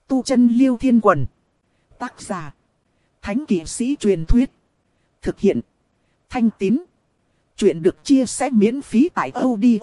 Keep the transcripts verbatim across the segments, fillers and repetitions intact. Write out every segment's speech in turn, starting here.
Tu chân Liêu Thiên Quần. Tác giả. Thánh kỵ sĩ truyền thuyết. Thực hiện. Thanh Tín. Chuyện được chia sẻ miễn phí tại audio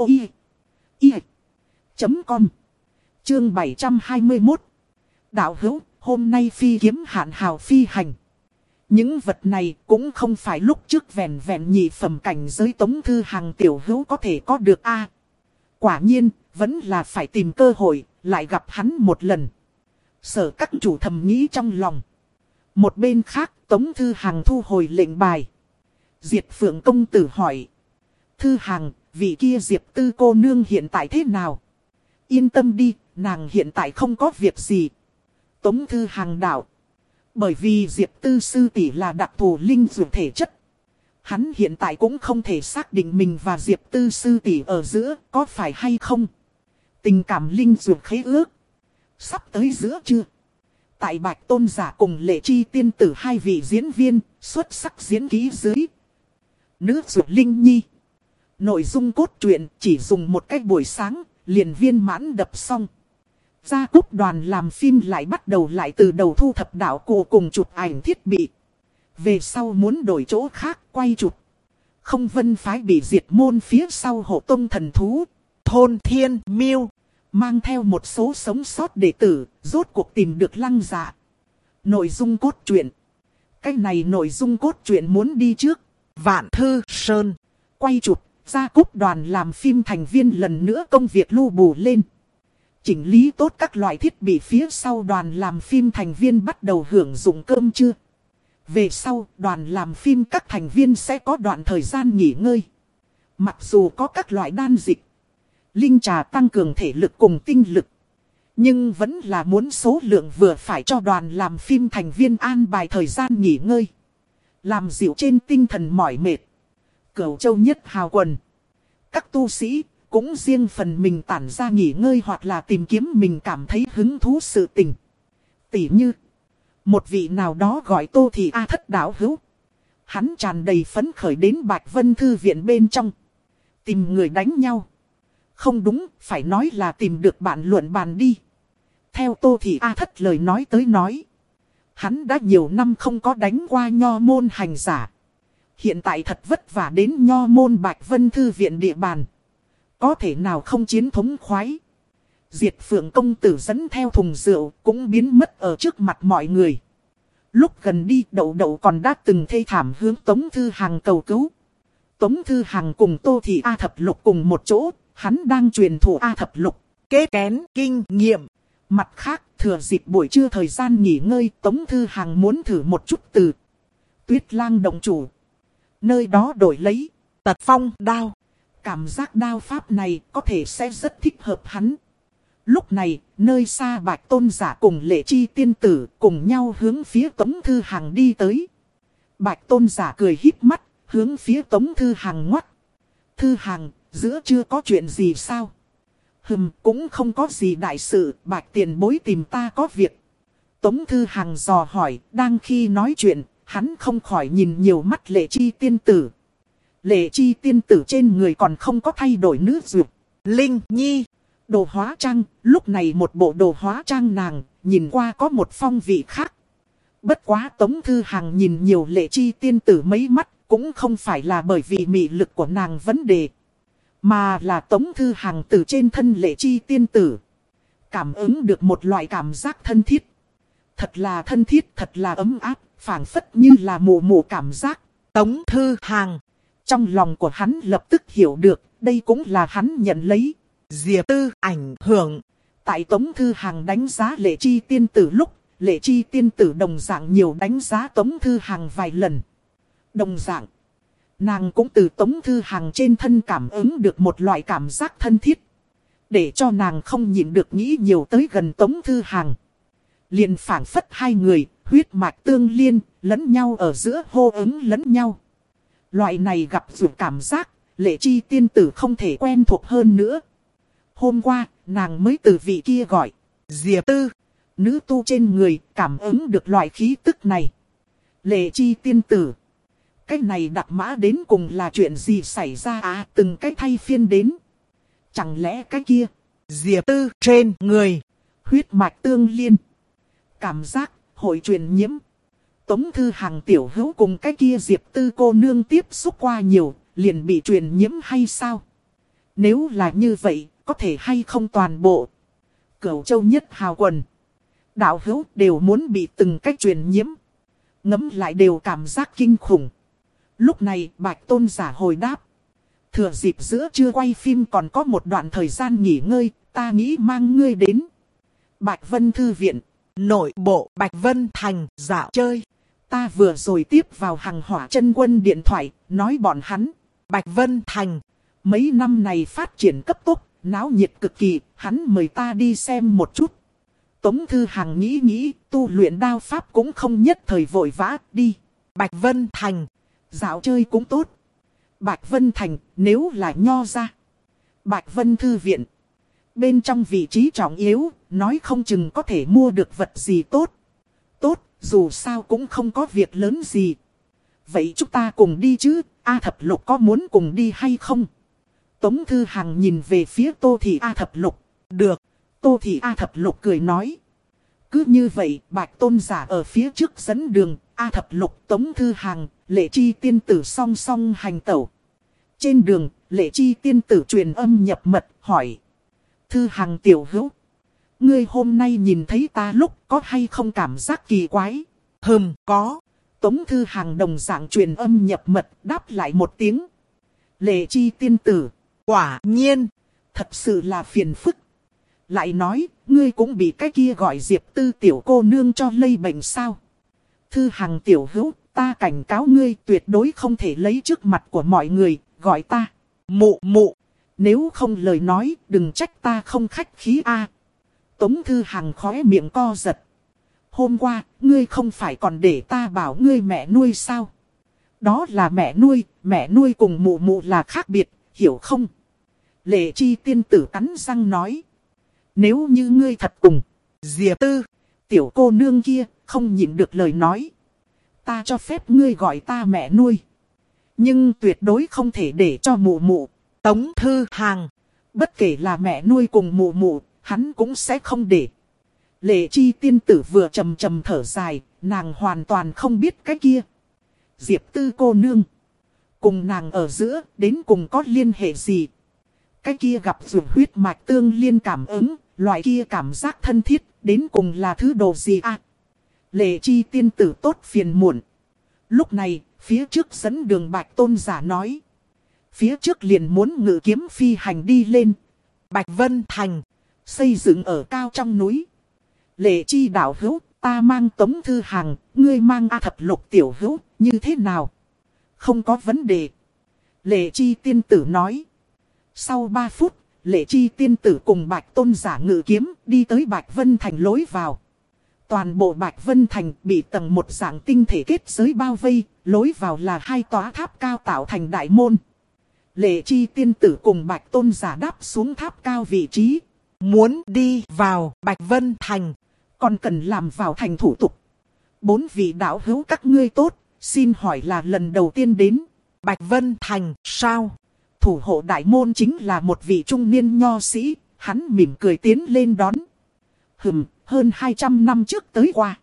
chấm com. Chương bảy trăm hai mươi mốt. Đạo hữu, hôm nay phi kiếm hạn hào phi hành. Những vật này cũng không phải lúc trước vẹn vẹn nhị phẩm cảnh giới Tống Thư Hằng tiểu hữu có thể có được a. Quả nhiên, vẫn là phải tìm cơ hội, lại gặp hắn một lần. Sở các chủ thầm nghĩ trong lòng. Một bên khác, Tống Thư Hằng thu hồi lệnh bài. Diệp Phượng công tử hỏi. Thư Hằng, vị kia Diệp Tư cô nương hiện tại thế nào? Yên tâm đi, nàng hiện tại không có việc gì. Tống Thư Hằng đạo. Bởi vì Diệp Tư sư tỷ là đặc thù linh dược thể chất. Hắn hiện tại cũng không thể xác định mình và Diệp Tư sư tỷ ở giữa có phải hay không. Tình cảm linh dược khế ước. Sắp tới giữa chưa? Tại Bạch Tôn Giả cùng Lệ Chi tiên tử hai vị diễn viên xuất sắc diễn ký dưới. Nữ dược Linh Nhi. Nội dung cốt truyện chỉ dùng một cách buổi sáng, liền viên mãn đập xong. Gia Cúc đoàn làm phim lại bắt đầu lại từ đầu thu thập đạo cụ cùng chụp ảnh thiết bị. Về sau muốn đổi chỗ khác quay chụp. Không Vân phái bị diệt môn phía sau hộ tông thần thú. Thôn Thiên Miêu. Mang theo một số sống sót đệ tử, rốt cuộc tìm được Lăng Dạ. Nội dung cốt truyện. Cái này nội dung cốt truyện muốn đi trước. Vạn Thư Sơn. Quay chụp, Gia Cúc đoàn làm phim thành viên lần nữa công việc lưu bù lên. Chỉnh lý tốt các loại thiết bị phía sau đoàn làm phim thành viên bắt đầu hưởng dụng cơm trưa. Về sau, đoàn làm phim các thành viên sẽ có đoạn thời gian nghỉ ngơi. Mặc dù có các loại đan dịch, linh trà tăng cường thể lực cùng tinh lực, nhưng vẫn là muốn số lượng vừa phải cho đoàn làm phim thành viên an bài thời gian nghỉ ngơi. Làm dịu trên tinh thần mỏi mệt. Cửu Châu Nhất Hào Quần. Các tu sĩ cũng riêng phần mình tản ra nghỉ ngơi hoặc là tìm kiếm mình cảm thấy hứng thú sự tình. Tỉ như một vị nào đó gọi Tô Thị A Thất đạo hữu. Hắn tràn đầy phấn khởi đến Bạch Vân Thư viện bên trong. Tìm người đánh nhau. Không đúng, phải nói là tìm được bạn luận bàn đi. Theo Tô Thị A Thất lời nói tới nói. Hắn đã nhiều năm không có đánh qua nho môn hành giả. Hiện tại thật vất vả đến nho môn Bạch Vân Thư viện địa bàn. Có thể nào không chiến thống khoái. Diệt Phượng công tử dẫn theo thùng rượu cũng biến mất ở trước mặt mọi người. Lúc gần đi Đậu Đậu còn đã từng thê thảm hướng Tống Thư Hằng cầu cứu. Tống Thư Hằng cùng Tô Thị A Thập Lục cùng một chỗ, hắn đang truyền thụ A Thập Lục, kết kén kinh nghiệm. Mặt khác, thừa dịp buổi trưa thời gian nghỉ ngơi, Tống Thư Hằng muốn thử một chút từ Tuyết Lang động chủ. Nơi đó đổi lấy Tật Phong đao. Cảm giác đao pháp này có thể sẽ rất thích hợp hắn. Lúc này, nơi xa Bạch Tôn Giả cùng Lệ Chi tiên tử cùng nhau hướng phía Tống Thư Hằng đi tới. Bạch Tôn Giả cười híp mắt, hướng phía Tống Thư Hằng ngoắt. Thư Hằng, giữa chưa có chuyện gì sao? Hừm, cũng không có gì đại sự, Bạch tiền bối tìm ta có việc. Tống Thư Hằng dò hỏi, đang khi nói chuyện, hắn không khỏi nhìn nhiều mắt Lệ Chi tiên tử. Lệ Chi tiên tử trên người còn không có thay đổi nữ dược. Linh Nhi. Đồ hóa trang, lúc này một bộ đồ hóa trang nàng, nhìn qua có một phong vị khác. Bất quá Tống Thư Hằng nhìn nhiều Lệ Chi tiên tử mấy mắt, cũng không phải là bởi vì mị lực của nàng vấn đề. Mà là Tống Thư Hằng từ trên thân Lệ Chi tiên tử. Cảm ứng được một loại cảm giác thân thiết. Thật là thân thiết, thật là ấm áp, phảng phất như là mù mù cảm giác. Tống Thư Hằng. Trong lòng của hắn lập tức hiểu được, đây cũng là hắn nhận lấy. Diệp Tư ảnh hưởng. Tại Tống Thư Hằng đánh giá Lệ Chi tiên tử lúc, Lệ Chi tiên tử đồng dạng nhiều đánh giá Tống Thư Hằng vài lần. Đồng dạng, nàng cũng từ Tống Thư Hằng trên thân cảm ứng được một loại cảm giác thân thiết. Để cho nàng không nhịn được nghĩ nhiều tới gần Tống Thư Hằng. Liền phảng phất hai người, huyết mạch tương liên, lẫn nhau ở giữa hô ứng lẫn nhau. Loại này gặp dù cảm giác, Lệ Chi tiên tử không thể quen thuộc hơn nữa. Hôm qua, nàng mới từ vị kia gọi Diệp Tư. Nữ tu trên người cảm ứng được loại khí tức này. Lệ Chi tiên tử. Cái này đặc mã đến cùng là chuyện gì xảy ra à? Từng cái thay phiên đến. Chẳng lẽ cái kia Diệp Tư trên người huyết mạch tương liên. cảm giác, hội truyền nhiễm. Tống Thư Hằng tiểu hữu cùng cái kia Diệp Tư cô nương tiếp xúc qua nhiều, liền bị truyền nhiễm hay sao? Nếu là như vậy, có thể hay không toàn bộ? Cửu Châu Nhất Hào quần. Đạo hữu đều muốn bị từng cách truyền nhiễm. Ngẫm lại đều cảm giác kinh khủng. Lúc này Bạch Tôn giả hồi đáp. Thừa dịp giữa trưa quay phim còn có một đoạn thời gian nghỉ ngơi, ta nghĩ mang ngươi đến Bạch Vân Thư Viện, nội bộ Bạch Vân Thành dạo chơi. Ta vừa rồi tiếp vào Hằng Hỏa Chân Quân điện thoại, nói bọn hắn Bạch Vân Thành mấy năm này phát triển cấp tốc, náo nhiệt cực kỳ, hắn mời ta đi xem một chút. Tống Thư Hằng nghĩ nghĩ, tu luyện đao pháp cũng không nhất thời vội vã, đi Bạch Vân Thành dạo chơi cũng tốt. Bạch Vân Thành nếu là nho ra Bạch Vân Thư Viện, bên trong vị trí trọng yếu, nói không chừng có thể mua được vật gì tốt. Tốt, dù sao cũng không có việc lớn gì. Vậy chúng ta cùng đi chứ, A Thập Lục có muốn cùng đi hay không? Tống Thư Hằng nhìn về phía Tô Thị A Thập Lục. Được, Tô Thị A Thập Lục cười nói. Cứ như vậy, Bạch Tôn giả ở phía trước dẫn đường, A Thập Lục, Tống Thư Hằng, Lệ Chi tiên tử song song hành tẩu. Trên đường, Lệ Chi tiên tử truyền âm nhập mật, hỏi. Thư Hằng tiểu hữu, ngươi hôm nay nhìn thấy ta lúc có hay không cảm giác kỳ quái? Hừm, có. Tống Thư Hằng đồng dạng truyền âm nhập mật, đáp lại một tiếng. Lệ Chi tiên tử, quả nhiên, thật sự là phiền phức. Lại nói, ngươi cũng bị cái kia gọi Diệp Tư tiểu cô nương cho lây bệnh sao? Thư Hằng tiểu hữu, ta cảnh cáo ngươi tuyệt đối không thể lấy trước mặt của mọi người, gọi ta mụ mụ. Nếu không lời nói, đừng trách ta không khách khí a. Tống Thư Hằng khóe miệng co giật. Hôm qua, ngươi không phải còn để ta bảo ngươi mẹ nuôi sao? Đó là mẹ nuôi, mẹ nuôi cùng mụ mụ là khác biệt, hiểu không? Lệ Chi tiên tử cắn răng nói. Nếu như ngươi thật cùng Diệp Tư, tiểu cô nương kia, không nhịn được lời nói. Ta cho phép ngươi gọi ta mẹ nuôi. Nhưng tuyệt đối không thể để cho mụ mụ. Tống Thư Hằng, bất kể là mẹ nuôi cùng mụ mụ, hắn cũng sẽ không để. Lệ Chi tiên tử vừa trầm trầm thở dài, nàng hoàn toàn không biết cái kia. Diệp Tư cô nương, cùng nàng ở giữa, đến cùng có liên hệ gì? Cái kia gặp ruột huyết mạch tương liên cảm ứng, loại kia cảm giác thân thiết, đến cùng là thứ đồ gì à? Lệ Chi tiên tử tốt phiền muộn. Lúc này, phía trước dẫn đường Bạch Tôn giả nói. Phía trước liền muốn ngự kiếm phi hành đi lên. Bạch Vân Thành, xây dựng ở cao trong núi. Lệ Chi đạo hữu, ta mang Tống Thư Hằng, ngươi mang A Thập Lục tiểu hữu, như thế nào? Không có vấn đề. Lệ Chi tiên tử nói. Sau ba phút, Lệ Chi tiên tử cùng Bạch Tôn giả ngự kiếm đi tới Bạch Vân Thành lối vào. Toàn bộ Bạch Vân Thành bị tầng một dạng tinh thể kết giới bao vây, lối vào là hai tòa tháp cao tạo thành đại môn. Lệ Chi tiên tử cùng Bạch Tôn giả đáp xuống tháp cao vị trí. Muốn đi vào Bạch Vân Thành, còn cần làm vào thành thủ tục. Bốn vị đạo hữu các ngươi tốt, xin hỏi là lần đầu tiên đến Bạch Vân Thành sao? Thủ hộ đại môn chính là một vị trung niên nho sĩ, hắn mỉm cười tiến lên đón. Hừm, hơn hai trăm năm trước tới qua.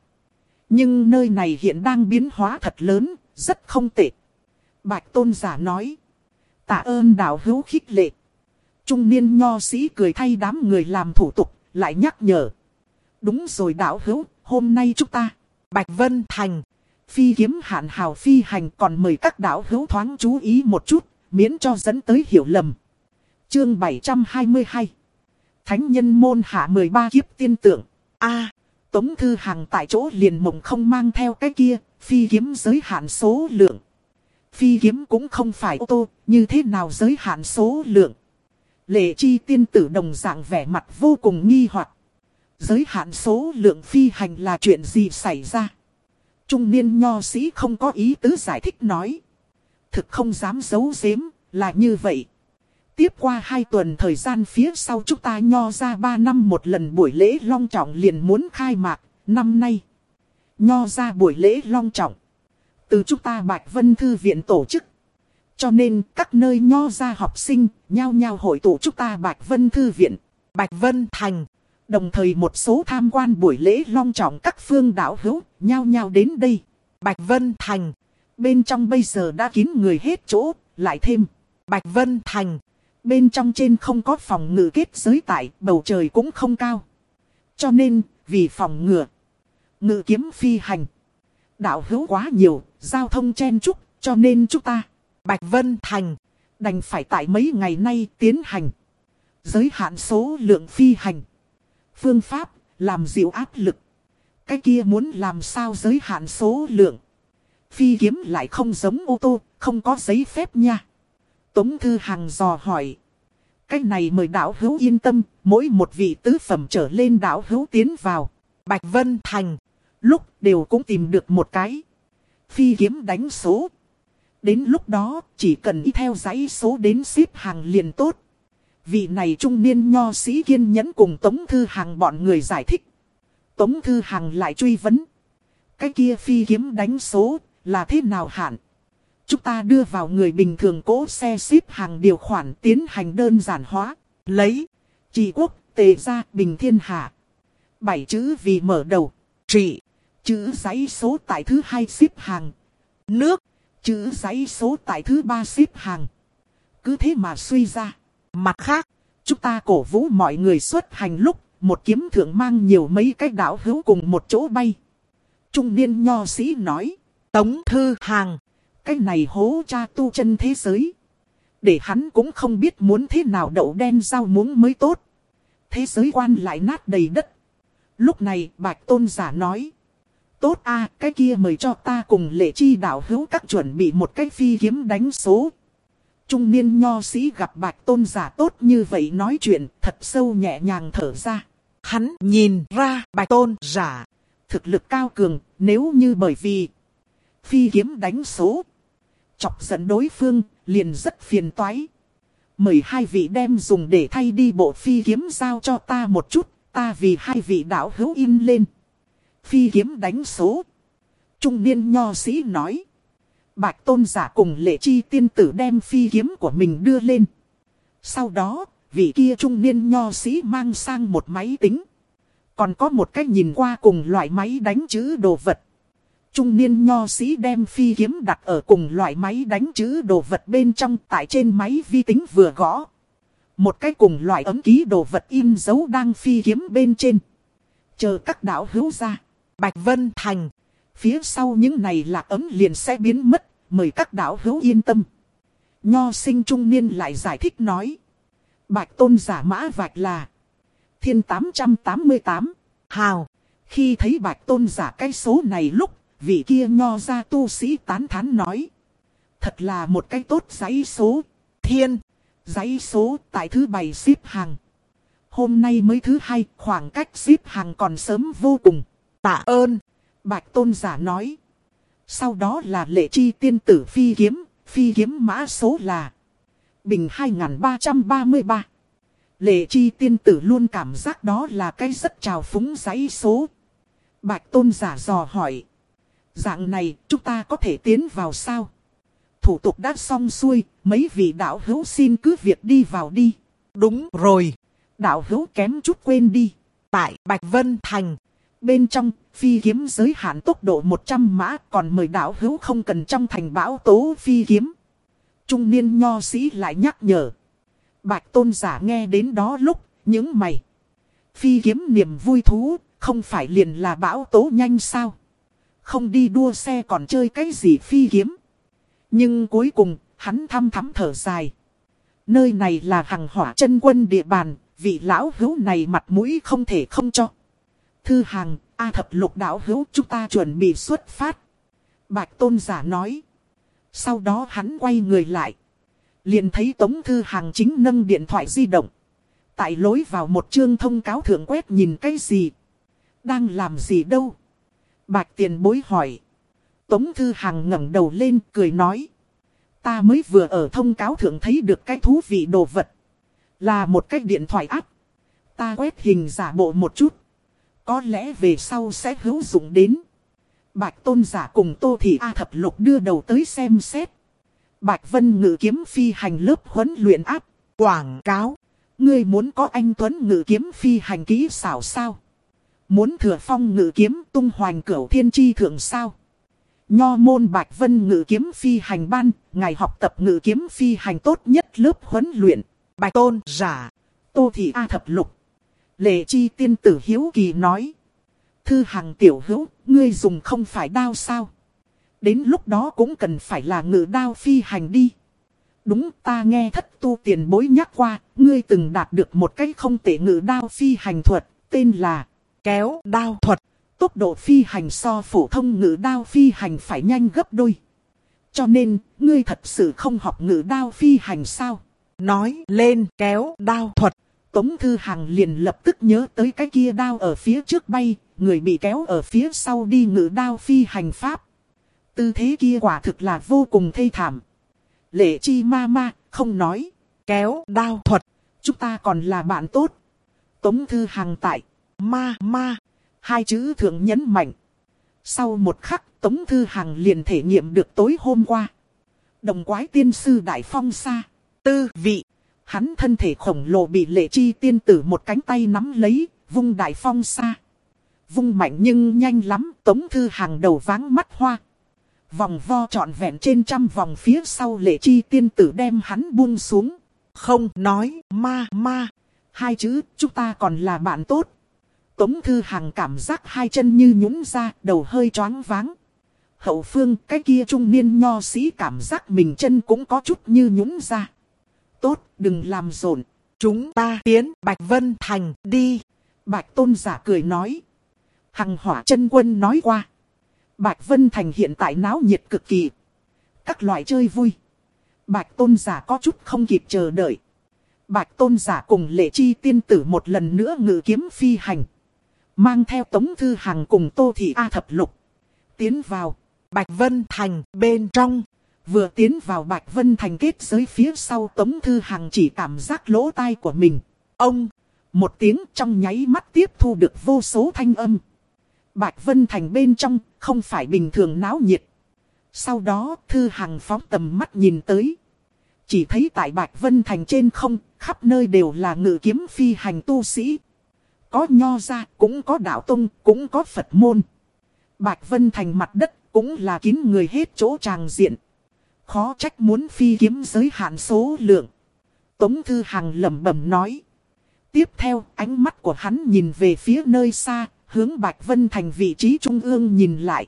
Nhưng nơi này hiện đang biến hóa thật lớn, rất không tệ. Bạch Tôn giả nói. Tạ ơn đạo hữu khích lệ. Trung niên nho sĩ cười thay đám người làm thủ tục, lại nhắc nhở. Đúng rồi đạo hữu, hôm nay chúng ta, Bạch Vân Thành, phi kiếm hạn hào phi hành, còn mời các đạo hữu thoáng chú ý một chút, miễn cho dẫn tới hiểu lầm. Chương bảy trăm hai mươi hai. Thánh nhân môn hạ mười ba kiếp tiên tượng. A, Tống Thư Hằng tại chỗ liền mộng không mang theo cái kia, phi kiếm giới hạn số lượng. Phi kiếm cũng không phải ô tô, như thế nào giới hạn số lượng? Lệ Chi tiên tử đồng dạng vẻ mặt vô cùng nghi hoặc. Giới hạn số lượng phi hành là chuyện gì xảy ra? Trung niên nho sĩ không có ý tứ giải thích nói. Thực không dám giấu giếm, là như vậy. Tiếp qua hai tuần thời gian phía sau chúng ta nho ra ba năm một lần buổi lễ long trọng liền muốn khai mạc, năm nay. Nho ra buổi lễ long trọng. Từ chúng ta Bạch Vân Thư Viện tổ chức. Cho nên các nơi nho ra học sinh, nhao nhao hội tụ chúng ta Bạch Vân Thư Viện, Bạch Vân Thành. Đồng thời một số tham quan buổi lễ long trọng các phương đạo hữu nhao nhao đến đây. Bạch Vân Thành. Bên trong bây giờ đã kín người hết chỗ, lại thêm. Bạch Vân Thành. Bên trong trên không có phòng ngự kết giới tại, bầu trời cũng không cao. Cho nên, vì phòng ngừa, ngự kiếm phi hành. Đạo hữu quá nhiều, giao thông chen chúc, cho nên chúng ta, Bạch Vân Thành, đành phải tại mấy ngày nay tiến hành. Giới hạn số lượng phi hành. Phương pháp, làm dịu áp lực. Cái kia muốn làm sao giới hạn số lượng. Phi kiếm lại không giống ô tô, không có giấy phép nha. Tống Thư Hằng dò hỏi. Cái này mời đạo hữu yên tâm, mỗi một vị tứ phẩm trở lên đạo hữu tiến vào. Bạch Vân Thành, lúc đều cũng tìm được một cái. Phi kiếm đánh số. Đến lúc đó, chỉ cần y theo dãy số đến xếp hàng liền tốt. Vị này trung niên nho sĩ kiên nhẫn cùng Tống Thư Hằng bọn người giải thích. Tống Thư Hằng lại truy vấn. Cái kia phi kiếm đánh số là thế nào hạn? Chúng ta đưa vào người bình thường cỗ xe xếp hàng điều khoản tiến hành đơn giản hóa. Lấy, trị quốc, tề gia, bình thiên hạ. Bảy chữ vì mở đầu. Trị, chữ dãy số tại thứ hai xếp hàng. Nước, chữ dãy số tại thứ ba xếp hàng. Cứ thế mà suy ra. Mặt khác, chúng ta cổ vũ mọi người xuất hành lúc, một kiếm thượng mang nhiều mấy cái đạo hữu cùng một chỗ bay. Trung niên nho sĩ nói, Tống Thư Hằng, cái này hố cha tu chân thế giới. Để hắn cũng không biết muốn thế nào đậu đen rau muống mới tốt. Thế giới quan lại nát đầy đất. Lúc này Bạch Tôn giả nói, tốt a, cái kia mời cho ta cùng Lệ Chi đạo hữu các chuẩn bị một cái phi kiếm đánh số. Trung niên nho sĩ gặp Bạch Tôn giả tốt như vậy nói chuyện, thật sâu nhẹ nhàng thở ra. Hắn nhìn ra Bạch Tôn giả thực lực cao cường, nếu như bởi vì phi kiếm đánh số chọc giận đối phương, liền rất phiền toái. Mời hai vị đem dùng để thay đi bộ phi kiếm giao cho ta một chút, ta vì hai vị đạo hữu in lên. Phi kiếm đánh số. Trung niên nho sĩ nói. Bạch Tôn giả cùng Lệ Chi tiên tử đem phi kiếm của mình đưa lên. Sau đó, vị kia trung niên nho sĩ mang sang một máy tính. Còn có một cách nhìn qua cùng loại máy đánh chữ đồ vật. Trung niên nho sĩ đem phi kiếm đặt ở cùng loại máy đánh chữ đồ vật bên trong, tại trên máy vi tính vừa gõ. Một cái cùng loại ấm ký đồ vật in dấu đang phi kiếm bên trên. Chờ các đạo hữu ra. Bạch Vân Thành. Phía sau những này lạc ấm liền sẽ biến mất. Mời các đạo hữu yên tâm. Nho sinh trung niên lại giải thích nói. Bạch Tôn giả mã vạch là Thiên tám trăm tám mươi tám. Hào. Khi thấy Bạch Tôn giả cái số này lúc, vị kia nho ra tu sĩ tán thán nói. Thật là một cái tốt dãy số. Thiên. Dãy số tại thứ bảy xếp hàng. Hôm nay mới thứ hai, khoảng cách xếp hàng còn sớm vô cùng. Tạ ơn. Bạch Tôn giả nói. Sau đó là Lệ Chi tiên tử phi kiếm. Phi kiếm mã số là Bình hai nghìn ba trăm ba mươi ba. Lệ Chi tiên tử luôn cảm giác đó là cái rất trào phúng dãy số. Bạch Tôn giả dò hỏi. Dạng này chúng ta có thể tiến vào sao? Thủ tục đã xong xuôi, mấy vị đạo hữu xin cứ việc đi vào đi. Đúng rồi, đạo hữu kém chút quên đi. Tại Bạch Vân Thành, bên trong phi kiếm giới hạn tốc độ một trăm mã, còn mời đạo hữu không cần trong thành bão tố phi kiếm. Trung niên nho sĩ lại nhắc nhở. Bạch Tôn giả nghe đến đó lúc, những mày. Phi kiếm niềm vui thú, không phải liền là bão tố nhanh sao? Không đi đua xe còn chơi cái gì phi kiếm. Nhưng cuối cùng, hắn thăm thắm thở dài. Nơi này là Hằng Hỏa chân quân địa bàn, vị lão hữu này mặt mũi không thể không cho. Thư Hằng, A Thập Lục đạo hữu, chúng ta chuẩn bị xuất phát. Bạch Tôn giả nói. Sau đó hắn quay người lại. Liền thấy Tống Thư Hằng chính nâng điện thoại di động. Tại lối vào một chương thông cáo thượng quét nhìn cái gì. Đang làm gì đâu. Bạch tiền bối hỏi. Tống Thư Hằng ngẩng đầu lên cười nói. Ta mới vừa ở thông cáo thượng thấy được cái thú vị đồ vật. Là một cái điện thoại áp. Ta quét hình giả bộ một chút. Có lẽ về sau sẽ hữu dụng đến. Bạch Tôn giả cùng Tô Thị A Thập Lục đưa đầu tới xem xét. Bạch Vân ngự kiếm phi hành lớp huấn luyện áp. Quảng cáo. Ngươi muốn có anh Tuấn ngự kiếm phi hành kỹ xảo sao? Muốn thừa phong ngự kiếm tung hoành cửu thiên chi thượng sao? Nho môn Bạch Vân ngự kiếm phi hành ban, ngài học tập ngự kiếm phi hành tốt nhất lớp huấn luyện. Bạch tôn giả, Tô Thị A thập lục. Lệ Chi tiên tử hiếu kỳ nói. Thư Hằng tiểu hữu, ngươi dùng không phải đao sao? Đến lúc đó cũng cần phải là ngự đao phi hành đi. Đúng, ta nghe thất tu tiền bối nhắc qua, ngươi từng đạt được một cái không tệ ngự đao phi hành thuật, tên là kéo đao thuật. Tốc độ phi hành so phổ thông ngự đao phi hành phải nhanh gấp đôi. Cho nên, ngươi thật sự không học ngự đao phi hành sao? Nói lên kéo đao thuật, Tống Thư Hằng liền lập tức nhớ tới cái kia đao ở phía trước bay, người bị kéo ở phía sau đi ngự đao phi hành pháp. Tư thế kia quả thực là vô cùng thê thảm. Lệ Chi ma ma, không nói. Kéo đao thuật, chúng ta còn là bạn tốt. Tống Thư Hằng tại ma ma, hai chữ thượng nhấn mạnh. Sau một khắc, Tống Thư Hằng liền thể nghiệm được tối hôm qua. Đồng quái tiên sư Đại Phong Sa, tư vị. Hắn thân thể khổng lồ bị Lệ Chi tiên tử một cánh tay nắm lấy, vung Đại Phong Sa. Vung mạnh nhưng nhanh lắm, Tống Thư Hằng đầu váng mắt hoa. Vòng vo trọn vẹn trên trăm vòng phía sau Lệ Chi tiên tử đem hắn buông xuống. Không nói ma ma, hai chữ chúng ta còn là bạn tốt. Tống Thư Hằng cảm giác hai chân như nhũn ra, đầu hơi choáng váng. Hậu phương cái kia trung niên nho sĩ cảm giác mình chân cũng có chút như nhũn ra. Tốt, đừng làm rộn. Chúng ta tiến Bạch Vân Thành đi. Bạch tôn giả cười nói. Hằng Hỏa chân quân nói qua. Bạch Vân Thành hiện tại náo nhiệt cực kỳ. Các loại chơi vui. Bạch tôn giả có chút không kịp chờ đợi. Bạch tôn giả cùng Lệ Chi tiên tử một lần nữa ngự kiếm phi hành. Mang theo Tống Thư Hằng cùng Tô Thị A thập lục. Tiến vào Bạch Vân Thành bên trong. Vừa tiến vào Bạch Vân Thành kết giới phía sau, Tống Thư Hằng chỉ cảm giác lỗ tai của mình. Ông, một tiếng trong nháy mắt tiếp thu được vô số thanh âm. Bạch Vân Thành bên trong không phải bình thường náo nhiệt. Sau đó Thư Hằng phóng tầm mắt nhìn tới. Chỉ thấy tại Bạch Vân Thành trên không, khắp nơi đều là ngự kiếm phi hành tu sĩ. Có nho gia, cũng có đạo tông, cũng có Phật môn. Bạch Vân Thành mặt đất cũng là kín người hết chỗ tràng diện. Khó trách muốn phi kiếm giới hạn số lượng. Tống Thư Hằng lẩm bẩm nói. Tiếp theo ánh mắt của hắn nhìn về phía nơi xa, hướng Bạch Vân Thành vị trí trung ương nhìn lại.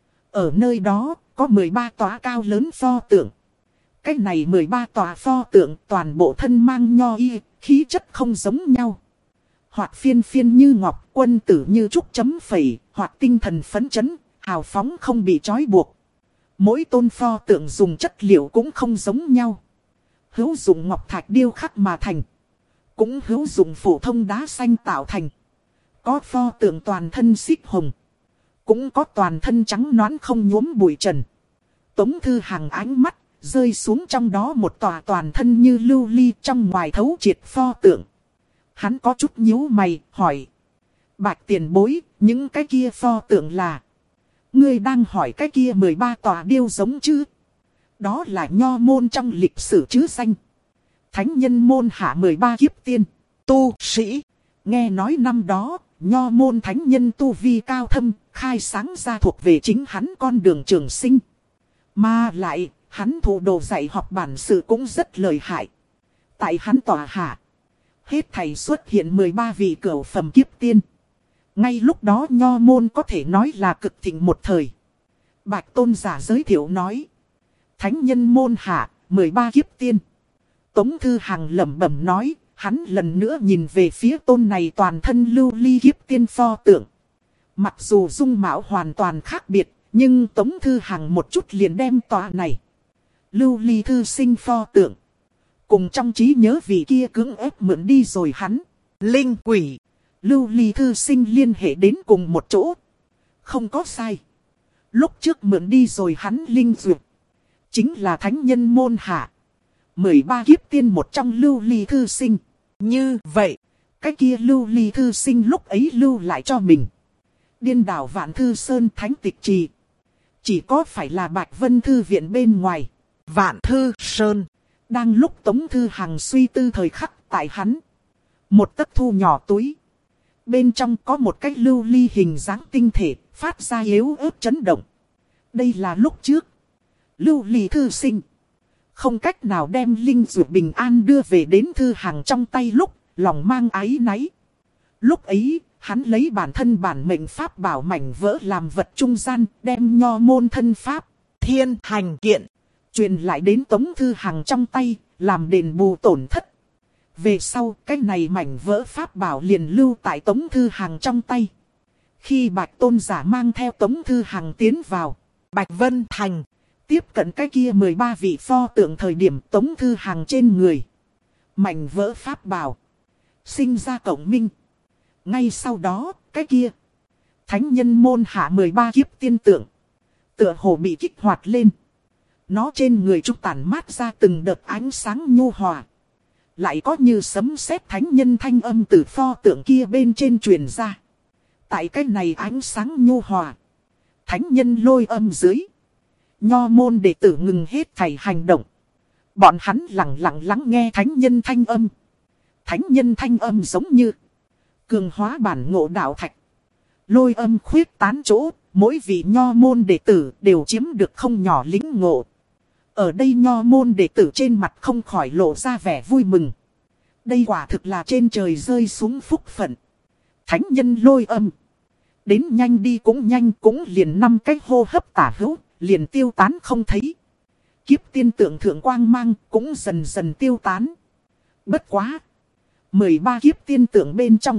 Ở nơi đó có mười ba tòa cao lớn pho tượng. Cái này mười ba tòa pho tượng toàn bộ thân mang nho y, khí chất không giống nhau. Hoặc phiên phiên như ngọc, quân tử như trúc chấm phẩy, hoặc tinh thần phấn chấn, hào phóng không bị trói buộc. Mỗi tôn pho tượng dùng chất liệu cũng không giống nhau. Hữu dụng ngọc thạch điêu khắc mà thành. Cũng hữu dụng phổ thông đá xanh tạo thành. Có pho tượng toàn thân xích hồng. Cũng có toàn thân trắng nõn không nhuốm bụi trần. Tống Thư Hằng ánh mắt rơi xuống trong đó một tòa toàn thân như lưu ly trong ngoài thấu triệt pho tượng. Hắn có chút nhíu mày, hỏi. Bạch tiền bối, những cái kia pho tượng là... Ngươi đang hỏi cái kia mười ba tòa điêu giống chứ? Đó là nho môn trong lịch sử chứ danh. Thánh nhân môn hạ mười ba kiếp tiên, tu sĩ. Nghe nói năm đó, nho môn thánh nhân tu vi cao thâm, khai sáng ra thuộc về chính hắn con đường trường sinh. Mà lại, hắn thủ đồ dạy học bản sự cũng rất lợi hại. Tại hắn tòa hạ, hết thầy xuất hiện mười ba vị cửu phẩm kiếp tiên. Ngay lúc đó nho môn có thể nói là cực thịnh một thời. Bạch tôn giả giới thiệu nói. Thánh nhân môn hạ, mười ba kiếp tiên. Tống Thư Hằng lẩm bẩm nói, hắn lần nữa nhìn về phía tôn này toàn thân lưu ly kiếp tiên pho tượng. Mặc dù dung mạo hoàn toàn khác biệt, nhưng Tống Thư Hằng một chút liền đem tòa này. Lưu ly thư sinh pho tượng. Cùng trong trí nhớ vị kia cưỡng ép mượn đi rồi hắn. Linh quỷ. Lưu ly thư sinh liên hệ đến cùng một chỗ. Không có sai. Lúc trước mượn đi rồi hắn linh dược. Chính là thánh nhân môn hạ. mười ba kiếp tiên một trong lưu ly thư sinh. Như vậy, cái kia lưu ly thư sinh lúc ấy lưu lại cho mình. Điên đảo Vạn Thư Sơn thánh tịch trì. Chỉ có phải là Bạch Vân Thư viện bên ngoài. Vạn Thư Sơn. Đang lúc Tống Thư Hằng suy tư thời khắc tại hắn. Một tấc thu nhỏ túi. Bên trong có một cái lưu ly hình dáng tinh thể, phát ra yếu ớt chấn động. Đây là lúc trước. Lưu ly thư sinh. Không cách nào đem linh dược bình an đưa về đến Thư Hằng trong tay lúc, lòng mang áy náy. Lúc ấy, hắn lấy bản thân bản mệnh pháp bảo mảnh vỡ làm vật trung gian, đem nho môn thân pháp, thiên hành kiện, truyền lại đến Tống Thư Hằng trong tay, làm đền bù tổn thất. Về sau, cái này mảnh vỡ pháp bảo liền lưu tại Tống Thư Hằng trong tay. Khi Bạch Tôn giả mang theo Tống Thư Hằng tiến vào Bạch Vân Thành, tiếp cận cái kia mười ba vị pho tượng thời điểm Tống Thư Hằng trên người. Mảnh vỡ pháp bảo. Sinh ra cộng minh. Ngay sau đó, cái kia. Thánh nhân môn hạ mười ba kiếp tiên tượng. Tựa hồ bị kích hoạt lên. Nó trên người chúng tản mát ra từng đợt ánh sáng nhu hòa. Lại có như sấm sét thánh nhân thanh âm từ pho tượng kia bên trên truyền ra. Tại cái này ánh sáng nhu hòa. Thánh nhân lôi âm dưới. Nho môn đệ tử ngừng hết thảy hành động. Bọn hắn lặng lặng lắng nghe thánh nhân thanh âm. Thánh nhân thanh âm giống như cường hóa bản ngộ đạo thạch. Lôi âm khuyết tán chỗ, mỗi vị nho môn đệ tử đều chiếm được không nhỏ lĩnh ngộ. Ở đây nho môn đệ tử trên mặt không khỏi lộ ra vẻ vui mừng. Đây quả thực là trên trời rơi xuống phúc phận. Thánh nhân lôi âm. Đến nhanh đi cũng nhanh, cũng liền năm cách hô hấp tả hữu, liền tiêu tán không thấy. Kiếp tiên tượng thượng quang mang cũng dần dần tiêu tán. Bất quá. mười ba kiếp tiên tượng bên trong.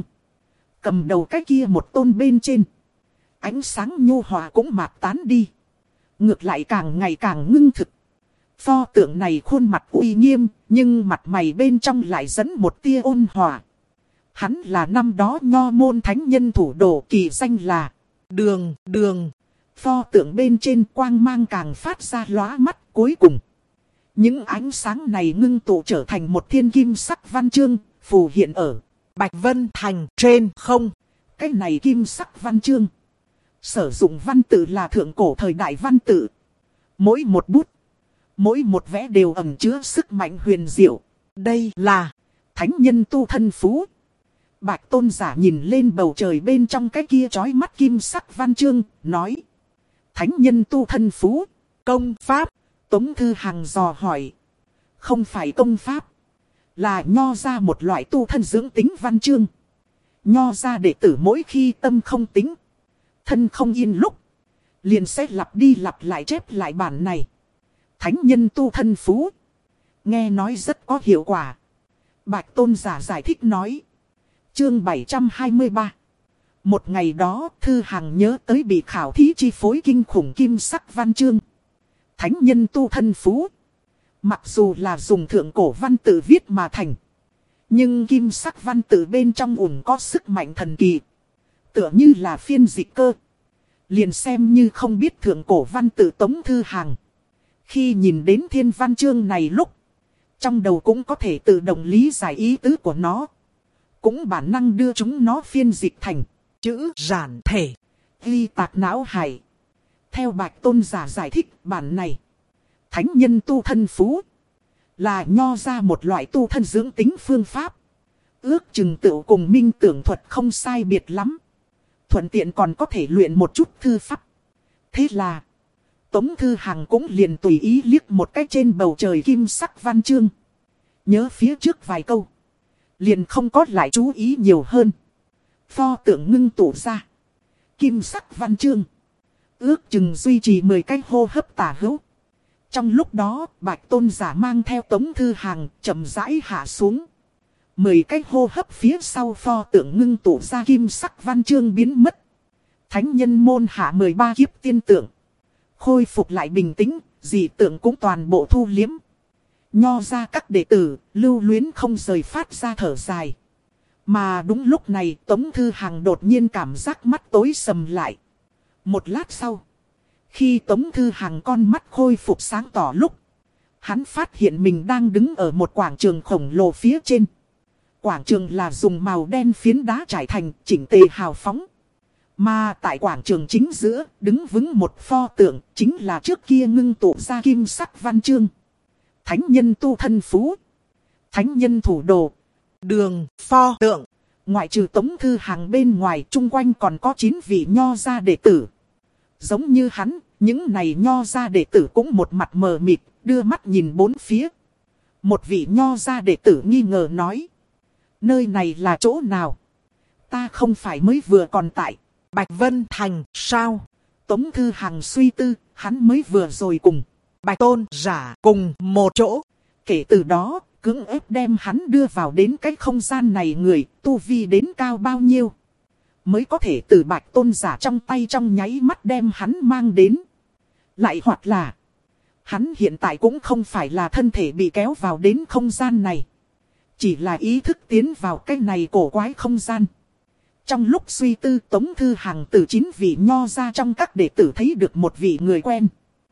Cầm đầu cái kia một tôn bên trên. Ánh sáng nhu hòa cũng mạt tán đi. Ngược lại càng ngày càng ngưng thực. Pho tượng này khuôn mặt uy nghiêm, nhưng mặt mày bên trong lại dẫn một tia ôn hòa. Hắn là năm đó nho môn thánh nhân thủ đồ, kỳ danh là Đường, Đường. Pho tượng bên trên quang mang càng phát ra lóa mắt. Cuối cùng, những ánh sáng này ngưng tụ trở thành một thiên kim sắc văn chương, phù hiện ở Bạch Vân Thành trên không. Cái này kim sắc văn chương, sử dụng văn tự là thượng cổ thời đại văn tự. Mỗi một bút, mỗi một vẽ đều ẩn chứa sức mạnh huyền diệu. Đây là thánh nhân tu thân phú. Bạch Tôn giả nhìn lên bầu trời bên trong cái kia chói mắt kim sắc văn chương, nói. Thánh nhân tu thân phú, công pháp. Tống Thư Hằng dò hỏi. Không phải công pháp, là nho ra một loại tu thân dưỡng tính văn chương. Nho ra đệ tử mỗi khi tâm không tính, thân không yên lúc, liền sẽ lặp đi lặp lại chép lại bản này. Thánh nhân tu thân phú, nghe nói rất có hiệu quả. Bạch Tôn giả giải thích nói. Chương bảy trăm hai mươi ba. Một ngày đó, Thư Hằng nhớ tới bị khảo thí chi phối kinh khủng kim sắc văn chương. Thánh nhân tu thân phú, mặc dù là dùng thượng cổ văn tự viết mà thành, nhưng kim sắc văn tự bên trong ủng có sức mạnh thần kỳ. Tựa như là phiên dịch cơ. Liền xem như không biết thượng cổ văn tự Tống Thư Hằng, khi nhìn đến thiên văn chương này lúc, trong đầu cũng có thể tự động lý giải ý tứ của nó. Cũng bản năng đưa chúng nó phiên dịch thành chữ giản thể, ghi tạc não hải. Theo Bạch Tôn giả giải thích, bản này thánh nhân tu thân phú, là nho ra một loại tu thân dưỡng tính phương pháp. Ước chừng tựu cùng minh tưởng thuật không sai biệt lắm. Thuận tiện còn có thể luyện một chút thư pháp. Thế là Tống Thư Hằng cũng liền tùy ý liếc một cái trên bầu trời kim sắc văn chương. Nhớ phía trước vài câu, liền không có lại chú ý nhiều hơn. Pho tượng ngưng tụ ra kim sắc văn chương, ước chừng duy trì mười cái hô hấp tả hữu. Trong lúc đó, Bạch Tôn giả mang theo Tống Thư Hằng chậm rãi hạ xuống. Mười cái hô hấp phía sau, pho tượng ngưng tụ ra kim sắc văn chương biến mất. Thánh nhân môn hạ mười ba kiếp tiên tượng khôi phục lại bình tĩnh, dị tượng cũng toàn bộ thu liếm. Nho ra các đệ tử lưu luyến không rời phát ra thở dài. Mà đúng lúc này, Tống Thư Hằng đột nhiên cảm giác mắt tối sầm lại. Một lát sau, khi Tống Thư Hằng con mắt khôi phục sáng tỏ lúc, hắn phát hiện mình đang đứng ở một quảng trường khổng lồ phía trên. Quảng trường là dùng màu đen phiến đá trải thành, chỉnh tề hào phóng. Mà tại quảng trường chính giữa, đứng vững một pho tượng, chính là trước kia ngưng tụ ra kim sắc văn chương. Thánh nhân tu thân phú, thánh nhân thủ đồ. đường pho tượng. Ngoại trừ Tống Thư Hàng bên ngoài, chung quanh còn có chín vị nho gia đệ tử. Giống như hắn, những này nho gia đệ tử cũng một mặt mờ mịt, đưa mắt nhìn bốn phía. Một vị nho gia đệ tử nghi ngờ nói: nơi này là chỗ nào? Ta không phải mới vừa còn tại Bạch Vân Thành sao? Tống Thư Hàng suy tư, hắn mới vừa rồi cùng Bạch Tôn giả cùng một chỗ. Kể từ đó, cưỡng ép đem hắn đưa vào đến cái không gian này, người tu vi đến cao bao nhiêu mới có thể từ Bạch Tôn giả trong tay trong nháy mắt đem hắn mang đến. Lại hoặc là hắn hiện tại cũng không phải là thân thể bị kéo vào đến không gian này, chỉ là ý thức tiến vào cái này cổ quái không gian. Trong lúc suy tư, Tống Thư Hàng từ chín vị nho ra trong các đệ tử thấy được một vị người quen.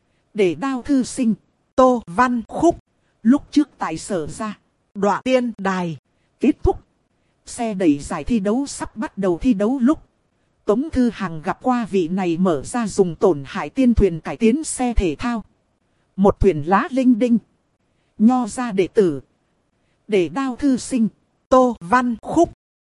Để Đao thư sinh Tô Văn Khúc. Lúc trước tại Sở Ra Đoạn Tiên Đài kết thúc, xe đẩy giải thi đấu sắp bắt đầu thi đấu lúc, Tống Thư Hàng gặp qua vị này mở ra dùng tổn hại tiên thuyền cải tiến xe thể thao. Một thuyền lá linh đinh. Nho ra đệ tử Để Đao thư sinh Tô Văn Khúc.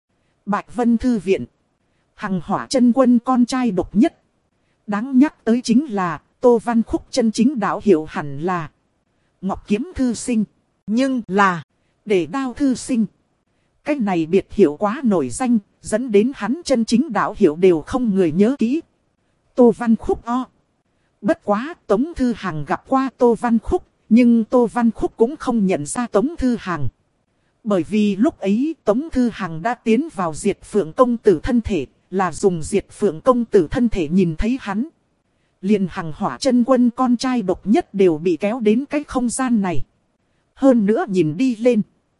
Bạch Vân Thư viện Hằng Hỏa chân quân con trai độc nhất. Đáng nhắc tới chính là Tô Văn Khúc chân chính đạo hiệu hẳn là Ngọc Kiếm thư sinh, nhưng là Để Đao thư sinh. Cái này biệt hiệu quá nổi danh, dẫn đến hắn chân chính đạo hiệu đều không người nhớ kỹ. Tô Văn Khúc o. Bất quá Tống Thư Hàng gặp qua Tô Văn Khúc, nhưng Tô Văn Khúc cũng không nhận ra Tống Thư Hàng. Bởi vì lúc ấy Tống Thư Hàng đã tiến vào Diệt Phượng công tử thân thể, là dùng Diệt Phượng công tử thân thể nhìn thấy hắn. Liền Hằng Hỏa chân quân con trai độc nhất đều bị kéo đến cái không gian này. Hơn nữa nhìn đi lên,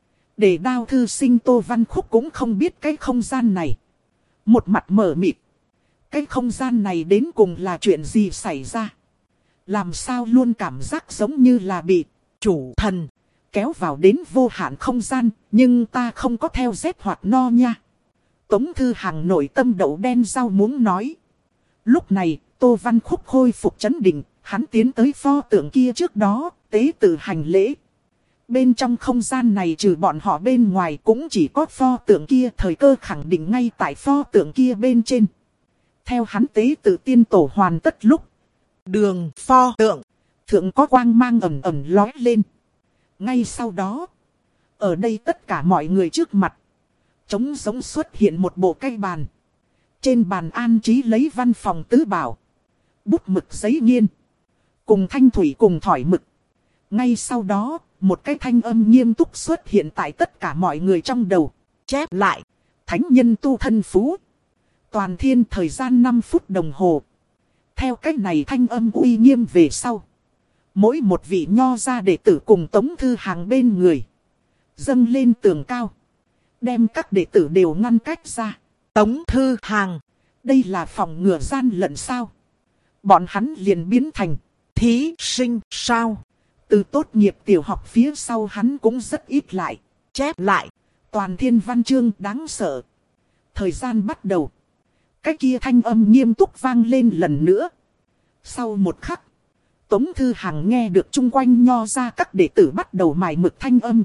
Để Đao thư sinh Tô Văn Khúc cũng không biết cái không gian này. Một mặt mở mịt. Cái không gian này đến cùng là chuyện gì xảy ra? Làm sao luôn cảm giác giống như là bị chủ thần kéo vào đến vô hạn không gian, nhưng ta không có theo dép hoặc no nha. Tống Thư Hàng nội tâm đậu đen rau muống nói. Lúc này, Tô Văn Khúc khôi phục trấn định, hắn tiến tới pho tượng kia trước đó, tế tự hành lễ. Bên trong không gian này trừ bọn họ bên ngoài cũng chỉ có pho tượng kia, thời cơ khẳng định ngay tại pho tượng kia bên trên. Theo hắn tế tự tiên tổ hoàn tất lúc, đường pho tượng thượng có quang mang ẩm ẩm lói lên. Ngay sau đó, ở đây tất cả mọi người trước mặt, trống giống xuất hiện một bộ cây bàn. Trên bàn an trí lấy văn phòng tứ bảo, bút mực giấy nghiên, cùng thanh thủy cùng thỏi mực. Ngay sau đó, một cái thanh âm nghiêm túc xuất hiện tại tất cả mọi người trong đầu. Chép lại, thánh nhân tu thân phú. Toàn thiên thời gian năm phút đồng hồ. Theo cách này thanh âm uy nghiêm về sau, mỗi một vị nho gia đệ tử cùng Tống Thư Hàng bên người dâng lên tường cao, đem các đệ tử đều ngăn cách ra. Tống Thư Hàng, đây là phòng ngừa gian lận sao? Bọn hắn liền biến thành thí sinh sao? Từ tốt nghiệp tiểu học phía sau hắn cũng rất ít lại. Chép lại, toàn thiên văn chương đáng sợ. Thời gian bắt đầu. Cái kia thanh âm nghiêm túc vang lên lần nữa. Sau một khắc, Tống Thư Hàng nghe được chung quanh nho ra các đệ tử bắt đầu mài mực thanh âm.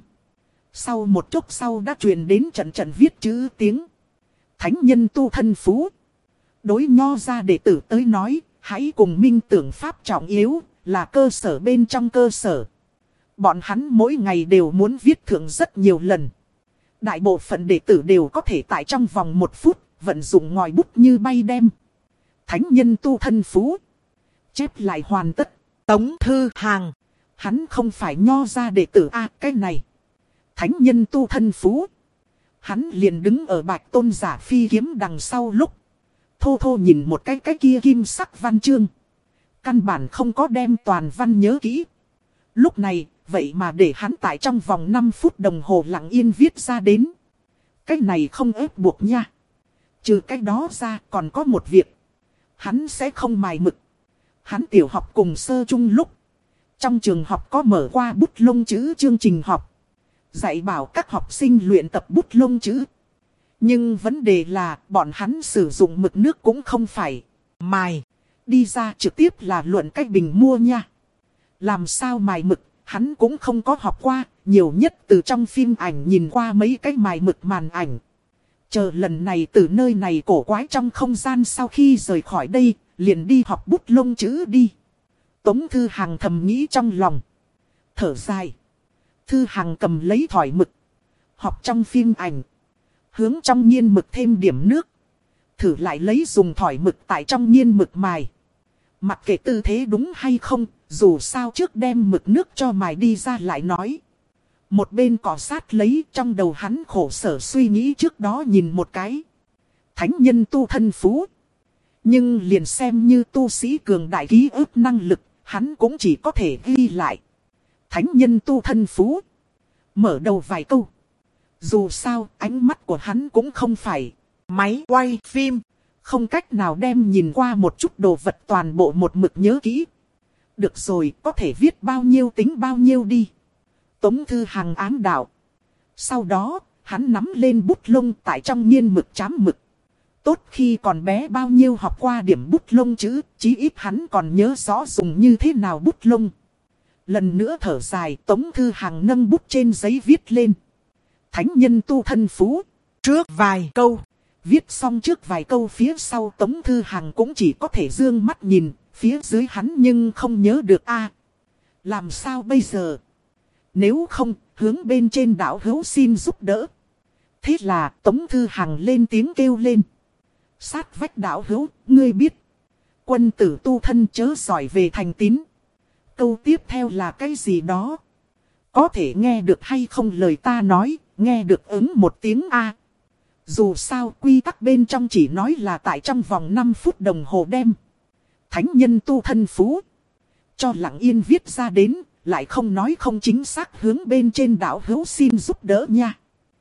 Sau một chốc sau đã truyền đến trận trận viết chữ tiếng. Thánh nhân tu thân phú. Đối nho ra đệ tử tới nói, hãy cùng minh tưởng pháp trọng yếu, là cơ sở bên trong cơ sở. Bọn hắn mỗi ngày đều muốn viết thượng rất nhiều lần. Đại bộ phận đệ tử đều có thể tại trong vòng một phút, vận dụng ngòi bút như bay đem. Thánh nhân tu thân phú. Chép lại hoàn tất. Tống Thư Hàng, hắn không phải nho ra đệ tử a à, cái này. Thánh nhân tu thân phú. Hắn liền đứng ở Bạch Tôn giả phi kiếm đằng sau lúc. Thô thô nhìn một cái cái kia kim sắc văn chương. Căn bản không có đem toàn văn nhớ kỹ. Lúc này, vậy mà để hắn tại trong vòng năm phút đồng hồ lặng yên viết ra đến. Cái này không ép buộc nha. Trừ cái đó ra còn có một việc. Hắn sẽ không mài mực. Hắn tiểu học cùng sơ chung lúc. Trong trường học có mở qua bút lông chữ chương trình học. Dạy bảo các học sinh luyện tập bút lông chữ. Nhưng vấn đề là bọn hắn sử dụng mực nước cũng không phải mài. Đi ra trực tiếp là luận cách bình mua nha. Làm sao mài mực, hắn cũng không có học qua, nhiều nhất từ trong phim ảnh nhìn qua mấy cái mài mực màn ảnh. Chờ lần này từ nơi này cổ quái trong không gian sau khi rời khỏi đây, liền đi học bút lông chữ đi. Tống Thư Hằng thầm nghĩ trong lòng. Thở dài. Thư Hằng cầm lấy thỏi mực. Học trong phim ảnh. Hướng trong nghiên mực thêm điểm nước. Thử lại lấy dùng thỏi mực tại trong nghiên mực mài. Mặc kệ tư thế đúng hay không, dù sao trước đem mực nước cho mài đi ra lại nói. Một bên cọ sát lấy, trong đầu hắn khổ sở suy nghĩ trước đó nhìn một cái. Thánh nhân tu thân phú. Nhưng liền xem như tu sĩ cường đại ký ức năng lực, hắn cũng chỉ có thể ghi lại. Thánh nhân tu thân phú. Mở đầu vài câu. Dù sao, ánh mắt của hắn cũng không phải máy quay phim. Không cách nào đem nhìn qua một chút đồ vật toàn bộ một mực nhớ kỹ. Được rồi, có thể viết bao nhiêu tính bao nhiêu đi. Tống Thư Hằng ám đạo. Sau đó, hắn nắm lên bút lông tại trong nghiên mực chám mực. Tốt khi còn bé bao nhiêu học qua điểm bút lông chữ, chí ít hắn còn nhớ rõ dùng như thế nào bút lông. Lần nữa thở dài, Tống Thư Hằng nâng bút trên giấy viết lên. Thánh nhân tu thân phú. Trước vài câu. Viết xong trước vài câu phía sau Tống Thư Hằng cũng chỉ có thể dương mắt nhìn, phía dưới hắn nhưng không nhớ được a. Làm sao bây giờ? Nếu không, hướng bên trên đạo hữu xin giúp đỡ. Thế là Tống Thư Hằng lên tiếng kêu lên. Sát vách đạo hữu, ngươi biết. Quân tử tu thân chớ giỏi về thành tín. Câu tiếp theo là cái gì đó? Có thể nghe được hay không lời ta nói, nghe được ứng một tiếng A. Dù sao quy tắc bên trong chỉ nói là tại trong vòng năm phút đồng hồ đem. Thánh nhân tu thân phú. Cho lặng yên viết ra đến, lại không nói không chính xác hướng bên trên đạo hữu xin giúp đỡ nha.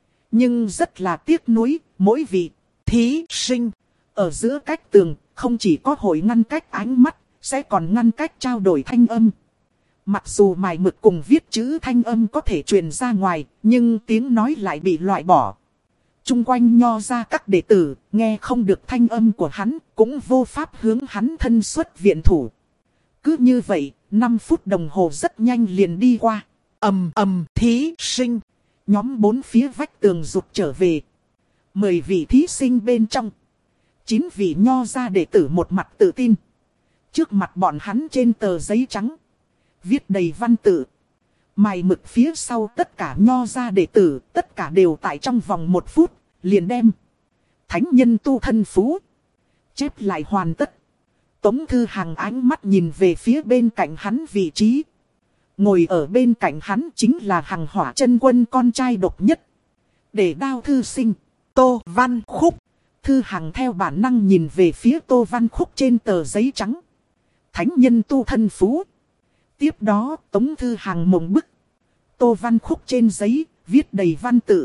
Nhưng rất là tiếc nuối, mỗi vị thí sinh ở giữa cách tường, không chỉ có hội ngăn cách ánh mắt, sẽ còn ngăn cách trao đổi thanh âm. Mặc dù mài mực cùng viết chữ thanh âm có thể truyền ra ngoài, nhưng tiếng nói lại bị loại bỏ. Trung quanh nho ra các đệ tử, nghe không được thanh âm của hắn, cũng vô pháp hướng hắn thân xuất viện thủ. Cứ như vậy, năm phút đồng hồ rất nhanh liền đi qua. Ầm ầm thí sinh. Nhóm bốn phía vách tường rụt trở về. Mười vị thí sinh bên trong. Chín vị nho ra đệ tử một mặt tự tin. Trước mặt bọn hắn trên tờ giấy trắng. Viết đầy văn tự. Mài mực phía sau tất cả nho ra đệ tử, tất cả đều tại trong vòng một phút, liền đem. Thánh nhân tu thân phú. Chép lại hoàn tất. Tống Thư Hằng ánh mắt nhìn về phía bên cạnh hắn vị trí. Ngồi ở bên cạnh hắn chính là Hằng Hỏa Chân Quân con trai độc nhất. Để đao thư sinh, Tô Văn Khúc. Thư Hằng theo bản năng nhìn về phía Tô Văn Khúc trên tờ giấy trắng. Thánh nhân tu thân phú. Tiếp đó Tống Thư Hằng mộng bức. Tô Văn Khúc trên giấy, viết đầy văn tự.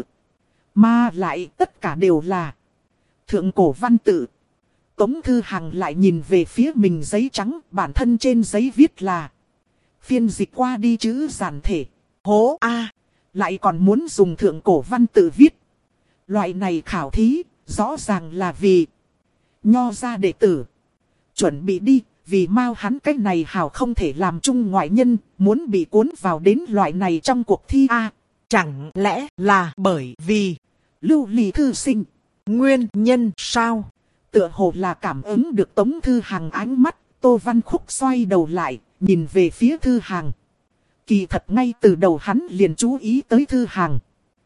Mà lại tất cả đều là thượng cổ văn tự. Tống Thư Hằng lại nhìn về phía mình giấy trắng, bản thân trên giấy viết là phiên dịch qua đi chữ giản thể. Hố a, lại còn muốn dùng thượng cổ văn tự viết. Loại này khảo thí, rõ ràng là vì nho ra đệ tử. Chuẩn bị đi, vì mau hắn cách này hảo không thể làm chung ngoại nhân, muốn bị cuốn vào đến loại này trong cuộc thi a. Chẳng lẽ là bởi vì lưu ly thư sinh. Nguyên nhân sao? Tựa hồ là cảm ứng được Tống Thư Hằng ánh mắt, Tô Văn Khúc xoay đầu lại, nhìn về phía Thư Hằng. Kỳ thật ngay từ đầu hắn liền chú ý tới Thư Hằng.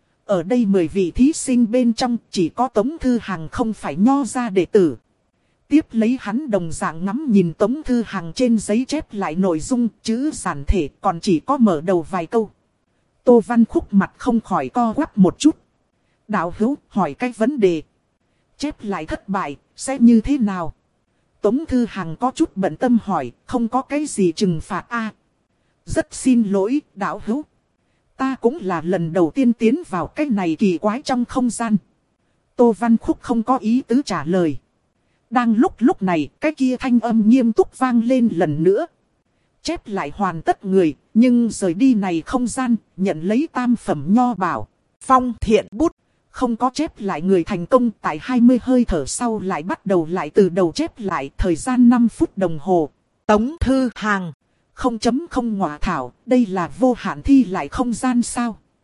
Ở đây mười vị thí sinh bên trong chỉ có Tống Thư Hằng không phải nho ra đệ tử. Tiếp lấy hắn đồng dạng ngắm nhìn Tống Thư Hằng trên giấy chép lại nội dung chữ giản thể còn chỉ có mở đầu vài câu. Tô Văn Khúc mặt không khỏi co quắp một chút. Đạo hữu hỏi cái vấn đề. Chép lại thất bại, sẽ như thế nào? Tống Thư Hằng có chút bận tâm hỏi, không có cái gì trừng phạt a. À, rất xin lỗi, đạo hữu. Ta cũng là lần đầu tiên tiến vào cái này kỳ quái trong không gian. Tô Văn Khúc không có ý tứ trả lời. Đang lúc lúc này, cái kia thanh âm nghiêm túc vang lên lần nữa. Chép lại hoàn tất người, nhưng rời đi này không gian, nhận lấy tam phẩm nho bảo. Phong thiện bút. Không có chép lại người thành công tại hai mươi hơi thở sau lại bắt đầu lại từ đầu chép lại thời gian năm phút đồng hồ. Tống Thư Hằng. Không chấm không ngọa thảo, đây là vô hạn thi lại không gian sao?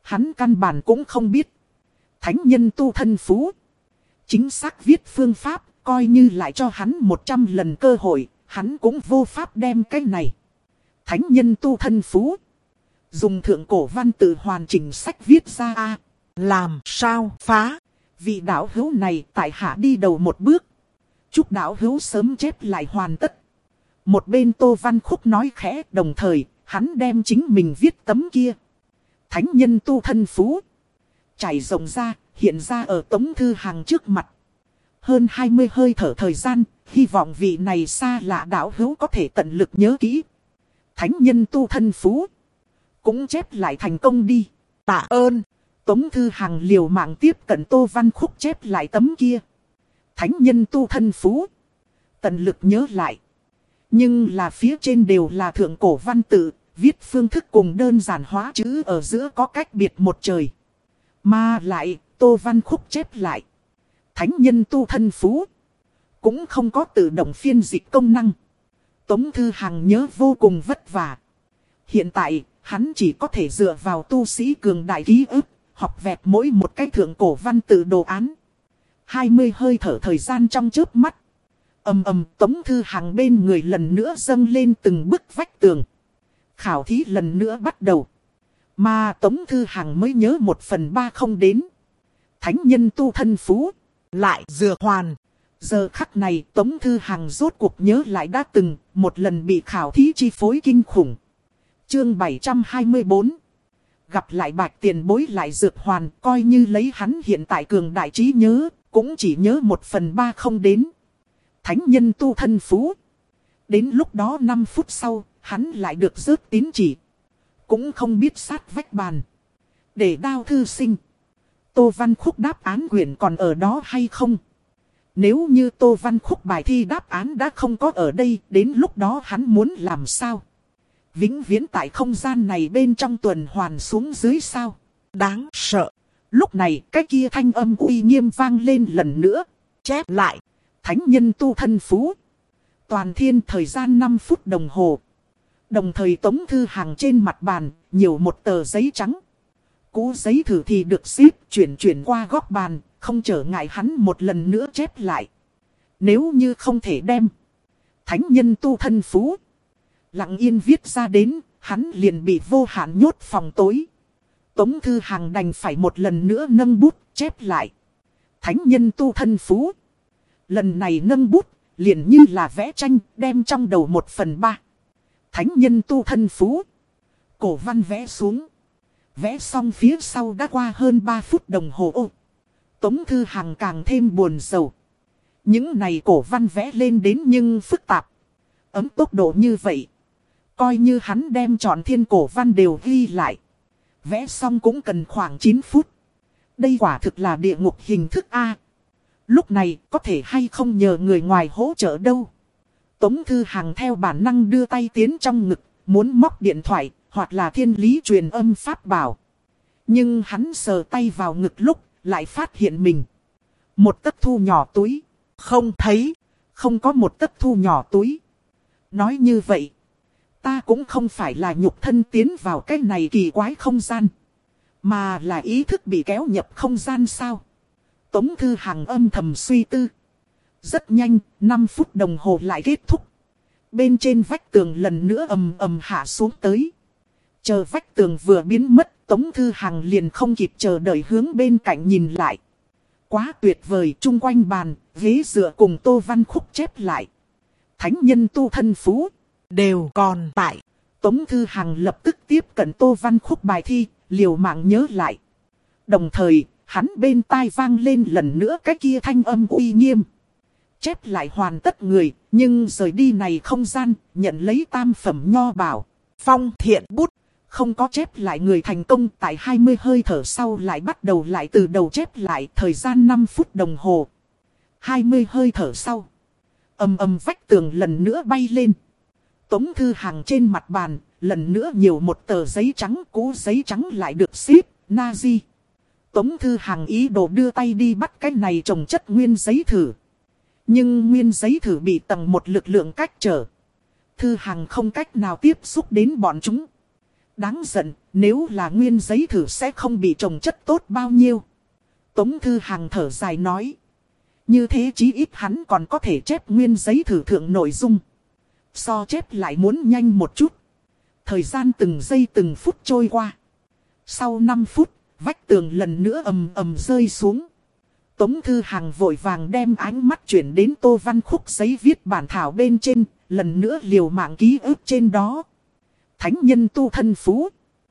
Hắn căn bản cũng không biết. Thánh nhân tu thân phú. Chính xác viết phương pháp, coi như lại cho hắn một trăm lần cơ hội, hắn cũng vô pháp đem cái này. Thánh nhân tu thân phú. Dùng thượng cổ văn tự hoàn chỉnh sách viết ra a Làm sao phá? Vị đạo hữu này tại hạ đi đầu một bước. Chúc đạo hữu sớm chép lại hoàn tất. Một bên Tô Văn Khúc nói khẽ, đồng thời, hắn đem chính mình viết tấm kia. Thánh nhân tu thân phú. Trải rộng ra, hiện ra ở Tống Thư Hằng trước mặt. Hơn hai mươi hơi thở thời gian, hy vọng vị này xa lạ đạo hữu có thể tận lực nhớ kỹ. Thánh nhân tu thân phú. Cũng chép lại thành công đi. Tạ ơn. Tống Thư Hằng liều mạng tiếp cận Tô Văn Khúc chép lại tấm kia. Thánh nhân tu thân phú. Tận lực nhớ lại. Nhưng là phía trên đều là thượng cổ văn tự, viết phương thức cùng đơn giản hóa chữ ở giữa có cách biệt một trời. Mà lại, Tô Văn Khúc chép lại. Thánh nhân tu thân phú. Cũng không có tự động phiên dịch công năng. Tống Thư Hằng nhớ vô cùng vất vả. Hiện tại, hắn chỉ có thể dựa vào tu sĩ cường đại ký ức, học vẹt mỗi một cái thượng cổ văn tự đồ án. hai mươi hơi thở thời gian trong chớp mắt. Ầm ầm, Tống Thư Hằng bên người lần nữa dâng lên từng bức vách tường. Khảo thí lần nữa bắt đầu. Mà Tống Thư Hằng mới nhớ một phần ba không đến. Thánh nhân tu thân phú. Lại dược hoàn. Giờ khắc này Tống Thư Hằng rốt cuộc nhớ lại đã từng một lần bị khảo thí chi phối kinh khủng. Chương bảy trăm hai mươi tư. Gặp lại Bạch Tiền Bối lại dược hoàn, coi như lấy hắn hiện tại cường đại trí nhớ, cũng chỉ nhớ một phần ba không đến. Thánh nhân tu thân phú. Đến lúc đó năm phút sau, hắn lại được rớt tín chỉ. Cũng không biết sát vách bàn. Để đao thư sinh. Tô Văn Khúc đáp án quyển còn ở đó hay không? Nếu như Tô Văn Khúc bài thi đáp án đã không có ở đây, đến lúc đó hắn muốn làm sao? Vĩnh viễn tại không gian này bên trong tuần hoàn xuống dưới sao? Đáng sợ. Lúc này cái kia thanh âm uy nghiêm vang lên lần nữa. Chép lại. Thánh nhân tu thân phú. Toàn thiên thời gian năm phút đồng hồ. Đồng thời Tống Thư Hằng trên mặt bàn, nhiều một tờ giấy trắng. Cú giấy thử thì được xếp chuyển chuyển qua góc bàn, không trở ngại hắn một lần nữa chép lại. Nếu như không thể đem thánh nhân tu thân phú lặng yên viết ra đến, hắn liền bị vô hạn nhốt phòng tối. Tống Thư Hằng đành phải một lần nữa nâng bút chép lại. Thánh nhân tu thân phú. Lần này nâng bút, liền như là vẽ tranh, đem trong đầu một phần ba. Thánh nhân tu thân phú. Cổ văn vẽ xuống. Vẽ xong phía sau đã qua hơn ba phút đồng hồ. Ô, Tống Thư Hằng càng thêm buồn rầu. Những này cổ văn vẽ lên đến nhưng phức tạp. Ấm tốc độ như vậy. Coi như hắn đem trọn thiên cổ văn đều ghi lại. Vẽ xong cũng cần khoảng chín phút. Đây quả thực là địa ngục hình thức A. Lúc này có thể hay không nhờ người ngoài hỗ trợ đâu. Tống Thư Hằng theo bản năng đưa tay tiến trong ngực, muốn móc điện thoại, hoặc là thiên lý truyền âm pháp bảo. Nhưng hắn sờ tay vào ngực lúc, lại phát hiện mình. Một tấc thu nhỏ túi. Không thấy. Không có một tấc thu nhỏ túi. Nói như vậy, ta cũng không phải là nhục thân tiến vào cái này kỳ quái không gian. Mà là ý thức bị kéo nhập không gian sao? Tống Thư Hằng âm thầm suy tư. Rất nhanh, năm phút đồng hồ lại kết thúc. Bên trên vách tường lần nữa ầm ầm hạ xuống tới. Chờ vách tường vừa biến mất, Tống Thư Hằng liền không kịp chờ đợi hướng bên cạnh nhìn lại. Quá tuyệt vời, chung quanh bàn, ghế dựa cùng Tô Văn Khúc chép lại. Thánh nhân tu thân phú. Đều còn tại. Tống Thư Hằng lập tức tiếp cận Tô Văn Khúc bài thi, liều mạng nhớ lại. Đồng thời, hắn bên tai vang lên lần nữa cái kia thanh âm uy nghiêm. Chép lại hoàn tất người, nhưng rời đi này không gian, nhận lấy tam phẩm nho bảo. Phong thiện bút. Không có chép lại người thành công, tại hai mươi hơi thở sau lại bắt đầu lại từ đầu chép lại, thời gian năm phút đồng hồ. hai mươi hơi thở sau. Ầm ầm vách tường lần nữa bay lên. Tống Thư Hằng trên mặt bàn, lần nữa nhiều một tờ giấy trắng, cú giấy trắng lại được xếp, Nazi. Tống Thư Hằng ý đồ đưa tay đi bắt cái này trồng chất nguyên giấy thử. Nhưng nguyên giấy thử bị tầng một lực lượng cách trở. Thư Hằng không cách nào tiếp xúc đến bọn chúng. Đáng giận, nếu là nguyên giấy thử sẽ không bị trồng chất tốt bao nhiêu. Tống Thư Hằng thở dài nói. Như thế chí ít hắn còn có thể chép nguyên giấy thử thượng nội dung. So chép lại muốn nhanh một chút. Thời gian từng giây từng phút trôi qua. Sau năm phút, vách tường lần nữa ầm ầm rơi xuống. Tống Thư Hằng vội vàng đem ánh mắt chuyển đến Tô Văn Khúc giấy viết bản thảo bên trên, lần nữa liều mạng ký ức trên đó. Thánh nhân tu thân phú.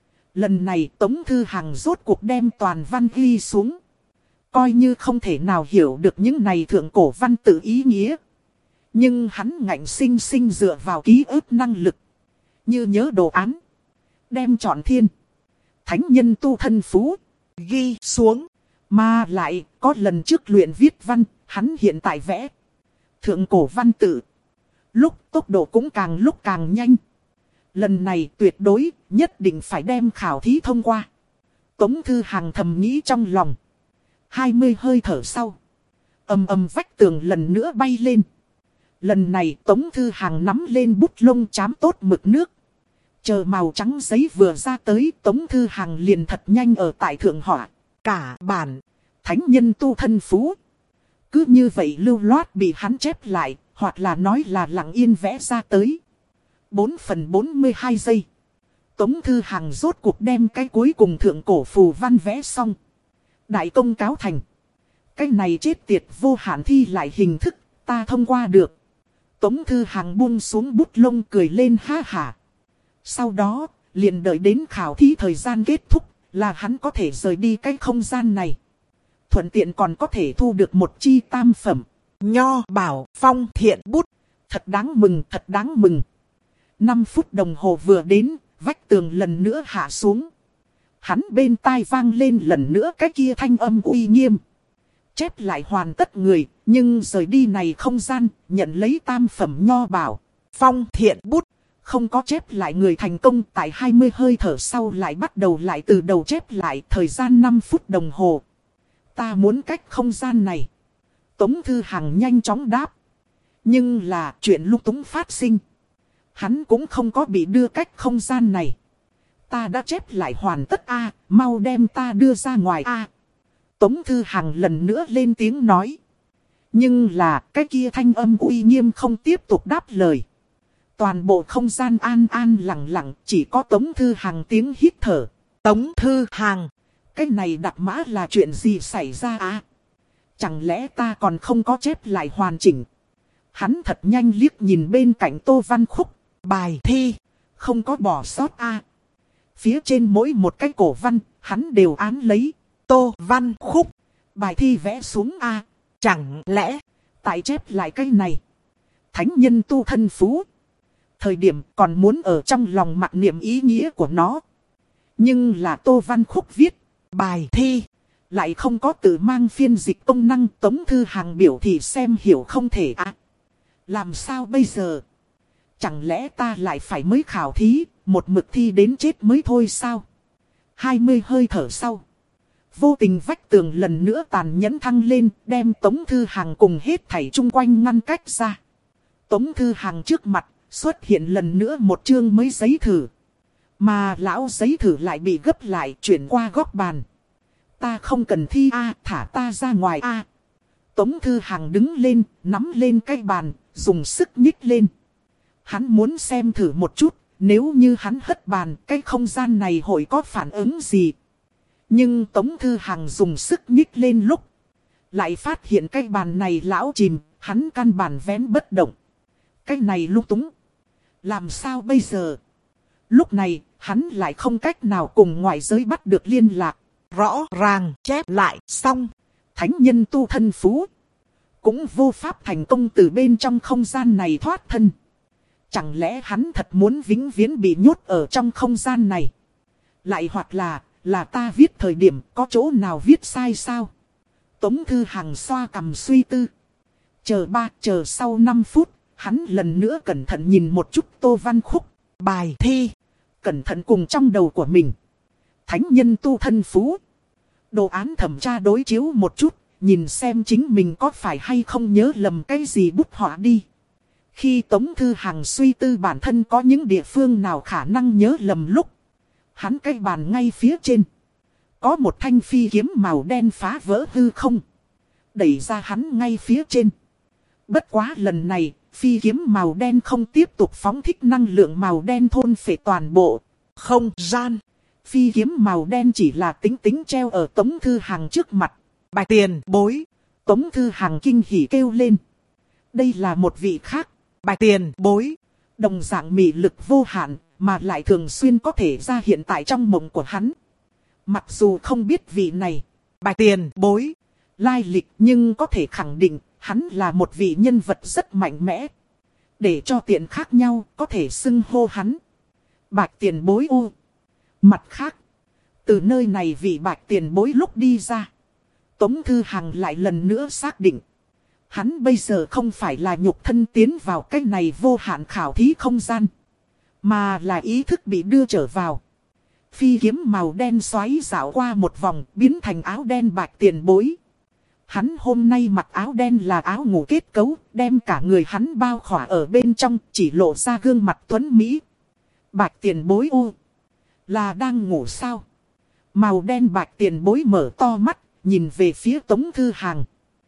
Lần này Tống Thư Hằng rốt cuộc đem toàn văn ghi xuống. Coi như không thể nào hiểu được những này thượng cổ văn tự ý nghĩa. Nhưng hắn ngạnh sinh sinh dựa vào ký ức năng lực. Như nhớ đồ án. Đem trọn thiên. Thánh nhân tu thân phú. Ghi xuống. Mà lại có lần trước luyện viết văn. Hắn hiện tại vẽ. Thượng cổ văn tự. Lúc tốc độ cũng càng lúc càng nhanh. Lần này tuyệt đối nhất định phải đem khảo thí thông qua. Tống Thư Hằng thầm nghĩ trong lòng. Hai mươi hơi thở sau. Ầm ầm vách tường lần nữa bay lên. Lần này Tống Thư Hằng nắm lên bút lông chám tốt mực nước. Chờ màu trắng giấy vừa ra tới, Tống Thư Hằng liền thật nhanh ở tại thượng họa. Cả bản, thánh nhân tu thân phú. Cứ như vậy lưu loát bị hắn chép lại, hoặc là nói là lặng yên vẽ ra tới. bốn phần bốn mươi hai giây. Tống Thư Hằng rốt cuộc đem cái cuối cùng thượng cổ phù văn vẽ xong. Đại công cáo thành. Cái này chết tiệt vô hạn thi lại hình thức, ta thông qua được. Tống Thư Hằng buông xuống bút lông cười lên ha hả. Sau đó, liền đợi đến khảo thí thời gian kết thúc, là hắn có thể rời đi cái không gian này. Thuận tiện còn có thể thu được một chi tam phẩm. Nho Bảo Phong thiện bút. Thật đáng mừng, thật đáng mừng. năm phút đồng hồ vừa đến, vách tường lần nữa hạ xuống. Hắn bên tai vang lên lần nữa cái kia thanh âm uy nghiêm. Chép lại hoàn tất người, nhưng rời đi này không gian, nhận lấy tam phẩm Nho Bảo Phong thiện bút. Không có chép lại người thành công, tại hai mươi hơi thở sau lại bắt đầu lại từ đầu chép lại thời gian năm phút đồng hồ. Ta muốn cách không gian này. Tống Thư Hằng nhanh chóng đáp. Nhưng là chuyện lung túng phát sinh. Hắn cũng không có bị đưa cách không gian này. Ta đã chép lại hoàn tất a, mau đem ta đưa ra ngoài a. Tống Thư Hằng lần nữa lên tiếng nói. Nhưng là cái kia thanh âm uy nghiêm không tiếp tục đáp lời. Toàn bộ không gian an an lặng lặng, chỉ có Tống Thư Hằng tiếng hít thở. Tống Thư Hằng, cái này đặt mã là chuyện gì xảy ra à? Chẳng lẽ ta còn không có chép lại hoàn chỉnh? Hắn thật nhanh liếc nhìn bên cạnh Tô Văn Khúc. Bài thi, không có bỏ sót à? Phía trên mỗi một cái cổ văn, hắn đều án lấy. Tô Văn Khúc, bài thi vẽ xuống à? Chẳng lẽ, tại chép lại cái này? Thánh nhân tu thân phú. Thời điểm còn muốn ở trong lòng mặc niệm ý nghĩa của nó. Nhưng là Tô Văn Khúc viết. Bài thi. Lại không có tự mang phiên dịch công năng. Tống Thư Hằng biểu thì xem hiểu không thể à. Làm sao bây giờ? Chẳng lẽ ta lại phải mới khảo thí. Một mực thi đến chết mới thôi sao? Hai mươi hơi thở sau. Vô tình vách tường lần nữa tàn nhẫn thăng lên. Đem Tống Thư Hằng cùng hết thảy chung quanh ngăn cách ra. Tống Thư Hằng trước mặt. Xuất hiện lần nữa một chương mới giấy thử. Mà lão giấy thử lại bị gấp lại chuyển qua góc bàn. Ta không cần thi a, thả ta ra ngoài a. Tống Thư Hằng đứng lên, nắm lên cái bàn, dùng sức nhích lên. Hắn muốn xem thử một chút, nếu như hắn hất bàn, cái không gian này hội có phản ứng gì. Nhưng Tống Thư Hằng dùng sức nhích lên lúc. Lại phát hiện cái bàn này lão chìm, hắn căn bản vén bất động. Cái này lung túng. Làm sao bây giờ? Lúc này, hắn lại không cách nào cùng ngoại giới bắt được liên lạc. Rõ ràng, chép lại, xong. Thánh nhân tu thân phú. Cũng vô pháp thành công từ bên trong không gian này thoát thân. Chẳng lẽ hắn thật muốn vĩnh viễn bị nhốt ở trong không gian này? Lại hoặc là, là ta viết thời điểm có chỗ nào viết sai sao? Tống Thư Hằng xoa cằm suy tư. Chờ ba, chờ sau năm phút. Hắn lần nữa cẩn thận nhìn một chút Tô Văn Khúc. Bài thi. Cẩn thận cùng trong đầu của mình. Thánh nhân tu thân phú. Đồ án thẩm tra đối chiếu một chút. Nhìn xem chính mình có phải hay không nhớ lầm cái gì bút họa đi. Khi Tống Thư Hằng suy tư bản thân có những địa phương nào khả năng nhớ lầm lúc. Hắn cái bàn ngay phía trên. Có một thanh phi kiếm màu đen phá vỡ hư không. Đẩy ra hắn ngay phía trên. Bất quá lần này, phi kiếm màu đen không tiếp tục phóng thích năng lượng màu đen thôn phệ toàn bộ không gian. Phi kiếm màu đen chỉ là tính tính treo ở Tống Thư Hằng trước mặt. Bạch tiền bối. Tống Thư Hằng kinh hỉ kêu lên. Đây là một vị khác. Bạch tiền bối. Đồng dạng mị lực vô hạn, mà lại thường xuyên có thể ra hiện tại trong mộng của hắn. Mặc dù không biết vị này, Bạch tiền bối, lai lịch, nhưng có thể khẳng định, hắn là một vị nhân vật rất mạnh mẽ. Để cho tiện khác nhau, có thể xưng hô hắn Bạch tiền bối u. Mặt khác, từ nơi này vị Bạch tiền bối lúc đi ra, Tống Thư Hằng lại lần nữa xác định. Hắn bây giờ không phải là nhục thân tiến vào cái này vô hạn khảo thí không gian, mà là ý thức bị đưa trở vào. Phi kiếm màu đen xoáy dạo qua một vòng, biến thành áo đen Bạch tiền bối. Hắn hôm nay mặc áo đen là áo ngủ kết cấu, đem cả người hắn bao khỏa ở bên trong, chỉ lộ ra gương mặt tuấn Mỹ. Bạch tiền bối u. Là đang ngủ sao? Màu đen Bạch tiền bối mở to mắt, nhìn về phía Tống Thư Hằng.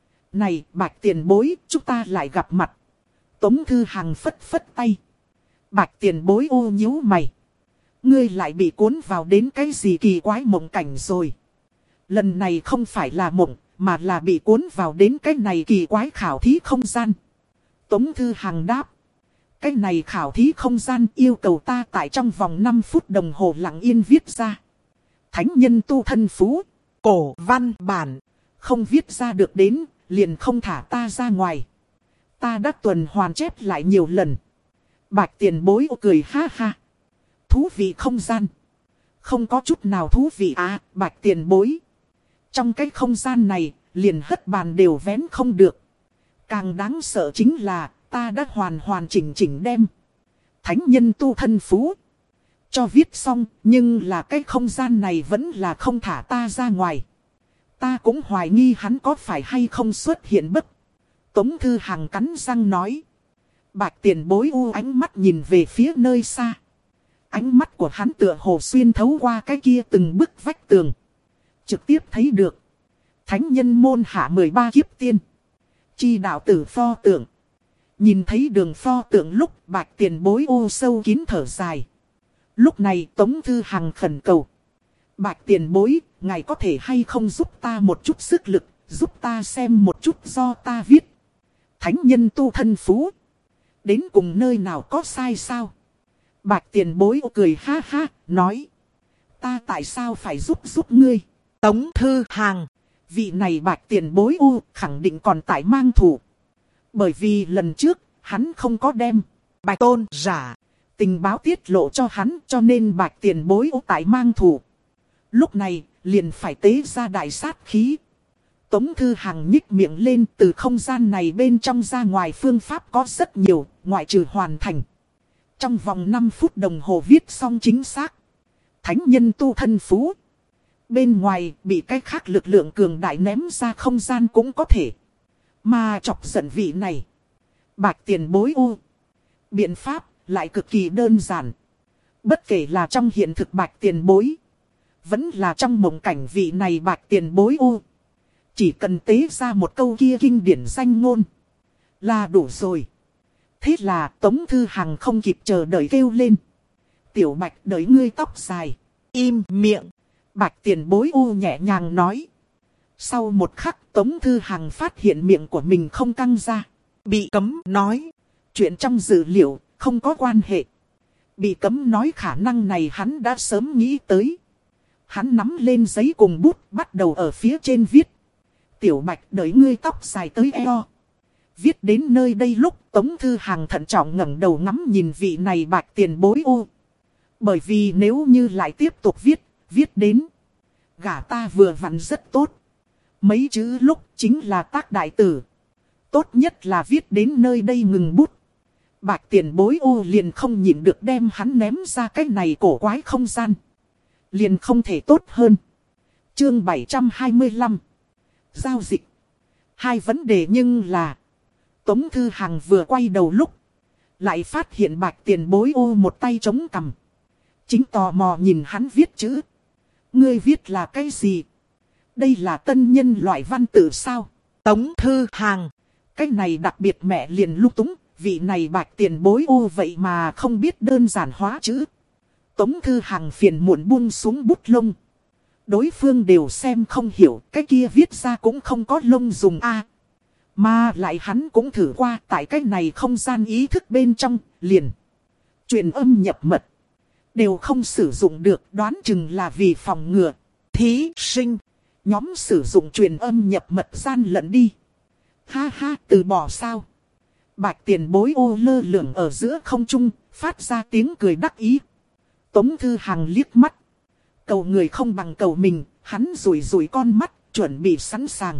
Này Bạch tiền bối, chúng ta lại gặp mặt. Tống Thư Hằng phất phất tay. Bạch tiền bối ô nhíu mày. Ngươi lại bị cuốn vào đến cái gì kỳ quái mộng cảnh rồi. Lần này không phải là mộng, mà là bị cuốn vào đến cái này kỳ quái khảo thí không gian. Tống Thư Hằng đáp. Cái này khảo thí không gian yêu cầu ta tại trong vòng năm phút đồng hồ lặng yên viết ra. Thánh nhân tu thân phú, cổ văn bản. Không viết ra được đến, liền không thả ta ra ngoài. Ta đã tuần hoàn chép lại nhiều lần. Bạch tiền bối cười ha ha. Thú vị không gian. Không có chút nào thú vị à, Bạch tiền bối. Trong cái không gian này, liền hất bàn đều vén không được. Càng đáng sợ chính là, ta đã hoàn hoàn chỉnh chỉnh đem thánh nhân tu thân phú cho viết xong, nhưng là cái không gian này vẫn là không thả ta ra ngoài. Ta cũng hoài nghi hắn có phải hay không xuất hiện bất. Tống Thư Hằng cắn răng nói. Bạch tiền bối u ánh mắt nhìn về phía nơi xa. Ánh mắt của hắn tựa hồ xuyên thấu qua cái kia từng bức vách tường. Trực tiếp thấy được thánh nhân môn hạ mười ba kiếp tiên. Chi đạo tử pho tượng. Nhìn thấy đường pho tượng lúc Bạch tiền bối ô sâu kín thở dài. Lúc này Tống Thư Hằng khẩn cầu. Bạch tiền bối, ngài có thể hay không giúp ta một chút sức lực, giúp ta xem một chút do ta viết. Thánh nhân tu thân phú. Đến cùng nơi nào có sai sao? Bạch tiền bối cười ha ha, nói. Ta tại sao phải giúp giúp ngươi? Tống Thư Hằng. Vị này Bạch tiền bối u khẳng định còn tại mang thủ. Bởi vì lần trước, hắn không có đem Bạch tôn giả tình báo tiết lộ cho hắn, cho nên Bạch tiền bối u tại mang thủ. Lúc này, liền phải tế ra đại sát khí. Tống Thư Hằng nhích miệng lên, từ không gian này bên trong ra ngoài phương pháp có rất nhiều, ngoại trừ hoàn thành. Trong vòng năm phút đồng hồ viết xong chính xác. Thánh nhân tu thân phú. Bên ngoài bị cái khác lực lượng cường đại ném ra không gian cũng có thể. Mà chọc giận vị này. Bạch tiền bối u. Biện pháp lại cực kỳ đơn giản. Bất kể là trong hiện thực Bạch tiền bối. Vẫn là trong mộng cảnh vị này Bạch tiền bối u. Chỉ cần tế ra một câu kia kinh điển danh ngôn. Là đủ rồi. Thế là Tống Thư Hằng không kịp chờ đợi kêu lên. Tiểu Bạch đợi ngươi tóc dài. Im miệng. Bạch tiền bối u nhẹ nhàng nói. Sau một khắc Tống Thư Hằng phát hiện miệng của mình không căng ra. Bị cấm nói. Chuyện trong dữ liệu không có quan hệ. Bị cấm nói khả năng này hắn đã sớm nghĩ tới. Hắn nắm lên giấy cùng bút bắt đầu ở phía trên viết. Tiểu Bạch đợi ngươi tóc dài tới eo. Viết đến nơi đây lúc Tống Thư Hằng thận trọng ngẩng đầu ngắm nhìn vị này Bạch tiền bối u. Bởi vì nếu như lại tiếp tục viết, viết đến. Gả ta vừa vặn rất tốt. Mấy chữ lúc chính là tác đại tử. Tốt nhất là viết đến nơi đây ngừng bút. Bạch tiền bối u liền không nhịn được đem hắn ném ra cái này cổ quái không gian. Liền không thể tốt hơn. Chương bảy trăm hai mươi lăm. Giao dịch. Hai vấn đề nhưng là. Tống Thư Hằng vừa quay đầu lúc. Lại phát hiện Bạch tiền bối u một tay chống cằm. Chính tò mò nhìn hắn viết chữ. Ngươi viết là cái gì? Đây là tân nhân loại văn tự sao? Tống Thư Hàng. Cái này đặc biệt mẹ liền lung túng. Vị này Bạch tiền bối ô vậy mà không biết đơn giản hóa chữ. Tống Thư Hàng phiền muộn buông xuống bút lông. Đối phương đều xem không hiểu. Cái kia viết ra cũng không có lông dùng a. Mà lại hắn cũng thử qua. Tại cái này không gian ý thức bên trong. Liền truyền âm nhập mật đều không sử dụng được, đoán chừng là vì phòng ngừa thí sinh nhóm sử dụng truyền âm nhập mật gian lận đi. Ha ha, từ bỏ sao? Bạch tiền bối ô lơ lửng ở giữa không trung, phát ra tiếng cười đắc ý. Tống Thư Hàng liếc mắt. Cầu người không bằng cầu mình, hắn rủi rủi con mắt, chuẩn bị sẵn sàng.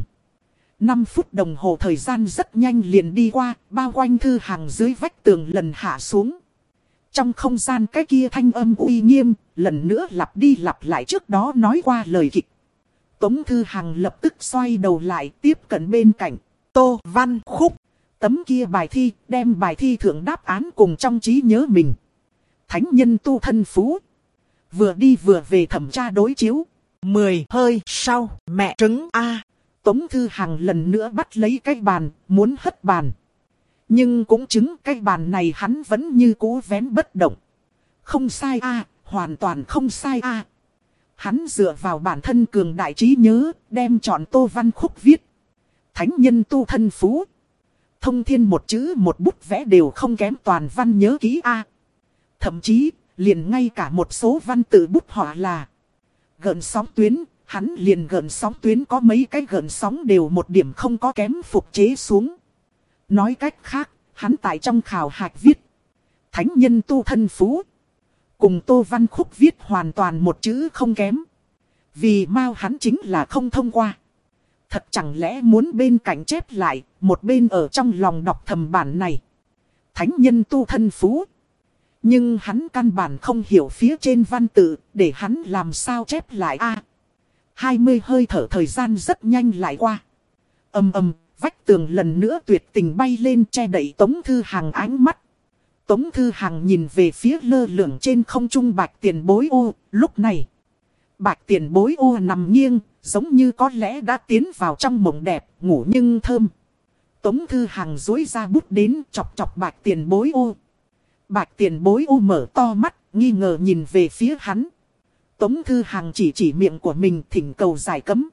Năm phút đồng hồ thời gian rất nhanh liền đi qua, bao quanh Thư Hàng dưới vách tường lần hạ xuống. Trong không gian cái kia thanh âm uy nghiêm, lần nữa lặp đi lặp lại trước đó nói qua lời kịch. Tống Thư Hàng lập tức xoay đầu lại tiếp cận bên cạnh. Tô Văn Khúc. Tấm kia bài thi, đem bài thi thượng đáp án cùng trong trí nhớ mình. Thánh nhân tu thân phú. Vừa đi vừa về thẩm tra đối chiếu. Mười hơi sau, mẹ trứng A. Tống Thư Hàng lần nữa bắt lấy cái bàn, muốn hất bàn. Nhưng cũng chứng cái bàn này hắn vẫn như cũ vén bất động. Không sai a, hoàn toàn không sai a. Hắn dựa vào bản thân cường đại trí nhớ, đem chọn Tô Văn Khúc viết. Thánh nhân tu thân phú. Thông thiên một chữ một bút vẽ đều không kém toàn văn nhớ ký a. Thậm chí, liền ngay cả một số văn tự bút họa là gợn sóng tuyến, hắn liền gợn sóng tuyến có mấy cái gợn sóng đều một điểm không có kém phục chế xuống. Nói cách khác, hắn tại trong khảo hạch viết thánh nhân tu thân phú. Cùng Tô Văn Khúc viết hoàn toàn một chữ không kém. Vì mau hắn chính là không thông qua. Thật chẳng lẽ muốn bên cạnh chép lại, một bên ở trong lòng đọc thầm bản này. Thánh nhân tu thân phú. Nhưng hắn căn bản không hiểu phía trên văn tự, để hắn làm sao chép lại a. Hai mươi hơi thở thời gian rất nhanh lại qua. Ầm ầm. Vách tường lần nữa tuyệt tình bay lên che đậy Tống Thư Hàng ánh mắt. Tống Thư Hàng nhìn về phía lơ lửng trên không trung Bạch tiền bối ô. Lúc này, Bạch tiền bối ô nằm nghiêng, giống như có lẽ đã tiến vào trong mộng đẹp, ngủ nhưng thơm. Tống Thư Hàng duỗi ra bút đến chọc chọc Bạch tiền bối ô. Bạch tiền bối ô mở to mắt, nghi ngờ nhìn về phía hắn. Tống Thư Hàng chỉ chỉ miệng của mình thỉnh cầu giải cấm.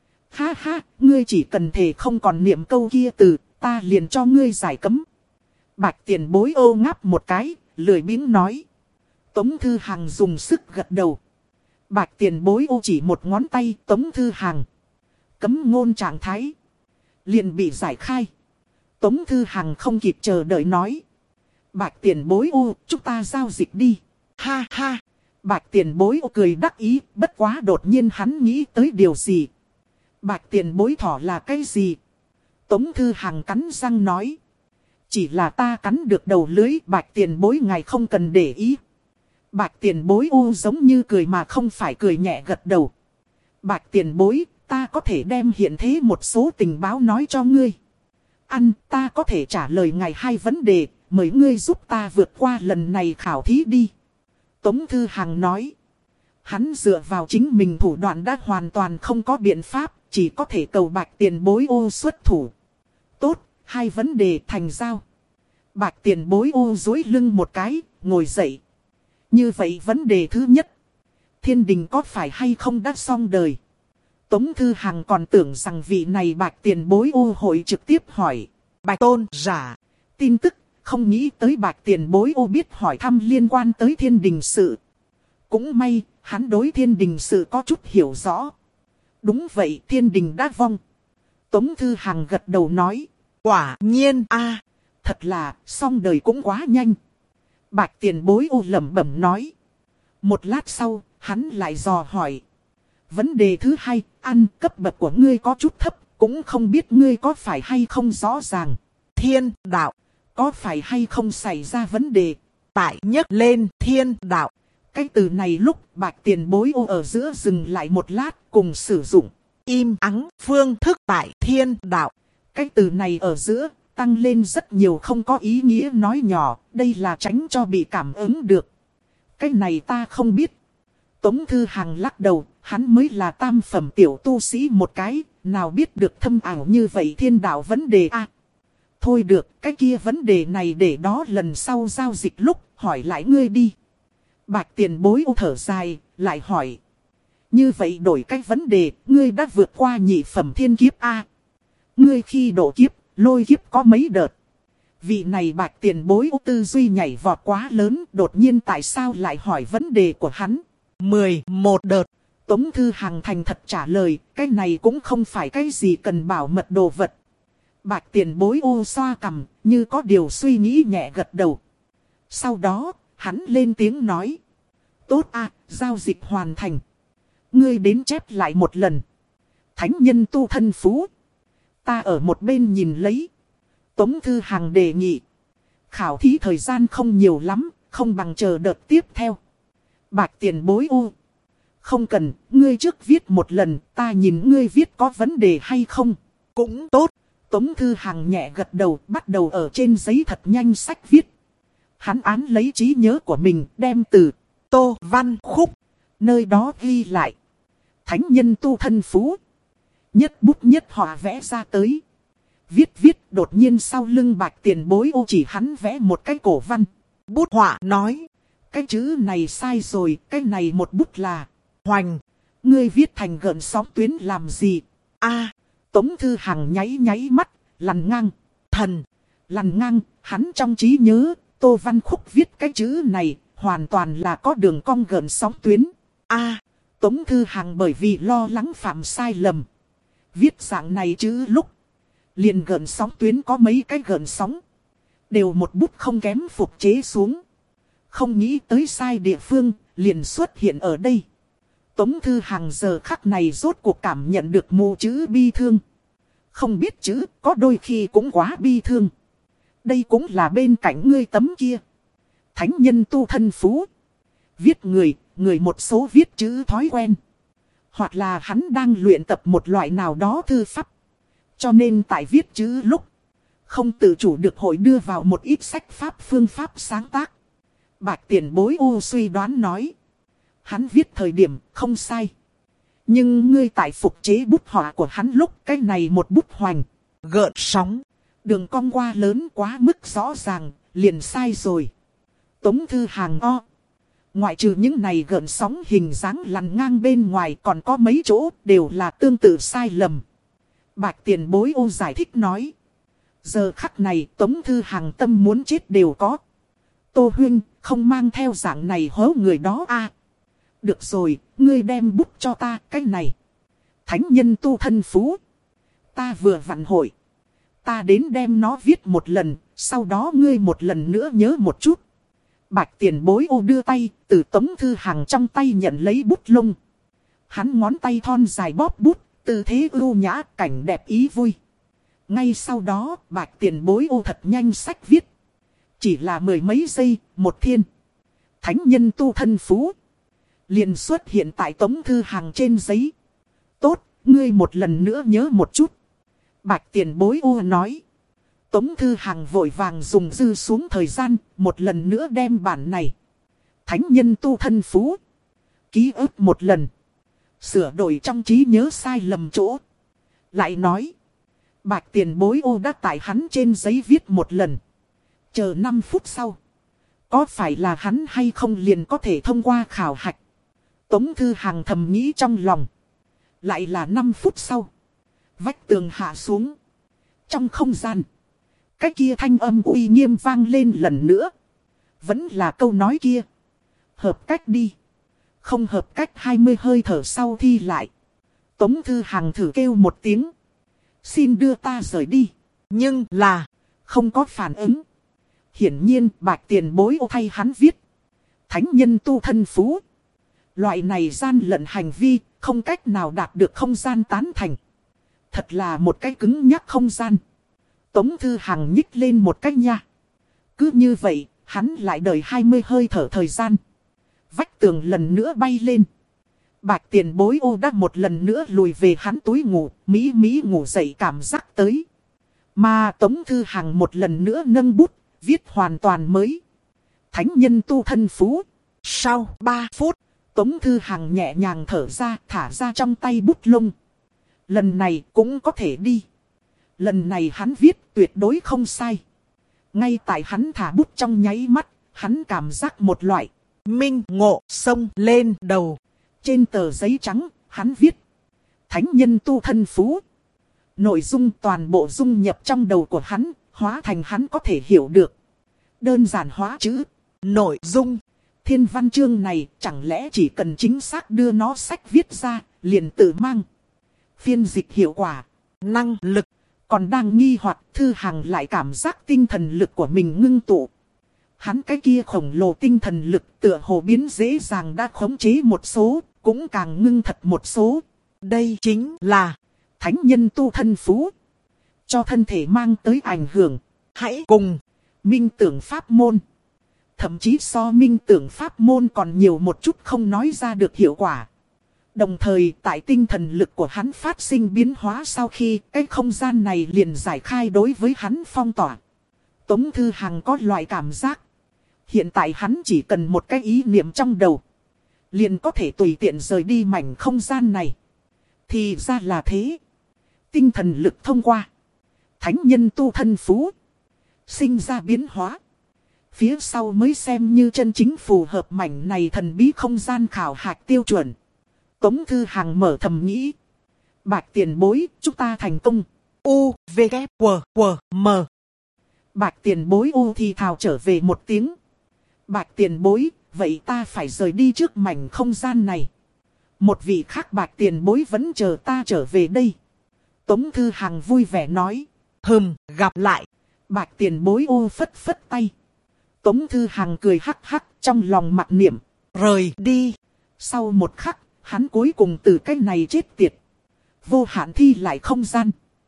Ha ha, ngươi chỉ cần thề không còn niệm câu kia từ, ta liền cho ngươi giải cấm. Bạch tiền bối ô ngáp một cái, lười biếng nói. Tống Thư Hàng dùng sức gật đầu. Bạch tiền bối ô chỉ một ngón tay, Tống Thư Hàng cấm ngôn trạng thái liền bị giải khai. Tống Thư Hàng không kịp chờ đợi nói. Bạch tiền bối ô, chúng ta giao dịch đi. Ha ha, Bạch tiền bối ô cười đắc ý, bất quá đột nhiên hắn nghĩ tới điều gì. Bạch tiền bối thỏ là cái gì? Tống Thư Hàng cắn răng nói. Chỉ là ta cắn được đầu lưới, Bạch tiền bối ngài không cần để ý. Bạch tiền bối u giống như cười mà không phải cười nhẹ gật đầu. Bạch tiền bối, ta có thể đem hiện thế một số tình báo nói cho ngươi. Ăn, ta có thể trả lời ngài hai vấn đề, mời ngươi giúp ta vượt qua lần này khảo thí đi. Tống Thư Hàng nói. Hắn dựa vào chính mình thủ đoạn đã hoàn toàn không có biện pháp, chỉ có thể cầu Bạch tiền bối ô xuất thủ. Tốt, hai vấn đề thành giao. Bạch tiền bối ô duỗi lưng một cái, ngồi dậy. Như vậy vấn đề thứ nhất. Thiên đình có phải hay không đã xong đời? Tống Thư Hàng còn tưởng rằng vị này Bạch tiền bối ô hội trực tiếp hỏi. Bạch tôn giả. Tin tức, không nghĩ tới Bạch tiền bối ô biết hỏi thăm liên quan tới thiên đình sự. Cũng may, hắn đối thiên đình sự có chút hiểu rõ. Đúng vậy, thiên đình đã vong. Tống Thư Hàng gật đầu nói. Quả nhiên a, thật là, xong đời cũng quá nhanh. Bạch tiền bối ô lẩm bẩm nói. Một lát sau, hắn lại dò hỏi. Vấn đề thứ hai, ăn cấp bậc của ngươi có chút thấp, cũng không biết ngươi có phải hay không rõ ràng. Thiên đạo, có phải hay không xảy ra vấn đề? Tại nhấc lên thiên đạo. Cái từ này lúc Bạch tiền bối ô ở giữa dừng lại một lát cùng sử dụng. Im ắng phương thức tại thiên đạo. Cái từ này ở giữa tăng lên rất nhiều không có ý nghĩa nói nhỏ. Đây là tránh cho bị cảm ứng được. Cái này ta không biết. Tống Thư Hằng lắc đầu, hắn mới là tam phẩm tiểu tu sĩ một cái, nào biết được thâm ảo như vậy thiên đạo vấn đề a. Thôi được, cái kia vấn đề này để đó lần sau giao dịch lúc, hỏi lại ngươi đi. Bạch tiền bối ô thở dài, lại hỏi. Như vậy đổi cái vấn đề, ngươi đã vượt qua nhị phẩm thiên kiếp a. Ngươi khi độ kiếp, lôi kiếp có mấy đợt. Vị này bạch tiền bối ô tư duy nhảy vọt quá lớn, đột nhiên tại sao lại hỏi vấn đề của hắn. mười một đợt. Tống Thư Hằng thành thật trả lời, cái này cũng không phải cái gì cần bảo mật đồ vật. Bạch tiền bối ô xoa cằm, như có điều suy nghĩ nhẹ gật đầu. Sau đó, hắn lên tiếng nói. Tốt a, giao dịch hoàn thành. Ngươi đến chép lại một lần. Thánh nhân tu thân phú. Ta ở một bên nhìn lấy. Tống Thư Hằng đề nghị. Khảo thí thời gian không nhiều lắm, không bằng chờ đợt tiếp theo. Bạch tiền bối ô. Không cần, ngươi trước viết một lần, ta nhìn ngươi viết có vấn đề hay không. Cũng tốt. Tống Thư Hằng nhẹ gật đầu, bắt đầu ở trên giấy thật nhanh sách viết. Hắn án lấy trí nhớ của mình, đem từ Tô Văn Khúc, nơi đó ghi lại. Thánh nhân tu thân phú. Nhất bút nhất họa vẽ ra tới. Viết viết, đột nhiên sau lưng bạch tiền bối ô chỉ hắn vẽ một cái cổ văn. Bút họa nói. Cái chữ này sai rồi, cái này một bút là hoành. Ngươi viết thành gợn sóng tuyến làm gì? A. Tống Thư Hằng nháy nháy mắt, lằn ngang. Thần. Lằn ngang, hắn trong trí nhớ, Tô Văn Khúc viết cái chữ này, hoàn toàn là có đường cong gợn sóng tuyến. A. Tống Thư Hằng bởi vì lo lắng phạm sai lầm. Viết dạng này chữ lúc. Liền gợn sóng tuyến có mấy cái gợn sóng. Đều một bút không kém phục chế xuống. Không nghĩ tới sai địa phương, liền xuất hiện ở đây. Tống Thư Hằng giờ khắc này rốt cuộc cảm nhận được mù chữ bi thương. Không biết chữ, có đôi khi cũng quá bi thương. Đây cũng là bên cạnh ngươi tấm kia. Thánh nhân tu thân phú. Viết người, người một số viết chữ thói quen. Hoặc là hắn đang luyện tập một loại nào đó thư pháp. Cho nên tại viết chữ lúc, không tự chủ được hội đưa vào một ít sách pháp phương pháp sáng tác. Bạch tiền bối ô suy đoán nói. Hắn viết thời điểm không sai. Nhưng ngươi tại phục chế bút họa của hắn lúc cái này một bút hoành. Gợn sóng. Đường cong qua lớn quá mức rõ ràng, liền sai rồi. Tống Thư Hằng o. Ngoại trừ những này gợn sóng hình dáng lằn ngang bên ngoài còn có mấy chỗ đều là tương tự sai lầm. Bạch tiền bối ô giải thích nói. Giờ khắc này Tống Thư Hằng tâm muốn chết đều có. Tô Huynh không mang theo dạng này hố người đó a. Được rồi, ngươi đem bút cho ta cái này. Thánh nhân tu thân phú. Ta vừa vặn hội. Ta đến đem nó viết một lần, sau đó ngươi một lần nữa nhớ một chút. Bạch tiền bối ô đưa tay, từ Tống Thư Hằng trong tay nhận lấy bút lông. Hắn ngón tay thon dài bóp bút, tư thế ưu nhã, cảnh đẹp ý vui. Ngay sau đó, bạch tiền bối ô thật nhanh sách viết. Chỉ là mười mấy giây, một thiên. Thánh nhân tu thân phú. Liền xuất hiện tại Tống Thư Hằng trên giấy. Tốt, ngươi một lần nữa nhớ một chút. Bạch tiền bối ô nói. Tống Thư Hằng vội vàng dùng dư xuống thời gian, một lần nữa đem bản này. Thánh nhân tu thân phú. Ký ức một lần. Sửa đổi trong trí nhớ sai lầm chỗ. Lại nói. Bạch tiền bối ô đã tại hắn trên giấy viết một lần. Chờ năm phút sau. Có phải là hắn hay không liền có thể thông qua khảo hạch. Tống Thư Hằng thầm nghĩ trong lòng. Lại là năm phút sau. Vách tường hạ xuống. Trong không gian. Cái kia thanh âm uy nghiêm vang lên lần nữa. Vẫn là câu nói kia. Hợp cách đi. Không hợp cách hai mươi hơi thở sau thi lại. Tống Thư Hằng thử kêu một tiếng. Xin đưa ta rời đi. Nhưng là không có phản ứng. Hiển nhiên bạch tiền bối ô thay hắn viết. Thánh nhân tu thân phú. Loại này gian lận hành vi không cách nào đạt được không gian tán thành. Thật là một cái cứng nhắc không gian. Tống Thư Hằng nhích lên một cách nha. Cứ như vậy, hắn lại đợi hai mươi hơi thở thời gian. Vách tường lần nữa bay lên. Bạch tiền bối ô đã một lần nữa lùi về hắn túi ngủ, mỹ mỹ ngủ dậy cảm giác tới. Mà Tống Thư Hằng một lần nữa nâng bút, viết hoàn toàn mới. Thánh nhân tu thân phú. Sau ba phút, Tống Thư Hằng nhẹ nhàng thở ra, thả ra trong tay bút lông. Lần này cũng có thể đi. Lần này hắn viết tuyệt đối không sai. Ngay tại hắn thả bút trong nháy mắt, hắn cảm giác một loại minh ngộ sông lên đầu. Trên tờ giấy trắng, hắn viết thánh nhân tu thân phú. Nội dung toàn bộ dung nhập trong đầu của hắn, hóa thành hắn có thể hiểu được. Đơn giản hóa chữ, nội dung. Thiên văn chương này chẳng lẽ chỉ cần chính xác đưa nó sách viết ra, liền tự mang phiên dịch hiệu quả, năng lực. Còn đang nghi hoặc Thư Hằng lại cảm giác tinh thần lực của mình ngưng tụ. Hắn cái kia khổng lồ tinh thần lực tựa hồ biến dễ dàng đã khống chế một số, cũng càng ngưng thật một số. Đây chính là thánh nhân tu thân phú, cho thân thể mang tới ảnh hưởng. Hãy cùng minh tưởng pháp môn. Thậm chí so minh tưởng pháp môn còn nhiều một chút không nói ra được hiệu quả. Đồng thời tại tinh thần lực của hắn phát sinh biến hóa sau khi cái không gian này liền giải khai đối với hắn phong tỏa. Tống Thư Hằng có loại cảm giác. Hiện tại hắn chỉ cần một cái ý niệm trong đầu, liền có thể tùy tiện rời đi mảnh không gian này. Thì ra là thế. Tinh thần lực thông qua thánh nhân tu thân phú, sinh ra biến hóa. Phía sau mới xem như chân chính phù hợp mảnh này thần bí không gian khảo hạch tiêu chuẩn. Tống Thư Hằng mở thầm nghĩ. Bạch tiền bối, chúng ta thành công. U, V, K, W, W, M. Bạch tiền bối U thì thào trở về một tiếng. Bạch tiền bối, vậy ta phải rời đi trước mảnh không gian này. Một vị khác bạch tiền bối vẫn chờ ta trở về đây. Tống Thư Hằng vui vẻ nói. Hừm, gặp lại. Bạch tiền bối U phất phất tay. Tống Thư Hằng cười hắc hắc trong lòng mặc niệm. Rời đi. Sau một khắc, hắn cuối cùng từ cái này chết tiệt. Vô hạn thi lại không gian.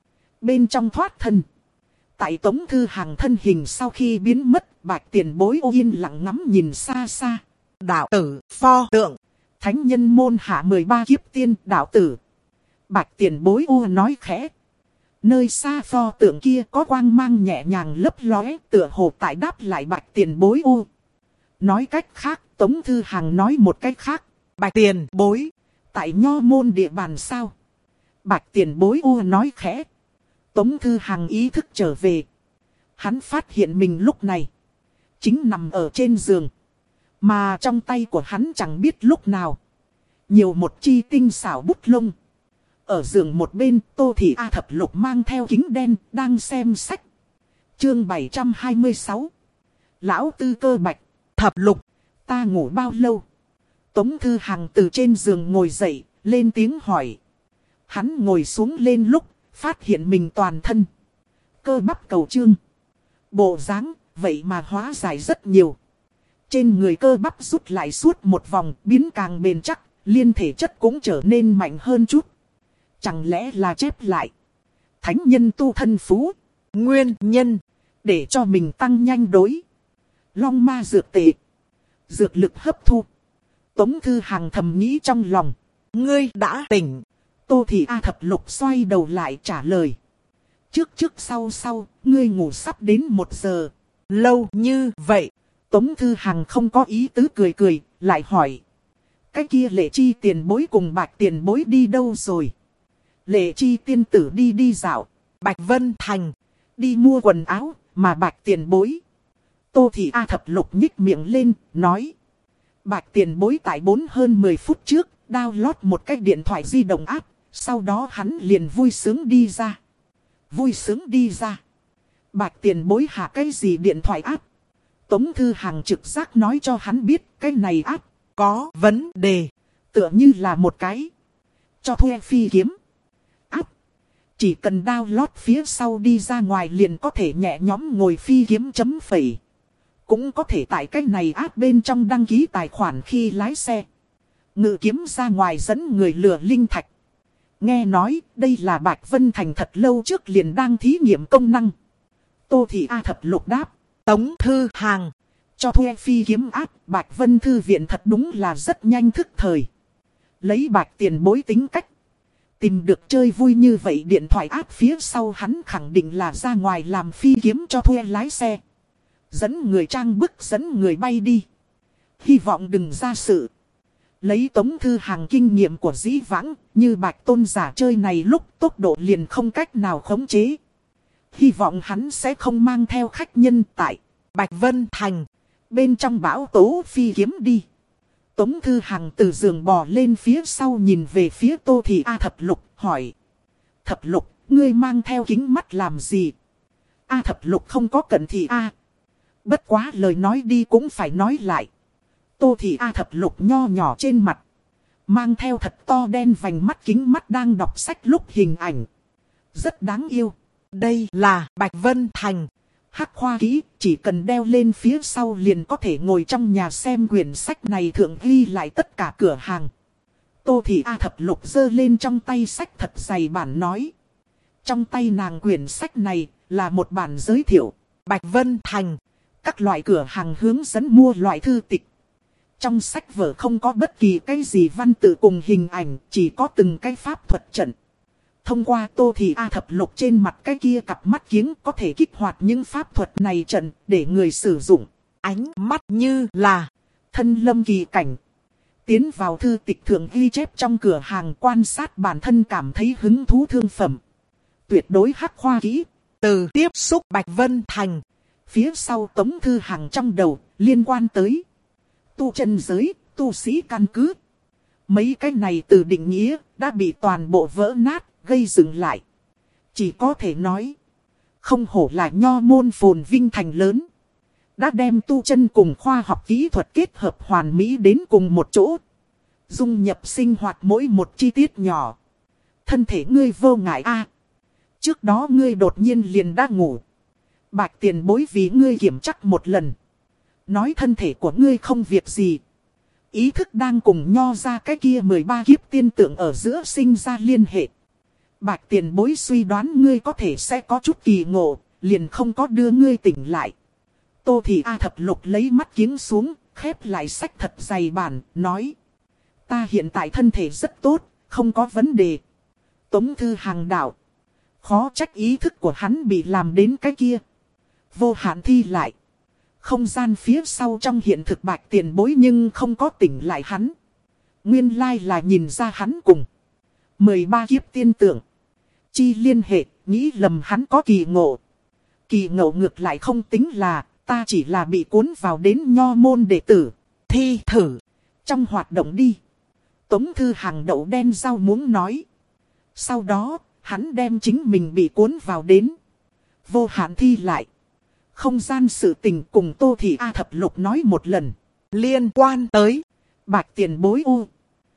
Bên trong thoát thân. Tại Tống Thư Hằng thân hình sau khi biến mất, bạch tiền bối ô yên lặng ngắm nhìn xa xa. Đạo tử, pho tượng. Thánh nhân môn hạ mười ba kiếp tiên đạo tử. Bạch tiền bối ô nói khẽ. Nơi xa pho tượng kia có quang mang nhẹ nhàng lấp lóe, tựa hồ tại đáp lại bạch tiền bối ô. Nói cách khác, Tống Thư Hằng nói một cách khác. Bạch tiền bối. Tại nho môn địa bàn sao? Bạch tiền bối ô nói khẽ. Tống Thư Hằng ý thức trở về. Hắn phát hiện mình lúc này chính nằm ở trên giường. Mà trong tay của hắn chẳng biết lúc nào nhiều một chi tinh xảo bút lông. Ở giường một bên, Tô Thị A Thập Lục mang theo kính đen, đang xem sách. Chương bảy trăm hai mươi sáu. Lão Tư Cơ Bạch. Thập Lục, ta ngủ bao lâu? Tống Thư Hằng từ trên giường ngồi dậy, lên tiếng hỏi. Hắn ngồi xuống lên lúc, phát hiện mình toàn thân cơ bắp cầu trương. Bộ dáng, vậy mà hóa giải rất nhiều. Trên người cơ bắp rút lại suốt một vòng, biến càng bền chắc, liên thể chất cũng trở nên mạnh hơn chút. Chẳng lẽ là chép lại thánh nhân tu thân phú, nguyên nhân để cho mình tăng nhanh đối long ma dược tệ, dược lực hấp thu. Tống Thư Hằng thầm nghĩ trong lòng. Ngươi đã tỉnh. Tô Thị A Thập Lục xoay đầu lại trả lời. Trước trước sau sau, ngươi ngủ sắp đến một giờ. Lâu như vậy. Tống Thư Hằng không có ý tứ cười cười, lại hỏi. Cái kia Lệ Chi tiền bối cùng Bạch tiền bối đi đâu rồi? Lệ Chi tiên tử đi đi dạo. Bạch Vân Thành đi mua quần áo, mà Bạch tiền bối. Tô Thị A Thập Lục nhích miệng lên, nói. Bạch tiền bối tại bốn hơn mười phút trước, download một cái điện thoại di động app. Sau đó hắn liền vui sướng đi ra. Vui sướng đi ra. Bạch tiền bối hạ cái gì điện thoại app? Tống Thư Hằng trực giác nói cho hắn biết cái này app có vấn đề. Tựa như là một cái cho thuê phi kiếm app. Chỉ cần download phía sau đi ra ngoài liền có thể nhẹ nhõm ngồi phi kiếm chấm phẩy. Cũng có thể tại cái này app bên trong đăng ký tài khoản khi lái xe. Ngự kiếm ra ngoài dẫn người lừa linh thạch. Nghe nói đây là Bạch Vân Thành thật lâu trước liền đang thí nghiệm công năng. Tô Thị A Thập Lục đáp. Tống Thư Hằng cho thuê phi kiếm áp, Bạch Vân Thư viện thật đúng là rất nhanh thức thời. Lấy Bạch tiền bối tính cách. Tìm được chơi vui như vậy điện thoại áp phía sau hắn khẳng định là ra ngoài làm phi kiếm cho thuê lái xe. Dẫn người trang bức dẫn người bay đi. Hy vọng đừng ra sự. Lấy Tống Thư Hàng kinh nghiệm của dĩ vãng, như Bạch Tôn giả chơi này lúc tốc độ liền không cách nào khống chế. Hy vọng hắn sẽ không mang theo khách nhân tại Bạch Vân Thành. Bên trong bão tố phi kiếm đi. Tống Thư Hàng từ giường bò lên phía sau nhìn về phía Tô Thị A Thập Lục, hỏi. Thập Lục, ngươi mang theo kính mắt làm gì? A Thập Lục không có cận thị A. Bất quá lời nói đi cũng phải nói lại. Tô Thị A Thập Lục nho nhỏ trên mặt. Mang theo thật to đen vành mắt kính mắt đang đọc sách lúc hình ảnh. Rất đáng yêu. Đây là Bạch Vân Thành. Hắc Hoa Ký, chỉ cần đeo lên phía sau liền có thể ngồi trong nhà xem quyển sách này thượng ghi lại tất cả cửa hàng. Tô Thị A Thập Lục giơ lên trong tay sách thật dày bản nói. Trong tay nàng quyển sách này là một bản giới thiệu. Bạch Vân Thành. Các loại cửa hàng hướng dẫn mua loại thư tịch. Trong sách vở không có bất kỳ cái gì văn tự cùng hình ảnh, chỉ có từng cái pháp thuật trận. Thông qua Tô Thị A Thập Lục trên mặt cái kia cặp mắt kiếng có thể kích hoạt những pháp thuật này trận để người sử dụng. Ánh mắt như là thân lâm kỳ cảnh. Tiến vào thư tịch thượng ghi chép trong cửa hàng quan sát bản thân cảm thấy hứng thú thương phẩm. Tuyệt đối Hắc Hoa Ký. Từ tiếp xúc Bạch Vân Thành. Phía sau Tống Thư Hàng trong đầu liên quan tới tu chân giới, tu sĩ căn cứ. Mấy cái này từ định nghĩa đã bị toàn bộ vỡ nát, gây dựng lại. Chỉ có thể nói, không hổ là nho môn phồn vinh thành lớn. Đã đem tu chân cùng khoa học kỹ thuật kết hợp hoàn mỹ đến cùng một chỗ. Dung nhập sinh hoạt mỗi một chi tiết nhỏ. Thân thể ngươi vô ngại a. Trước đó ngươi đột nhiên liền đã ngủ. Bạch tiền bối vì ngươi kiểm chắc một lần. Nói thân thể của ngươi không việc gì. Ý thức đang cùng nho ra cái kia mười ba kiếp tiên tượng ở giữa sinh ra liên hệ. Bạch tiền bối suy đoán ngươi có thể sẽ có chút kỳ ngộ, liền không có đưa ngươi tỉnh lại. Tô Thị A Thập Lục lấy mắt kiếng xuống, khép lại sách thật dày bản, nói. Ta hiện tại thân thể rất tốt, không có vấn đề. Tống Thư Hàng đạo. Khó trách ý thức của hắn bị làm đến cái kia. Vô hạn thi lại. Không gian phía sau trong hiện thực Bạch tiền bối nhưng không có tỉnh lại hắn. Nguyên lai là nhìn ra hắn cùng mười ba kiếp tiên tượng. Chi liên hệ, nghĩ lầm hắn có kỳ ngộ. Kỳ ngộ ngược lại không tính là, ta chỉ là bị cuốn vào đến nho môn đệ tử. Thi thử, trong hoạt động đi. Tống Thư Hàng đậu đen rau muống nói. Sau đó, hắn đem chính mình bị cuốn vào đến. Vô hạn thi lại. Không gian sự tình cùng Tô Thị A Thập Lục nói một lần. Liên quan tới Bạch tiền bối u.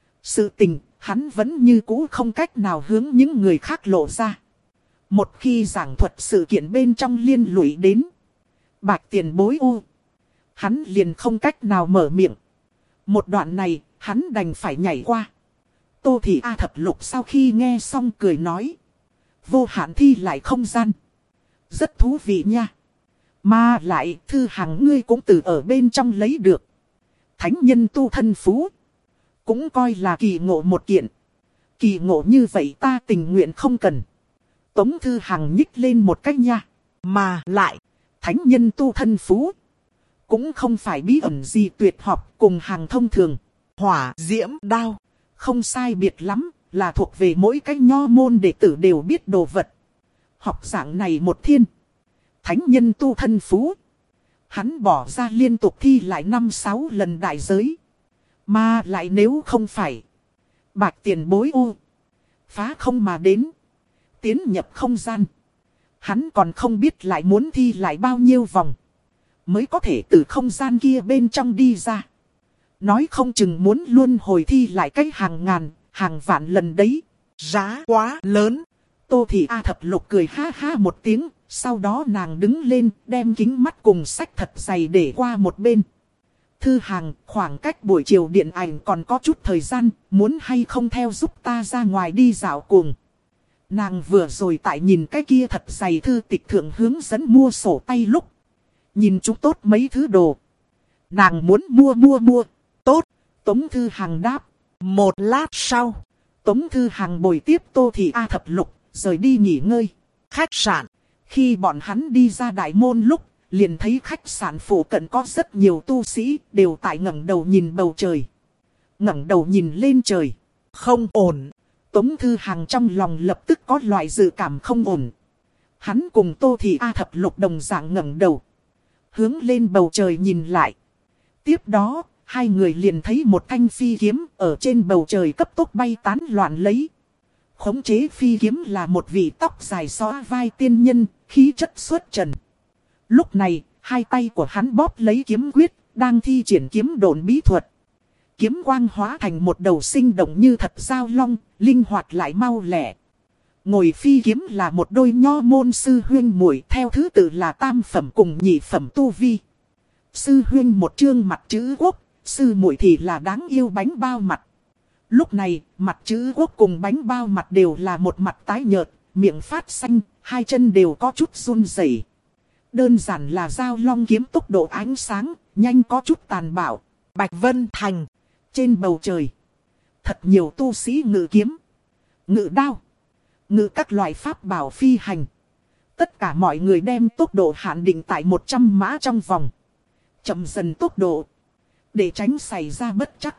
Sự tình, hắn vẫn như cũ không cách nào hướng những người khác lộ ra. Một khi giảng thuật sự kiện bên trong liên lụy đến Bạch tiền bối u. Hắn liền không cách nào mở miệng. Một đoạn này, hắn đành phải nhảy qua. Tô Thị A Thập Lục sau khi nghe xong cười nói. Vô hạn thi lại không gian. Rất thú vị nha. Mà lại Thư Hàng ngươi cũng từ ở bên trong lấy được. Thánh nhân tu thân phú. Cũng coi là kỳ ngộ một kiện. Kỳ ngộ như vậy ta tình nguyện không cần. Tống Thư Hàng nhích lên một cách nha. Mà lại, thánh nhân tu thân phú. Cũng không phải bí ẩn gì tuyệt học cùng hàng thông thường. hỏa diễm đao. Không sai biệt lắm, là thuộc về mỗi cái nho môn đệ tử đều biết đồ vật. Học dạng này một thiên. Thánh nhân tu thân phú. Hắn bỏ ra liên tục thi lại năm sáu lần đại giới. Mà lại nếu không phải Bạch tiền bối u. Phá không mà đến. Tiến nhập không gian. Hắn còn không biết lại muốn thi lại bao nhiêu vòng. Mới có thể từ không gian kia bên trong đi ra. Nói không chừng muốn luôn hồi thi lại cách hàng ngàn, hàng vạn lần đấy. Giá quá lớn. Tô Thị A Thập Lục cười ha ha một tiếng. Sau đó nàng đứng lên đem kính mắt cùng sách thật dày để qua một bên. Thư Hàng, khoảng cách buổi chiều điện ảnh còn có chút thời gian, muốn hay không theo giúp ta ra ngoài đi dạo cùng. Nàng vừa rồi tại nhìn cái kia thật dày thư tịch thượng hướng dẫn mua sổ tay lúc. Nhìn chúng tốt mấy thứ đồ. Nàng muốn mua mua mua. Tốt, Tống Thư Hàng đáp. Một lát sau, Tống Thư Hàng bồi tiếp Tô Thị A Thập Lục, rời đi nghỉ ngơi. Khách sạn. Khi bọn hắn đi ra đại môn lúc, liền thấy khách sạn phụ cận có rất nhiều tu sĩ đều tại ngẩng đầu nhìn bầu trời. Ngẩng đầu nhìn lên trời. Không ổn. Tống Thư Hằng trong lòng lập tức có loại dự cảm không ổn. Hắn cùng Tô Thị A Thập Lục đồng dạng ngẩng đầu, hướng lên bầu trời nhìn lại. Tiếp đó, hai người liền thấy một thanh phi kiếm ở trên bầu trời cấp tốc bay tán loạn lấy. Khống chế phi kiếm là một vị tóc dài xõa vai tiên nhân, khí chất xuất trần. Lúc này, hai tay của hắn bóp lấy kiếm quyết, đang thi triển kiếm độn bí thuật. Kiếm quang hóa thành một đầu sinh động như thật dao long, linh hoạt lại mau lẹ. Ngồi phi kiếm là một đôi nho môn sư huyên muội, theo thứ tự là tam phẩm cùng nhị phẩm tu vi. Sư huyên một chương mặt chữ quốc, sư muội thì là đáng yêu bánh bao mặt. Lúc này, mặt chữ quốc cùng bánh bao mặt đều là một mặt tái nhợt, miệng phát xanh, hai chân đều có chút run rẩy. Đơn giản là dao long kiếm tốc độ ánh sáng, nhanh có chút tàn bạo. Bạch Vân Thành. Trên bầu trời, thật nhiều tu sĩ ngự kiếm, ngự đao, ngự các loại pháp bảo phi hành. Tất cả mọi người đem tốc độ hạn định tại một trăm mã trong vòng. Chậm dần tốc độ, để tránh xảy ra bất trắc.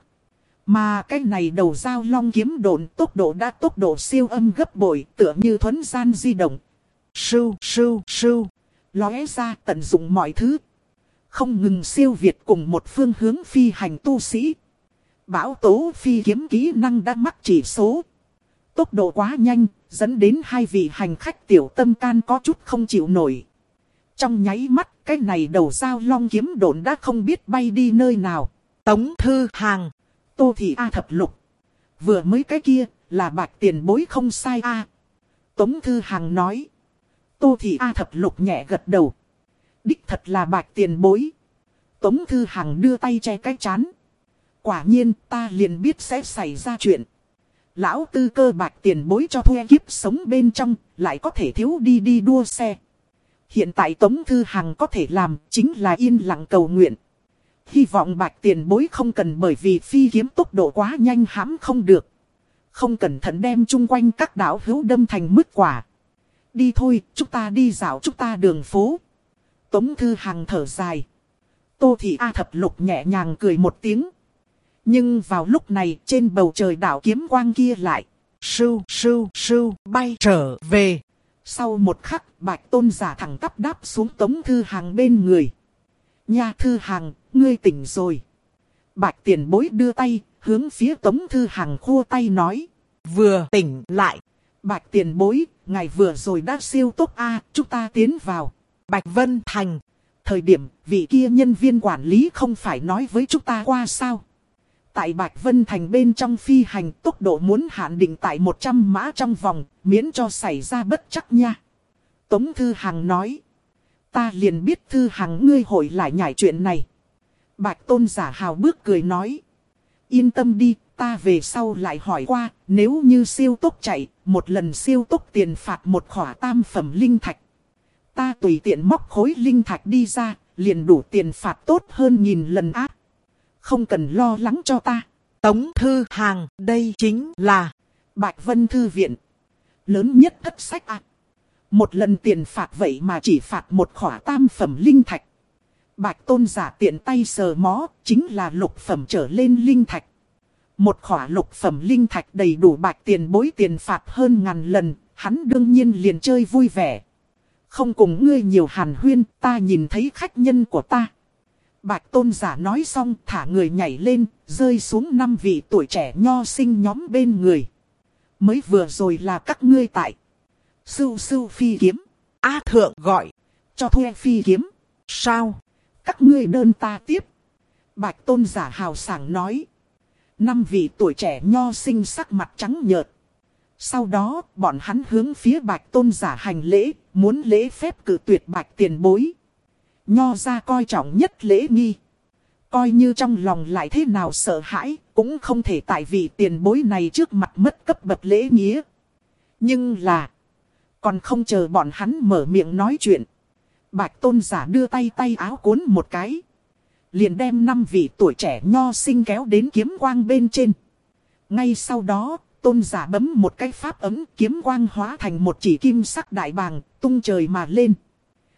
Mà cái này đầu dao long kiếm độn tốc độ đã tốc độ siêu âm gấp bội, tựa như thuấn gian di động. Sưu, sưu, sưu. Lóe ra tận dụng mọi thứ. Không ngừng siêu việt cùng một phương hướng phi hành tu sĩ. Bão tố phi kiếm kỹ năng đã mắc chỉ số. Tốc độ quá nhanh, dẫn đến hai vị hành khách tiểu tâm can có chút không chịu nổi. Trong nháy mắt, cái này đầu dao long kiếm độn đã không biết bay đi nơi nào. Tống Thư Hằng. Tô Thị A Thập Lục. Vừa mới cái kia, là Bạch tiền bối không sai a. Tống Thư Hằng nói. Tô Thị A Thập Lục nhẹ gật đầu. Đích thật là Bạch tiền bối. Tống Thư Hằng đưa tay che cái chán. Quả nhiên ta liền biết sẽ xảy ra chuyện. Lão tư cơ Bạch tiền bối cho thuê kiếp sống bên trong, lại có thể thiếu đi đi đua xe. Hiện tại Tống Thư Hằng có thể làm chính là yên lặng cầu nguyện. Hy vọng Bạch tiền bối không cần bởi vì phi kiếm tốc độ quá nhanh hãm không được. Không cẩn thận đem chung quanh các đảo hữu đâm thành mứt quả. Đi thôi, chúng ta đi dạo chúng ta đường phố. Tống Thư Hằng thở dài. Tô Thị A Thập Lục nhẹ nhàng cười một tiếng. Nhưng vào lúc này trên bầu trời đảo kiếm quang kia lại. Sưu, sưu, sưu, bay trở về. Sau một khắc, Bạch Tôn giả thẳng tắp đáp xuống Tống Thư Hằng bên người. Nha Thư Hằng, ngươi tỉnh rồi. Bạch tiền bối đưa tay, hướng phía Tống Thư Hằng khua tay nói. Vừa tỉnh lại. Bạch tiền bối, ngài vừa rồi đã siêu tốc a, chúng ta tiến vào. Bạch Vân Thành. Thời điểm, vị kia nhân viên quản lý không phải nói với chúng ta qua sao. Tại Bạch Vân Thành bên trong phi hành tốc độ muốn hạn định tại một trăm mã trong vòng, miễn cho xảy ra bất trắc nha. Tống Thư Hằng nói. Ta liền biết Thư Hằng ngươi hội lại nhảy chuyện này. Bạch Tôn giả hào bước cười nói. Yên tâm đi, ta về sau lại hỏi qua, nếu như siêu tốc chạy, một lần siêu tốc tiền phạt một khỏa tam phẩm linh thạch. Ta tùy tiện móc khối linh thạch đi ra, liền đủ tiền phạt tốt hơn nghìn lần ác. Không cần lo lắng cho ta. Tống Thư Hằng, đây chính là Bạch Vân Thư Viện. Lớn nhất thất sách ác. Một lần tiền phạt vậy mà chỉ phạt một khỏa tam phẩm linh thạch. Bạch Tôn giả tiện tay sờ mó, chính là lục phẩm trở lên linh thạch. Một khỏa lục phẩm linh thạch đầy đủ Bạch tiền bối tiền phạt hơn ngàn lần, hắn đương nhiên liền chơi vui vẻ. Không cùng ngươi nhiều hàn huyên, ta nhìn thấy khách nhân của ta. Bạch Tôn giả nói xong thả người nhảy lên, rơi xuống năm vị tuổi trẻ nho sinh nhóm bên người. Mới vừa rồi là các ngươi tại Sưu sưu phi kiếm. A Thượng gọi. Cho thuê phi kiếm. Sao? Các ngươi đơn ta tiếp. Bạch Tôn giả hào sảng nói. Năm vị tuổi trẻ nho sinh sắc mặt trắng nhợt. Sau đó bọn hắn hướng phía Bạch Tôn giả hành lễ, muốn lễ phép cử tuyệt Bạch tiền bối. Nho ra coi trọng nhất lễ nghi. Coi như trong lòng lại thế nào sợ hãi, cũng không thể tại vì tiền bối này trước mặt mất cấp bậc lễ nghĩa. Nhưng là, còn không chờ bọn hắn mở miệng nói chuyện. Bạch Tôn giả đưa tay tay áo cuốn một cái. Liền đem năm vị tuổi trẻ nho sinh kéo đến kiếm quang bên trên. Ngay sau đó, Tôn giả bấm một cái pháp ấm, kiếm quang hóa thành một chỉ kim sắc đại bàng, tung trời mà lên.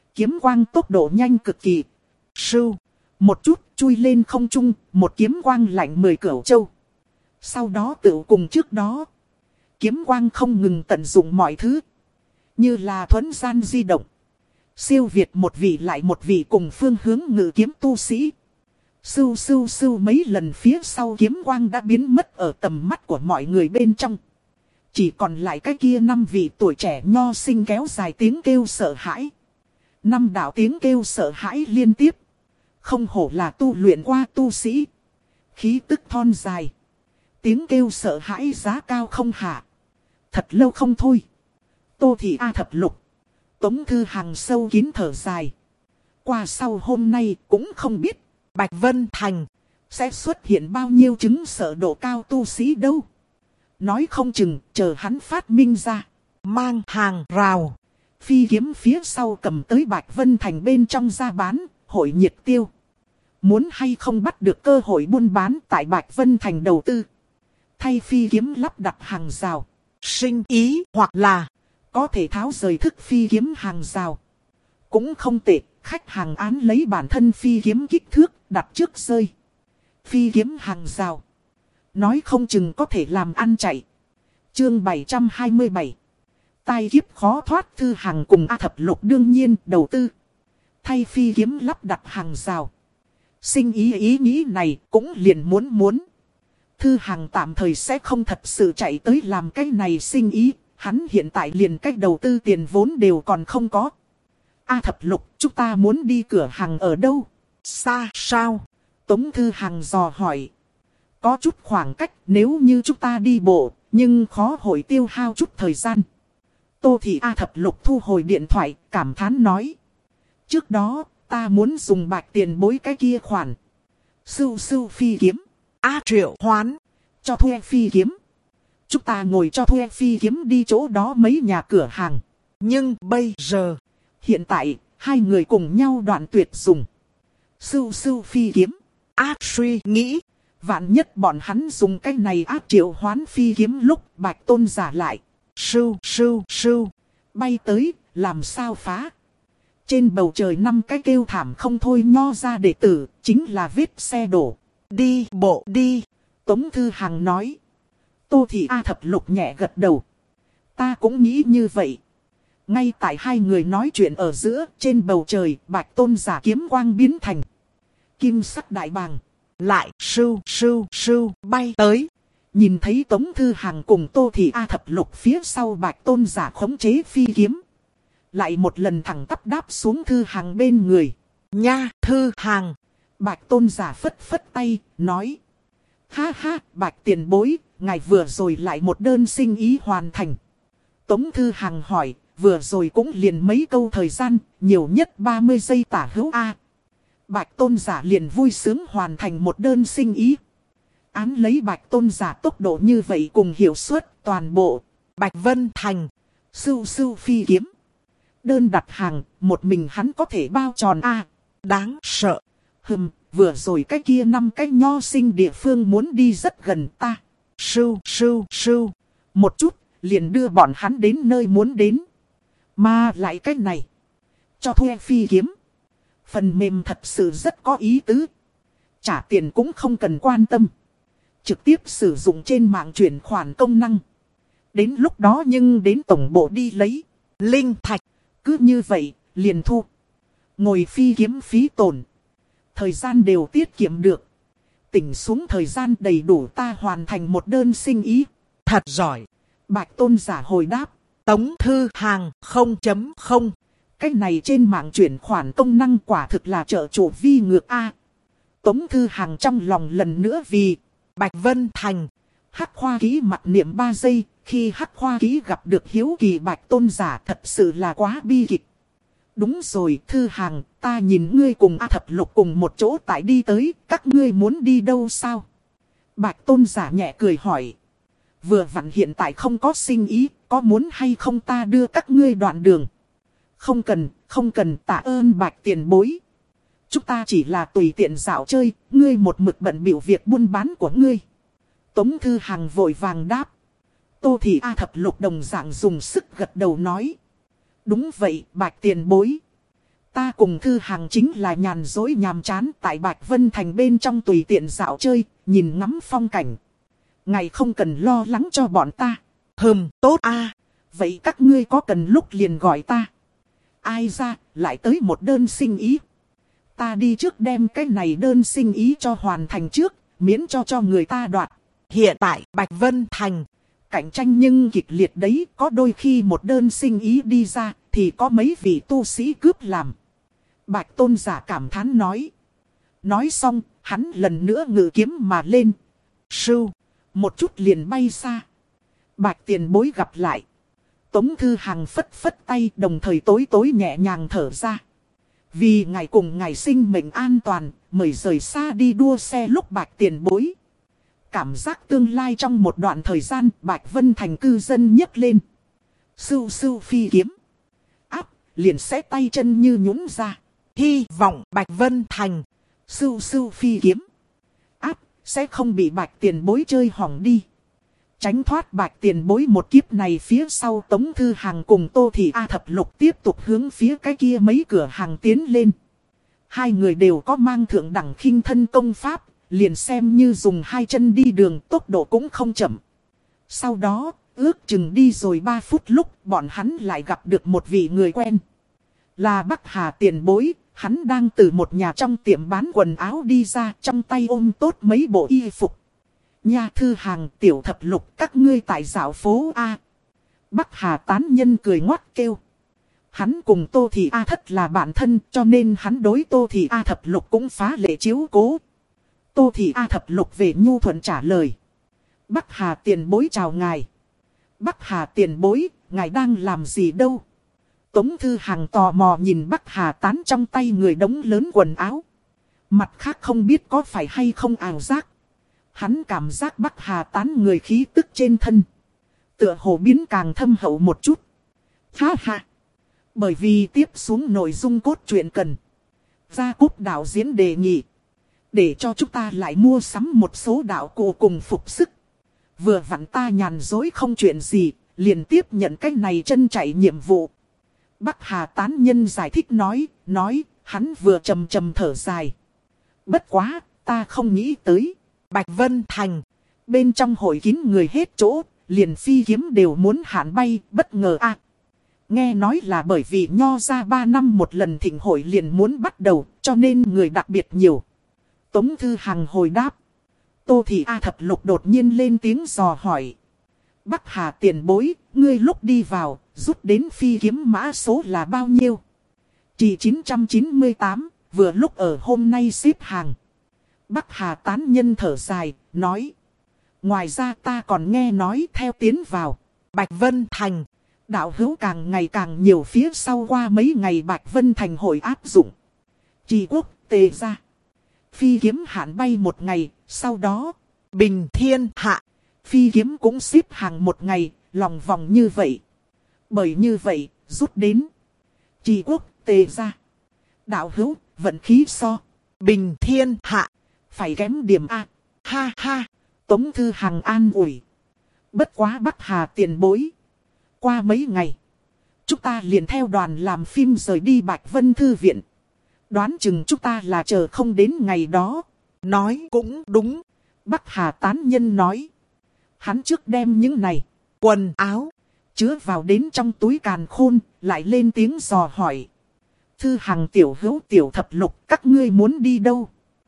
Kiếm quang tốc độ nhanh cực kỳ. Sưu. Một chút chui lên không trung, một kiếm quang lạnh mười cửu châu. Sau đó tự cùng trước đó. Kiếm quang không ngừng tận dụng mọi thứ. Như là thuấn gian di động. Siêu việt một vị lại một vị cùng phương hướng ngự kiếm tu sĩ. Sưu sưu sưu mấy lần phía sau kiếm quang đã biến mất ở tầm mắt của mọi người bên trong. Chỉ còn lại cái kia năm vị tuổi trẻ nho sinh kéo dài tiếng kêu sợ hãi. Năm đạo tiếng kêu sợ hãi liên tiếp. Không hổ là tu luyện qua tu sĩ. Khí tức thon dài. Tiếng kêu sợ hãi giá cao không hạ. Thật lâu không thôi. Tô Thị A thập lục. Tống Thư Hằng sâu kín thở dài. Qua sau hôm nay cũng không biết Bạch Vân Thành sẽ xuất hiện bao nhiêu chứng sợ độ cao tu sĩ đâu. Nói không chừng chờ hắn phát minh ra. mang hàng rào. Phi kiếm phía sau cầm tới Bạch Vân Thành bên trong ra bán. Hội nhiệt tiêu. Muốn hay không bắt được cơ hội buôn bán tại Bạch Vân Thành đầu tư. Thay phi kiếm lắp đặt hàng rào. Sinh ý hoặc là có thể tháo rời thức phi kiếm hàng rào. Cũng không tệ, khách hàng án lấy bản thân phi kiếm kích thước đặt trước rơi. Phi kiếm hàng rào. Nói không chừng có thể làm ăn chạy. Chương bảy trăm hai mươi bảy. Tai kiếp khó thoát. Thư Hằng cùng A thập lục đương nhiên đầu tư. Thay phi kiếm lắp đặt hàng rào. Sinh ý ý nghĩ này cũng liền muốn muốn. Thư Hằng tạm thời sẽ không thật sự chạy tới làm cái này sinh ý. Hắn hiện tại liền cách đầu tư tiền vốn đều còn không có. A thập lục, chúng ta muốn đi cửa hàng ở đâu? xa sao? Tống Thư Hằng dò hỏi. Có chút khoảng cách nếu như chúng ta đi bộ, nhưng khó hồi tiêu hao chút thời gian. Tô Thị A thập lục thu hồi điện thoại, cảm thán nói. Trước đó, ta muốn dùng bạch tiền bối cái kia khoản. Sưu sưu phi kiếm. A triệu hoán. Cho thuê phi kiếm. Chúng ta ngồi cho thuê phi kiếm đi chỗ đó mấy nhà cửa hàng. Nhưng bây giờ, hiện tại, hai người cùng nhau đoạn tuyệt dùng. Sưu sưu phi kiếm. ác suy nghĩ. Vạn nhất bọn hắn dùng cái này ác triệu hoán phi kiếm lúc Bạch Tôn giả lại. Sưu sưu sưu. Bay tới, làm sao phá. Trên bầu trời năm cái kêu thảm không thôi nho ra đệ tử, chính là vết xe đổ. Đi bộ đi. Tống Thư Hằng nói. Tô Thị A thập lục nhẹ gật đầu. Ta cũng nghĩ như vậy. Ngay tại hai người nói chuyện ở giữa, trên bầu trời, Bạch Tôn giả kiếm quang biến thành kim sắc đại bàng. Lại sưu sưu sưu bay tới. Nhìn thấy Tống Thư Hằng cùng Tô Thị A thập lục phía sau Bạch Tôn giả khống chế phi kiếm. Lại một lần thẳng tắp đáp xuống Thư Hằng bên người. Nha Thư Hằng. Bạch Tôn giả phất phất tay, nói. Ha ha, Bạch tiền bối, ngài vừa rồi lại một đơn sinh ý hoàn thành. Tống Thư Hằng hỏi, vừa rồi cũng liền mấy câu thời gian, nhiều nhất ba mươi giây tả hữu A. Bạch Tôn giả liền vui sướng hoàn thành một đơn sinh ý. Án lấy Bạch Tôn giả tốc độ như vậy cùng hiệu suất toàn bộ. Bạch Vân Thành. Sưu sưu phi kiếm. Đơn đặt hàng, một mình hắn có thể bao tròn A. Đáng sợ. Hừm, vừa rồi cái kia năm cái nho sinh địa phương muốn đi rất gần ta. Sưu sưu sưu. Một chút, liền đưa bọn hắn đến nơi muốn đến. Mà lại cái này. Cho thuê phi kiếm. Phần mềm thật sự rất có ý tứ. Trả tiền cũng không cần quan tâm. Trực tiếp sử dụng trên mạng chuyển khoản công năng. Đến lúc đó nhưng đến tổng bộ đi lấy. Linh thạch. Cứ như vậy, liền thu. Ngồi phi kiếm phí tổn. Thời gian đều tiết kiệm được. Tỉnh xuống thời gian đầy đủ ta hoàn thành một đơn sinh ý. Thật giỏi. Bạch Tôn giả hồi đáp. Tống Thư Hằng không chấm không. Cái này trên mạng chuyển khoản công năng quả thực là trợ chủ vi ngược A. Tống Thư Hằng trong lòng lần nữa vì Bạch Vân Thành. Hắc Hoa Ký mặt niệm ba giây. Khi Hắc Hoa Ký gặp được hiếu kỳ Bạch Tôn giả thật sự là quá bi kịch. Đúng rồi Thư Hằng, ta nhìn ngươi cùng A thập lục cùng một chỗ tại đi tới, các ngươi muốn đi đâu sao? Bạch Tôn giả nhẹ cười hỏi. Vừa vặn hiện tại không có sinh ý, có muốn hay không ta đưa các ngươi đoạn đường? Không cần, không cần tạ ơn Bạch tiền bối. Chúng ta chỉ là tùy tiện dạo chơi, ngươi một mực bận bịu việc buôn bán của ngươi. Tống Thư Hằng vội vàng đáp. Tô Thị A thập lục đồng dạng dùng sức gật đầu nói. Đúng vậy, Bạch tiền bối. Ta cùng Thư Hằng chính là nhàn dối nhàm chán tại Bạch Vân Thành bên trong tùy tiện dạo chơi, nhìn ngắm phong cảnh. Ngài không cần lo lắng cho bọn ta. Hừm, tốt a. Vậy các ngươi có cần lúc liền gọi ta. Ai ra, lại tới một đơn sinh ý. Ta đi trước đem cái này đơn sinh ý cho hoàn thành trước, miễn cho cho người ta đoạt. Hiện tại Bạch Vân Thành cạnh tranh nhưng kịch liệt đấy, có đôi khi một đơn sinh ý đi ra, thì có mấy vị tu sĩ cướp làm. Bạch Tôn giả cảm thán nói. Nói xong, hắn lần nữa ngự kiếm mà lên. Sưu, một chút liền bay xa. Bạch tiền bối gặp lại. Tống Thư Hằng phất phất tay, đồng thời tối tối nhẹ nhàng thở ra. Vì ngài cùng ngài sinh mệnh an toàn, mời rời xa đi đua xe lúc Bạch tiền bối. Cảm giác tương lai trong một đoạn thời gian, Bạch Vân Thành cư dân nhấc lên. Sưu sưu phi kiếm. Áp, liền sẽ tay chân như nhũn ra. Hy vọng Bạch Vân Thành Sưu sưu phi kiếm. Áp, sẽ không bị Bạch tiền bối chơi hỏng đi. Tránh thoát Bạch tiền bối một kiếp này, phía sau Tống Thư Hằng cùng Tô Thị A Thập Lục tiếp tục hướng phía cái kia mấy cửa hàng tiến lên. Hai người đều có mang thượng đẳng khinh thân công pháp, liền xem như dùng hai chân đi đường, tốc độ cũng không chậm. Sau đó, ước chừng đi rồi ba phút lúc bọn hắn lại gặp được một vị người quen. Là Bắc Hà tiền bối, hắn đang từ một nhà trong tiệm bán quần áo đi ra, trong tay ôm tốt mấy bộ y phục. Nha Thư Hằng, Tiểu Thập Lục, các ngươi tại dạo phố A. Bắc Hà tán nhân cười ngoắt kêu. Hắn cùng Tô Thị A Thất là bạn thân, cho nên hắn đối Tô Thị A Thập Lục cũng phá lệ chiếu cố. Tô Thị A Thập Lục về nhu thuận trả lời. Bắc Hà tiền bối chào ngài. Bắc Hà tiền bối, ngài đang làm gì đâu? Tống Thư Hằng tò mò nhìn Bắc Hà tán trong tay người đống lớn quần áo. Mặt khác không biết có phải hay không ảo giác. Hắn cảm giác Bắc Hà tán người khí tức trên thân. Tựa hồ biến càng thâm hậu một chút. Ha ha. Bởi vì tiếp xuống nội dung cốt truyện cần. Gia Cúp đạo diễn đề nghị. Để cho chúng ta lại mua sắm một số đạo cụ cùng phục sức. Vừa vặn ta nhàn dối không chuyện gì, liền tiếp nhận cái này chân chạy nhiệm vụ. Bắc Hà tán nhân giải thích nói, nói, hắn vừa trầm trầm thở dài. Bất quá, ta không nghĩ tới. Bạch Vân Thành bên trong hội kín người hết chỗ, liền phi kiếm đều muốn hạn bay, bất ngờ a. Nghe nói là bởi vì nho ra ba năm một lần thịnh hội liền muốn bắt đầu, cho nên người đặc biệt nhiều. Tống Thư Hằng hồi đáp. Tô Thị A Thập Lục đột nhiên lên tiếng dò hỏi. Bắc Hà tiền bối, ngươi lúc đi vào, rút đến phi kiếm mã số là bao nhiêu? Chỉ chín trăm chín mươi tám, vừa lúc ở hôm nay xếp hàng. Bắc Hà tán nhân thở dài, nói. Ngoài ra ta còn nghe nói theo tiến vào. Bạch Vân Thành. Đạo hữu càng ngày càng nhiều, phía sau qua mấy ngày Bạch Vân Thành hội áp dụng. Trì quốc tề ra. Phi kiếm hạn bay một ngày, sau đó bình thiên hạ. Phi kiếm cũng xếp hàng một ngày, lòng vòng như vậy. Bởi như vậy, rút đến Trì quốc tề ra. Đạo hữu, vận khí so bình thiên hạ phải kém điểm A. Ha ha. Tống Thư Hằng an ủi. Bất quá Bắc Hà tiền bối. Qua mấy ngày, chúng ta liền theo đoàn làm phim rời đi Bạch Vân Thư Viện. Đoán chừng chúng ta là chờ không đến ngày đó. Nói cũng đúng. Bắc Hà tán nhân nói. Hắn trước đem những này quần áo chứa vào đến trong túi càn khôn, lại lên tiếng dò hỏi. Thư Hằng, Tiểu Hữu, Tiểu Thập Lục, các ngươi muốn đi đâu?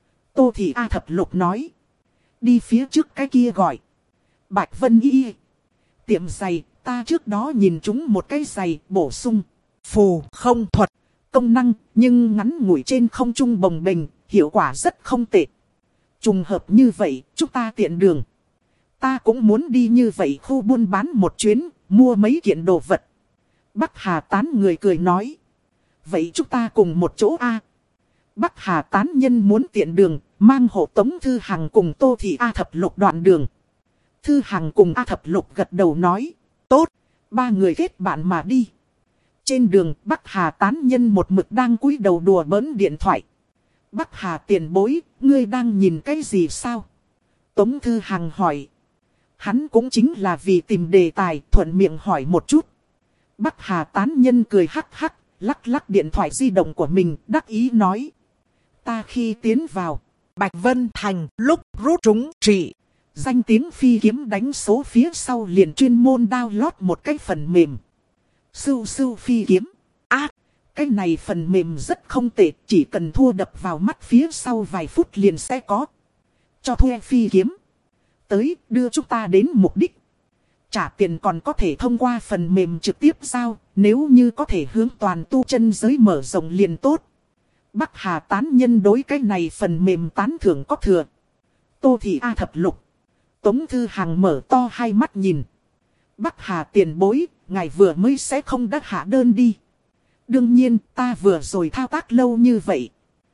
Tô Thị A Thập Lục nói. Đi phía trước cái kia gọi Bạch Vân Y. Tiệm giày, ta trước đó nhìn chúng một cái giày bổ sung phù không thuật công năng, nhưng ngắn ngủi trên không trung bồng bềnh, hiệu quả rất không tệ. Trùng hợp như vậy, chúng ta tiện đường. Ta cũng muốn đi như vậy khu buôn bán một chuyến, mua mấy kiện đồ vật. Bắc Hà tán người cười nói. Vậy chúng ta cùng một chỗ A. Bắc Hà tán nhân muốn tiện đường, mang hộ Tống Thư Hằng cùng Tô Thị A Thập Lục đoạn đường. Thư Hằng cùng A Thập Lục gật đầu nói. Tốt, ba người kết bạn mà đi. Trên đường, Bắc Hà tán nhân một mực đang cúi đầu đùa bỡn điện thoại. Bắc Hà tiền bối, ngươi đang nhìn cái gì sao? Tống Thư Hằng hỏi. Hắn cũng chính là vì tìm đề tài, thuận miệng hỏi một chút. Bắc Hà tán nhân cười hắc hắc, lắc lắc điện thoại di động của mình, đắc ý nói. Ta khi tiến vào Bạch Vân Thành lúc rút trúng trị. danh tiếng phi kiếm đánh số phía sau liền chuyên môn download một cái phần mềm. Sưu sưu phi kiếm. À, cái này phần mềm rất không tệ, chỉ cần thua đập vào mắt phía sau vài phút liền sẽ có. Cho thuê phi kiếm. Tới đưa chúng ta đến mục đích. Trả tiền còn có thể thông qua phần mềm trực tiếp giao, nếu như có thể hướng toàn tu chân giới mở rộng liền tốt. Bắc Hà tán nhân đối cái này phần mềm tán thưởng có thừa. Tô Thị A thập lục. Tống Thư Hằng mở to hai mắt nhìn. Bắc Hà tiền bối, ngài vừa mới sẽ không đắc hạ đơn đi. Đương nhiên, ta vừa rồi thao tác lâu như vậy.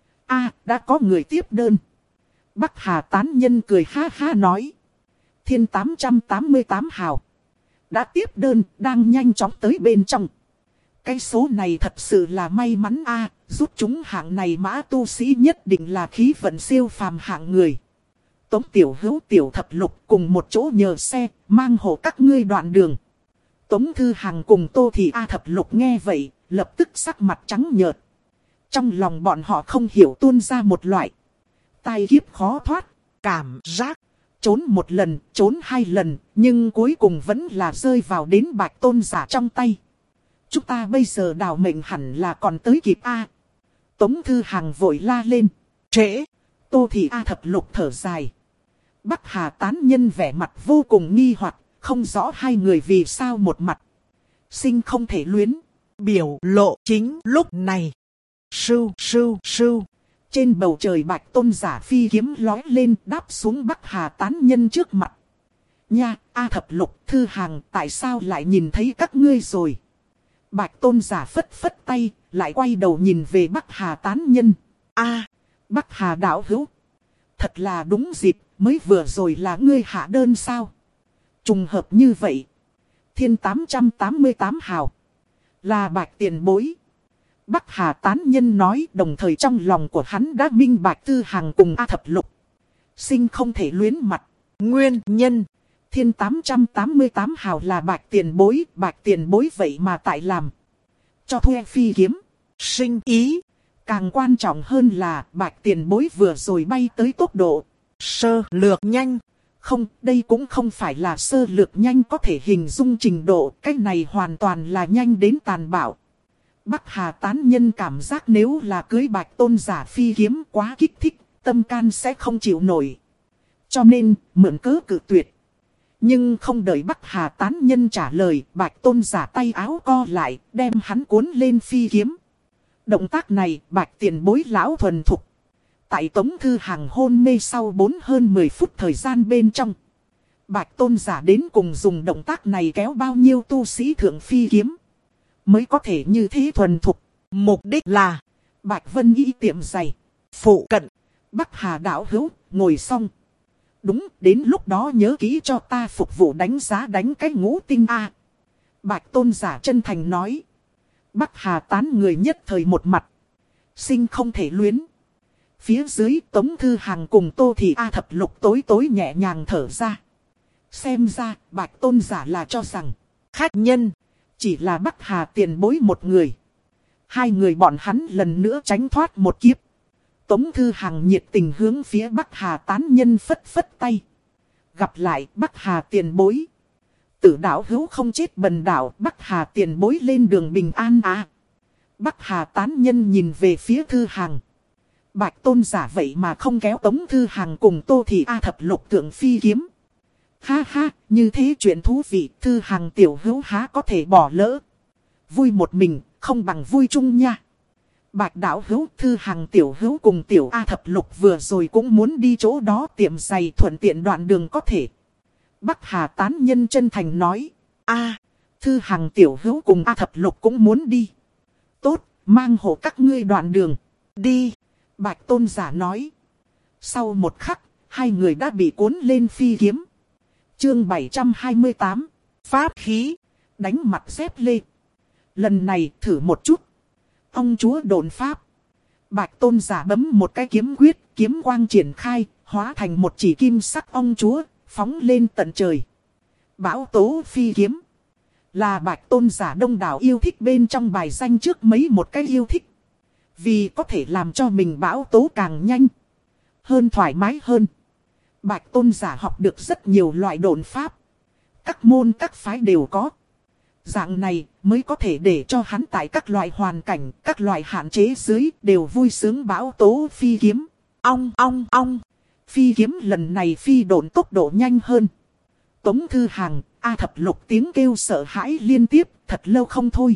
A, đã có người tiếp đơn. Bắc Hà tán nhân cười ha ha nói. Thiên tám trăm tám mươi tám hào. Đã tiếp đơn, đang nhanh chóng tới bên trong. Cái số này thật sự là may mắn a, giúp chúng hạng này mã tu sĩ nhất định là khí vận siêu phàm hạng người. Tống Tiểu Hữu Tiểu Thập Lục cùng một chỗ nhờ xe, mang hộ các ngươi đoạn đường. Tống Thư Hằng cùng Tô Thị A Thập Lục nghe vậy, lập tức sắc mặt trắng nhợt. Trong lòng bọn họ không hiểu tuôn ra một loại tai kiếp khó thoát cảm giác. Trốn một lần, trốn hai lần, nhưng cuối cùng vẫn là rơi vào đến Bạch Tôn giả trong tay. Chúng ta bây giờ đào mệnh hẳn là còn tới kịp a. Tống Thư Hằng vội la lên. Trễ. Tô Thị A Thập Lục thở dài. Bắc Hà tán nhân vẻ mặt vô cùng nghi hoặc, không rõ hai người vì sao một mặt sinh không thể luyến. Biểu lộ chính lúc này. Sưu sưu sưu. Trên bầu trời Bạch Tôn giả phi kiếm lói lên đáp xuống Bắc Hà tán nhân trước mặt. Nha, A Thập Lục, Thư Hằng, tại sao lại nhìn thấy các ngươi rồi? Bạch Tôn giả phất phất tay, lại quay đầu nhìn về Bắc Hà tán nhân. A, Bắc Hà đạo hữu. Thật là đúng dịp, mới vừa rồi là ngươi hạ đơn sao? Trùng hợp như vậy. Thiên tám trăm tám mươi tám hào. Là Bạch tiền bối. Bắc Hà tán nhân nói, đồng thời trong lòng của hắn đã minh bạch Thư Hằng cùng A Thập Lục sinh không thể luyến mặt. Nguyên nhân. Thiên tám trăm tám mươi tám hào là Bạch tiền bối, Bạch tiền bối vậy mà tại làm cho thuê phi kiếm. Sinh ý. Càng quan trọng hơn là Bạch tiền bối vừa rồi bay tới tốc độ sơ lược nhanh. Không, đây cũng không phải là sơ lược nhanh có thể hình dung trình độ. Cái này hoàn toàn là nhanh đến tàn bạo. Bắc Hà tán nhân cảm giác nếu là cưới Bạch Tôn giả phi kiếm quá kích thích, tâm can sẽ không chịu nổi. Cho nên, mượn cớ cự tuyệt. Nhưng không đợi Bắc Hà tán nhân trả lời, Bạch Tôn giả tay áo co lại, đem hắn cuốn lên phi kiếm. Động tác này, Bạch tiền bối lão thuần thục. Tại Tống Thư Hằng hôn mê sau bốn hơn mười phút thời gian bên trong. Bạch Tôn giả đến cùng dùng động tác này kéo bao nhiêu tu sĩ thượng phi kiếm. Mới có thể như thế thuần thục. Mục đích là Bạch Vân Y tiệm giày phụ cận. Bắc Hà đạo hữu, ngồi xong. Đúng, đến lúc đó nhớ kỹ cho ta phục vụ đánh giá đánh cái ngũ tinh A. Bạch Tôn giả chân thành nói. Bắc Hà tán người nhất thời một mặt sinh không thể luyến. Phía dưới Tống Thư Hằng cùng Tô Thị A Thập Lục tối tối nhẹ nhàng thở ra. Xem ra Bạch Tôn giả là cho rằng khách nhân chỉ là Bắc Hà tiền bối một người. Hai người bọn hắn lần nữa tránh thoát một kiếp. Tống Thư Hằng nhiệt tình hướng phía Bắc Hà tán nhân phất phất tay. Gặp lại Bắc Hà tiền bối. Tử đạo hữu không chết bần đạo, Bắc Hà tiền bối lên đường bình an à. Bắc Hà tán nhân nhìn về phía Thư Hằng. Bạch Tôn giả vậy mà không kéo Tống Thư Hằng cùng Tô Thị A Thập Lục thượng phi kiếm. Ha ha, như thế chuyện thú vị, Thư Hằng tiểu hữu há có thể bỏ lỡ. Vui một mình, không bằng vui chung nha. Bạch đạo hữu, Thư Hằng tiểu hữu cùng tiểu A Thập Lục vừa rồi cũng muốn đi chỗ đó tiệm giày thuận tiện đoạn đường có thể. Bắc Hà tán nhân chân thành nói. A, Thư Hằng tiểu hữu cùng A Thập Lục cũng muốn đi. Tốt, mang hộ các ngươi đoạn đường. Đi. Bạch Tôn giả nói. Sau một khắc, hai người đã bị cuốn lên phi kiếm. Chương bảy trăm hai mươi tám. Pháp khí. Đánh mặt dép lê. Lần này thử một chút. Ông chúa độn pháp. Bạch Tôn giả bấm một cái kiếm quyết. Kiếm quang triển khai. Hóa thành một chỉ kim sắc ông chúa. Phóng lên tận trời. Bão tố phi kiếm. Là Bạch Tôn giả đông đảo yêu thích bên trong bài danh trước mấy một cái yêu thích. Vì có thể làm cho mình bão tố càng nhanh hơn, thoải mái hơn. Bạch Tôn giả học được rất nhiều loại độn pháp. Các môn các phái đều có. Dạng này mới có thể để cho hắn tại các loại hoàn cảnh, các loại hạn chế dưới đều vui sướng bão tố phi kiếm. Ong ong ong. Phi kiếm lần này phi độn tốc độ nhanh hơn. Tống Thư Hàng, A Thập Lục tiếng kêu sợ hãi liên tiếp, thật lâu không thôi.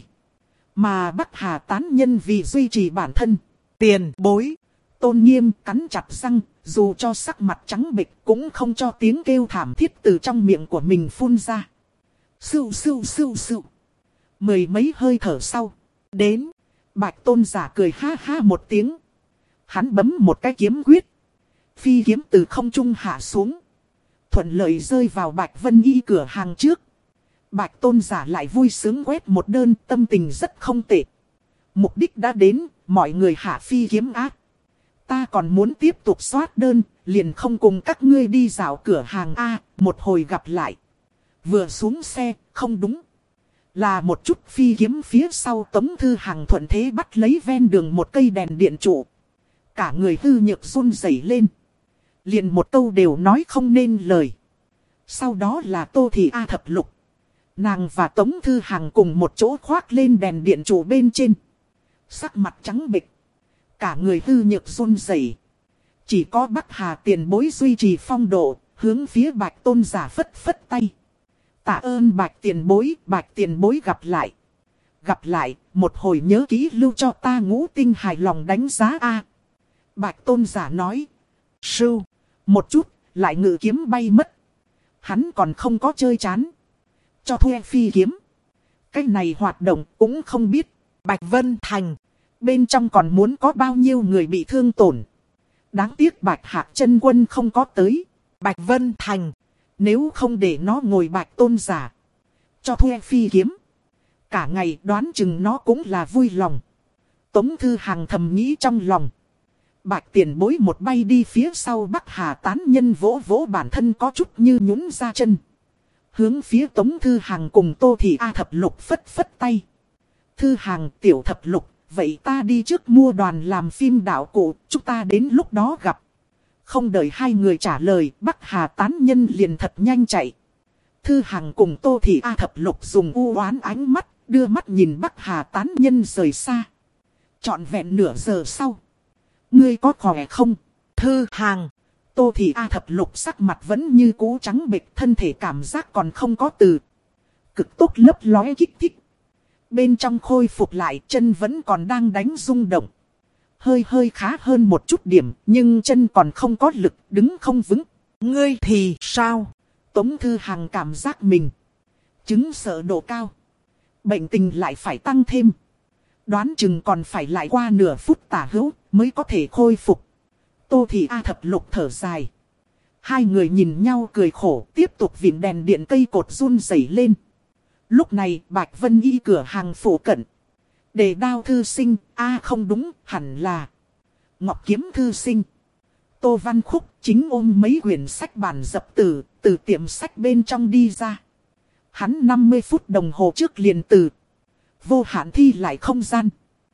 Mà Bắc Hà tán nhân vì duy trì bản thân. Tiền bối. Tôn Nghiêm cắn chặt răng, dù cho sắc mặt trắng bệch cũng không cho tiếng kêu thảm thiết từ trong miệng của mình phun ra. Sưu sưu sưu sưu. Mười mấy hơi thở sau. Đến. Bạch Tôn giả cười ha ha một tiếng. Hắn bấm một cái kiếm quyết. Phi kiếm từ không trung hạ xuống. Thuận lợi rơi vào Bạch Vân Y cửa hàng trước. Bạch Tôn giả lại vui sướng quét một đơn, tâm tình rất không tệ. Mục đích đã đến, mọi người hạ phi kiếm ác. Ta còn muốn tiếp tục soát đơn, liền không cùng các ngươi đi dạo cửa hàng A, một hồi gặp lại. Vừa xuống xe, không đúng. Là một chút phi kiếm phía sau Tống Thư Hàng thuận thế bắt lấy ven đường một cây đèn điện trụ. Cả người hư nhược run rẩy lên. Liền một câu đều nói không nên lời. Sau đó là Tô Thị A Thập Lục. Nàng và Tống Thư Hàng cùng một chỗ khoác lên đèn điện trụ bên trên. Sắc mặt trắng bệch. Cả người hư nhược run rẩy. Chỉ có Bắc Hà tiền bối duy trì phong độ, hướng phía Bạch Tôn giả phất phất tay. Tạ ơn Bạch tiền bối, Bạch tiền bối gặp lại. Gặp lại, một hồi nhớ kỹ lưu cho ta ngũ tinh hài lòng đánh giá A. Bạch Tôn giả nói. Sưu, một chút, lại ngự kiếm bay mất. Hắn còn không có chơi chán. Cho thuê phi kiếm. Cái này hoạt động cũng không biết. Bạch Vân Thành. Bên trong còn muốn có bao nhiêu người bị thương tổn. Đáng tiếc Bạch Hạc chân quân không có tới. Bạch Vân Thành. Nếu không để nó ngồi Bạch Tôn giả. Cho thuê phi kiếm. Cả ngày đoán chừng nó cũng là vui lòng. Tống Thư Hàng thầm nghĩ trong lòng. Bạch tiền bối một bay đi phía sau Bắc Hà tán nhân vỗ vỗ bản thân có chút như nhũn ra chân. Hướng phía Tống Thư Hàng cùng Tô Thị A Thập Lục phất phất tay. Thư Hàng tiểu Thập Lục, vậy ta đi trước mua đoàn làm phim đạo cụ, chúng ta đến lúc đó gặp. Không đợi hai người trả lời, Bắc Hà tán nhân liền thật nhanh chạy. Thư Hàng cùng Tô Thị A Thập Lục dùng u oán ánh mắt, đưa mắt nhìn Bắc Hà tán nhân rời xa. Trọn vẹn nửa giờ sau. Ngươi có khỏe không? Thư Hàng. Tô Thị A Thập Lục sắc mặt vẫn như cũ trắng bệch, thân thể cảm giác còn không có từ. Cực tốt lấp lóe kích thích. Bên trong khôi phục lại, chân vẫn còn đang đánh rung động. Hơi hơi khá hơn một chút điểm, nhưng chân còn không có lực, đứng không vững. Ngươi thì sao? Tống Thư Hàng cảm giác mình chứng sợ độ cao. Bệnh tình lại phải tăng thêm. Đoán chừng còn phải lại qua nửa phút tả hữu mới có thể khôi phục. Tô Thị A Thập Lục thở dài. Hai người nhìn nhau cười khổ, tiếp tục vịn đèn điện cây cột run rẩy lên. Lúc này Bạch Vân Y cửa hàng phủ cận. Đề Đao thư sinh, a à, không đúng, hẳn là Ngọc Kiếm thư sinh. Tô Văn Khúc chính ôm mấy quyển sách bản dập tử, từ tiệm sách bên trong đi ra. Hắn năm mươi phút đồng hồ trước liền từ vô hạn thi lại không gian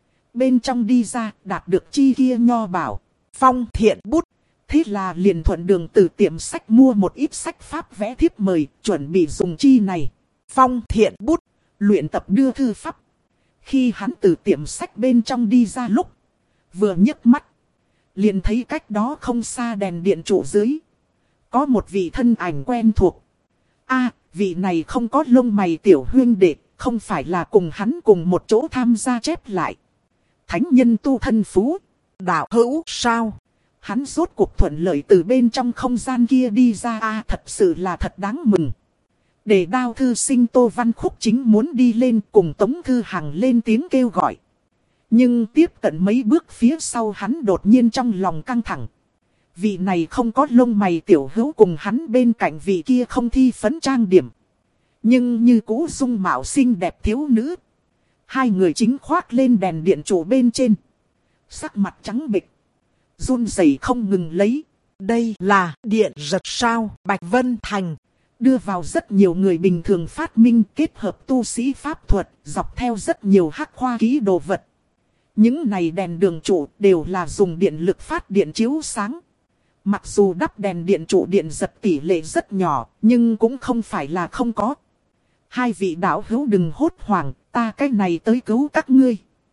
bên trong đi ra, đạt được chi kia nho bảo phong thiện bút. Thế là liền thuận đường từ tiệm sách mua một ít sách pháp vẽ thiếp mời, chuẩn bị dùng chi này phong thiện bút luyện tập đưa thư pháp. Khi hắn từ tiệm sách bên trong đi ra lúc, vừa nhấc mắt liền thấy cách đó không xa đèn điện trụ dưới có một vị thân ảnh quen thuộc. A, vị này không có lông mày tiểu huynh đệ, không phải là cùng hắn cùng một chỗ tham gia chép lại thánh nhân tu thân phú đạo hữu sao? Hắn rốt cuộc thuận lợi từ bên trong không gian kia đi ra. A, thật sự là thật đáng mừng. Đề Đao thư sinh Tô Văn Khúc chính muốn đi lên cùng Tống Thư Hàng lên tiếng kêu gọi. Nhưng tiếp cận mấy bước phía sau hắn đột nhiên trong lòng căng thẳng. Vị này không có lông mày tiểu hữu cùng hắn bên cạnh vị kia không thi phấn trang điểm. Nhưng như cũ dung mạo xinh đẹp thiếu nữ. Hai người chính khoác lên đèn điện trụ bên trên. Sắc mặt trắng bệch, run rẩy không ngừng lấy. Đây là điện giật sao? Bạch Vân Thành. Đưa vào rất nhiều người bình thường phát minh kết hợp tu sĩ pháp thuật, dọc theo rất nhiều hắc khoa ký đồ vật. Những này đèn đường trụ đều là dùng điện lực phát điện chiếu sáng. Mặc dù đắp đèn điện trụ điện giật tỷ lệ rất nhỏ, nhưng cũng không phải là không có. Hai vị đạo hữu đừng hốt hoảng, ta cái này tới cứu các ngươi.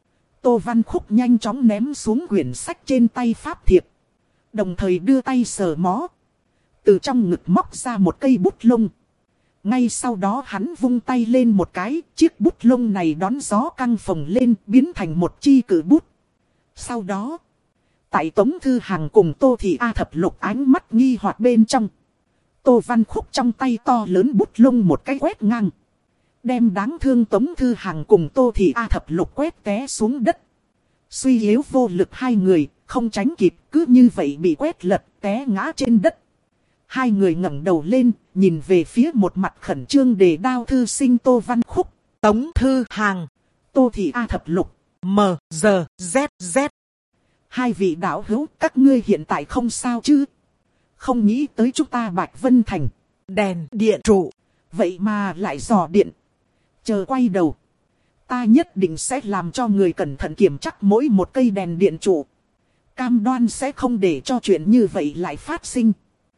Tô Văn Khúc nhanh chóng ném xuống quyển sách trên tay pháp thiệp. Đồng thời đưa tay sờ mó. Từ trong ngực móc ra một cây bút lông. Ngay sau đó hắn vung tay lên một cái, chiếc bút lông này đón gió căng phồng lên, biến thành một chi cử bút. Sau đó, tại Tống Thư Hằng cùng Tô Thị A Thập Lục ánh mắt nghi hoặc bên trong. Tô Văn Khúc trong tay to lớn bút lông một cái quét ngang. Đem đáng thương Tống Thư Hằng cùng Tô Thị A Thập Lục quét té xuống đất. Suy yếu vô lực hai người, không tránh kịp, cứ như vậy bị quét lật té ngã trên đất. Hai người ngẩng đầu lên, nhìn về phía một mặt khẩn trương Đề Đao thư sinh Tô Văn Khúc, Tống Thư Hằng, Tô Thị A Thập Lục, M, G, Z, Z. Hai vị đạo hữu, các ngươi hiện tại không sao chứ? Không nghĩ tới chúng ta Bạch Vân Thành. Đèn điện trụ. Vậy mà lại dò điện. Chờ quay đầu. Ta nhất định sẽ làm cho người cẩn thận kiểm chắc mỗi một cây đèn điện trụ. Cam đoan sẽ không để cho chuyện như vậy lại phát sinh.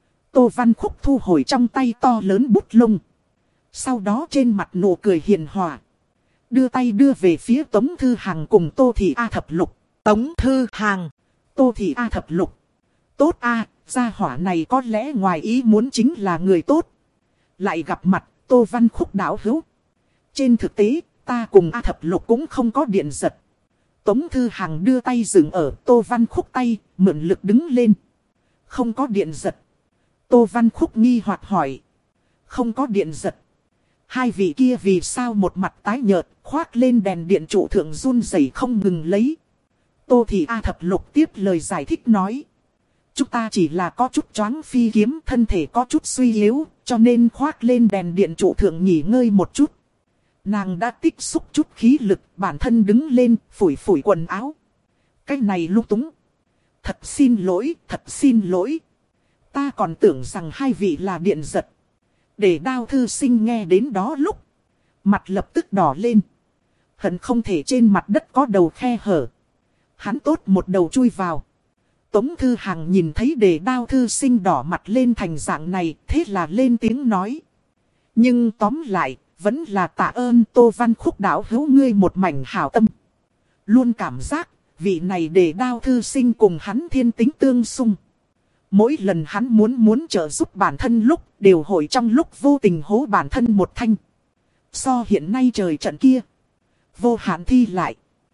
Tô Văn Khúc thu hồi trong tay to lớn bút lông. Sau đó trên mặt nụ cười hiền hòa. Đưa tay đưa về phía Tống Thư Hằng cùng Tô Thị A Thập Lục. Tống Thư Hằng, Tô Thị A Thập Lục. Tốt a, gia hỏa này có lẽ ngoài ý muốn chính là người tốt. Lại gặp mặt Tô Văn Khúc đạo hữu. Trên thực tế, ta cùng A Thập Lục cũng không có điện giật. Tống Thư Hằng đưa tay dừng ở Tô Văn Khúc tay, mượn lực đứng lên. Không có điện giật. Tô Văn Khúc nghi hoặc hỏi. Không có điện giật. Hai vị kia vì sao một mặt tái nhợt, khoác lên đèn điện trụ thượng run rẩy không ngừng lấy. Tô Thị A Thập Lục tiếp lời giải thích nói. Chúng ta chỉ là có chút choáng phi kiếm, thân thể có chút suy yếu, cho nên khoác lên đèn điện trụ thượng nghỉ ngơi một chút. Nàng đã tích xúc chút khí lực, bản thân đứng lên, phủi phủi quần áo. Cái này lung túng. Thật xin lỗi, thật xin lỗi. Ta còn tưởng rằng hai vị là điện giật. Để Đao thư sinh nghe đến đó lúc. Mặt lập tức đỏ lên. Hận không thể trên mặt đất có đầu khe hở. Hắn tốt một đầu chui vào. Tống Thư Hằng nhìn thấy Đề Đao thư sinh đỏ mặt lên thành dạng này, thế là lên tiếng nói. Nhưng tóm lại, vẫn là tạ ơn Tô Văn Khúc đạo hữu ngươi một mảnh hảo tâm. Luôn cảm giác, vị này Đề Đao thư sinh cùng hắn thiên tính tương xung. Mỗi lần hắn muốn muốn trợ giúp bản thân lúc, đều hội trong lúc vô tình hố bản thân một thanh. So hiện nay trời trận kia. Vô hạn thi lại.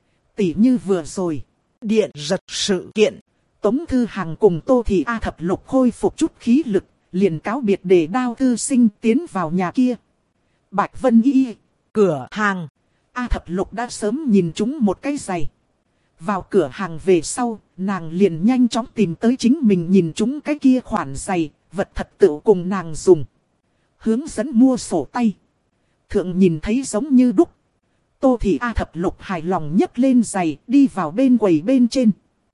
Tỉ như vừa rồi. Điện giật sự kiện. Tống Thư Hằng cùng Tô Thị A Thập Lục khôi phục chút khí lực. Liền cáo biệt Đề Đao thư sinh tiến vào nhà kia. Bạch Vân Y. Cửa hàng. A Thập Lục đã sớm nhìn chúng một cái giày. Vào cửa hàng về sau, nàng liền nhanh chóng tìm tới chính mình nhìn chúng cái kia khoản giày, vật thật tựu cùng nàng dùng. Hướng dẫn mua sổ tay. Thượng nhìn thấy giống như đúc. Tô Thị A Thập Lục hài lòng nhấc lên giày, đi vào bên quầy bên trên.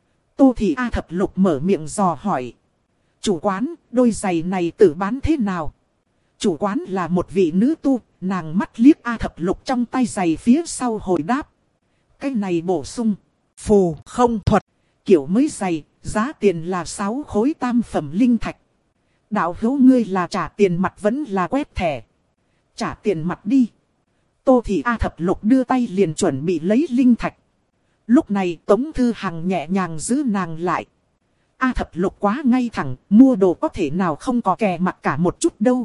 Tô Thị A Thập Lục mở miệng dò hỏi. Chủ quán, đôi giày này tự bán thế nào? Chủ quán là một vị nữ tu, nàng mắt liếc A Thập Lục trong tay giày phía sau hồi đáp. Cái này bổ sung. Phù không thuật. Kiểu mới giày, giá tiền là sáu khối tam phẩm linh thạch. Đạo hữu ngươi là trả tiền mặt vẫn là quét thẻ? Trả tiền mặt đi. Tô Thị A Thập Lục đưa tay liền chuẩn bị lấy linh thạch. Lúc này Tống Thư Hằng nhẹ nhàng giữ nàng lại. A Thập Lục quá ngay thẳng, mua đồ có thể nào không có kè mặt cả một chút đâu.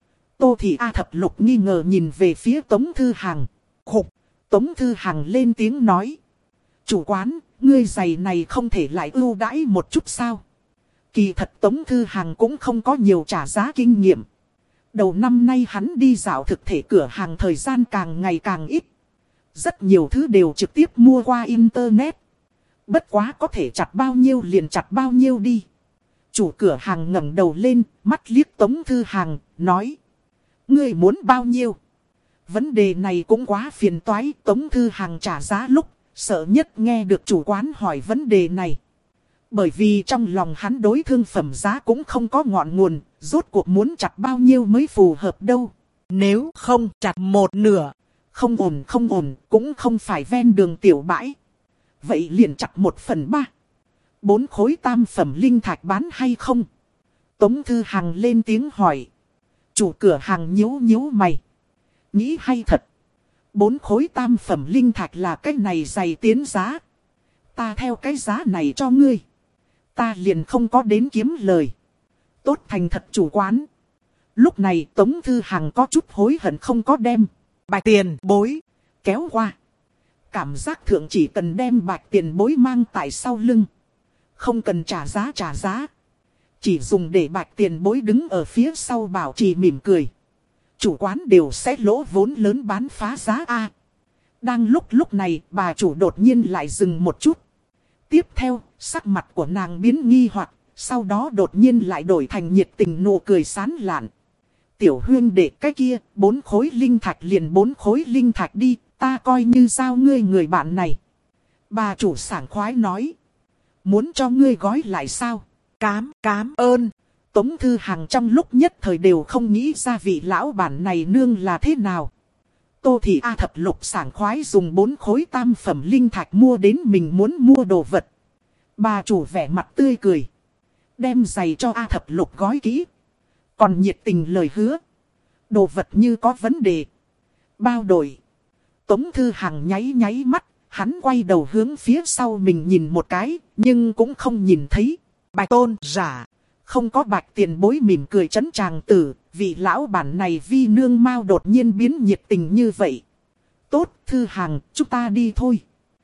Tô Thị A Thập Lục nghi ngờ nhìn về phía Tống Thư Hằng. Khục, Tống Thư Hằng lên tiếng nói. Chủ quán, ngươi giày này không thể lại ưu đãi một chút sao? Kỳ thật Tống Thư Hằng cũng không có nhiều trả giá kinh nghiệm. Đầu năm nay hắn đi dạo thực thể cửa hàng thời gian càng ngày càng ít. Rất nhiều thứ đều trực tiếp mua qua internet. Bất quá có thể chặt bao nhiêu liền chặt bao nhiêu đi. Chủ cửa hàng ngẩng đầu lên, mắt liếc Tống Thư Hằng, nói. Ngươi muốn bao nhiêu? Vấn đề này cũng quá phiền toái. Tống Thư Hằng trả giá lúc, sợ nhất nghe được chủ quán hỏi vấn đề này. Bởi vì trong lòng hắn đối thương phẩm giá cũng không có ngọn nguồn, rốt cuộc muốn chặt bao nhiêu mới phù hợp đâu. Nếu không chặt một nửa, không ổn không ổn, cũng không phải ven đường tiểu bãi. Vậy liền chặt một phần ba. Bốn khối tam phẩm linh thạch bán hay không? Tống Thư Hằng lên tiếng hỏi. Chủ cửa hàng nhíu nhíu mày. Nghĩ hay thật. Bốn khối tam phẩm linh thạch là cái này dày tiến giá. Ta theo cái giá này cho ngươi. Ta liền không có đến kiếm lời. Tốt thành thật chủ quán. Lúc này Tống Thư Hằng có chút hối hận không có đem bạch tiền bối kéo qua. Cảm giác thượng chỉ cần đem bạch tiền bối mang tại sau lưng. Không cần trả giá trả giá. Chỉ dùng để bạch tiền bối đứng ở phía sau bảo trì mỉm cười. Chủ quán đều sẽ lỗ vốn lớn bán phá giá A. Đang lúc lúc này bà chủ đột nhiên lại dừng một chút. Tiếp theo sắc mặt của nàng biến nghi hoặc. Sau đó đột nhiên lại đổi thành nhiệt tình nụ cười sán lạn. Tiểu huyên đệ cái kia, bốn khối linh thạch liền bốn khối linh thạch đi, ta coi như giao ngươi người bạn này. Bà chủ sảng khoái nói. Muốn cho ngươi gói lại sao? Cám, cám ơn. Tống Thư Hằng trong lúc nhất thời đều không nghĩ ra vị lão bản này nương là thế nào. Tô Thị A Thập Lục sảng khoái dùng bốn khối tam phẩm linh thạch mua đến mình muốn mua đồ vật. Bà chủ vẻ mặt tươi cười. Đem giày cho A Thập Lục gói kỹ. Còn nhiệt tình lời hứa. Đồ vật như có vấn đề. Bao đổi. Tống Thư Hằng nháy nháy mắt. Hắn quay đầu hướng phía sau mình nhìn một cái. Nhưng cũng không nhìn thấy. Bạch tôn giả. Không có bạch tiền bối mỉm cười trấn tràng tử. Vị lão bản này vi nương mau đột nhiên biến nhiệt tình như vậy. Tốt Thư Hằng, chúng ta đi thôi.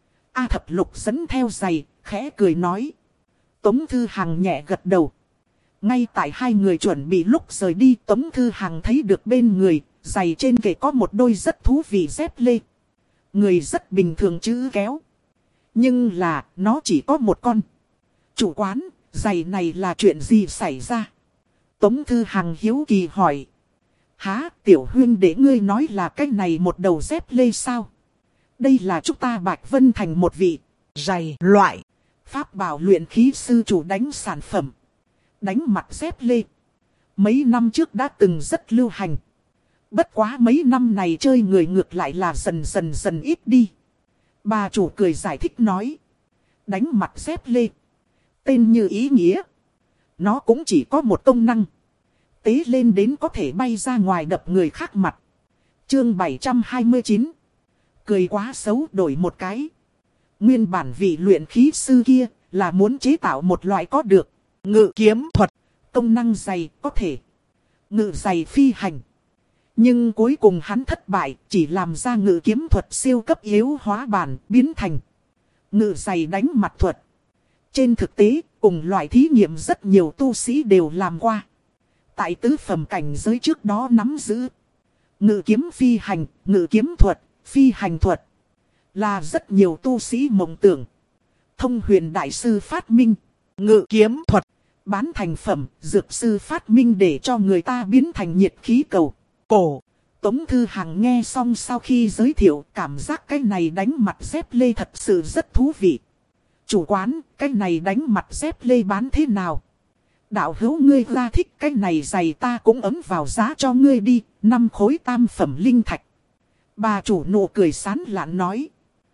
A Thập Lục dẫn theo giày, khẽ cười nói. Tống Thư Hằng nhẹ gật đầu. Ngay tại hai người chuẩn bị lúc rời đi, Tống Thư Hằng thấy được bên người, giày trên kệ có một đôi rất thú vị dép lê. Người rất bình thường chữ kéo. Nhưng là, nó chỉ có một con. Chủ quán, giày này là chuyện gì xảy ra? Tống Thư Hằng hiếu kỳ hỏi. Hả, tiểu huyên để ngươi nói là cái này một đầu dép lê sao? Đây là chúng ta Bạch Vân Thành một vị giày loại pháp bảo luyện khí sư chủ đánh sản phẩm. Đánh mặt dép lê. Mấy năm trước đã từng rất lưu hành. Bất quá mấy năm này chơi người ngược lại là dần dần dần ít đi. Bà chủ cười giải thích nói. Đánh mặt dép lê. Tên như ý nghĩa. Nó cũng chỉ có một công năng. Tế lên đến có thể bay ra ngoài đập người khác mặt. Chương bảy trăm hai mươi chín. Cười quá xấu đổi một cái. Nguyên bản vị luyện khí sư kia là muốn chế tạo một loại có được ngự kiếm thuật. Công năng dày có thể ngự dày phi hành. Nhưng cuối cùng hắn thất bại, chỉ làm ra ngự kiếm thuật siêu cấp yếu hóa bản biến thành ngự dày đánh mặt thuật. Trên thực tế, cùng loại thí nghiệm rất nhiều tu sĩ đều làm qua. Tại tứ phẩm cảnh giới trước đó nắm giữ ngự kiếm phi hành, ngự kiếm thuật, phi hành thuật là rất nhiều tu sĩ mộng tưởng. Thông Huyền đại sư phát minh ngự kiếm thuật bán thành phẩm, dược sư phát minh để cho người ta biến thành nhiệt khí cầu. Cổ, Tống Thư Hằng nghe xong sau khi giới thiệu, cảm giác cái này đánh mặt dép lê thật sự rất thú vị. Chủ quán, cái này đánh mặt dép lê bán thế nào? Đạo hữu ngươi ra thích cái này giày ta cũng ấm vào giá cho ngươi đi, năm khối tam phẩm linh thạch. Bà chủ nụ cười sán lạn nói.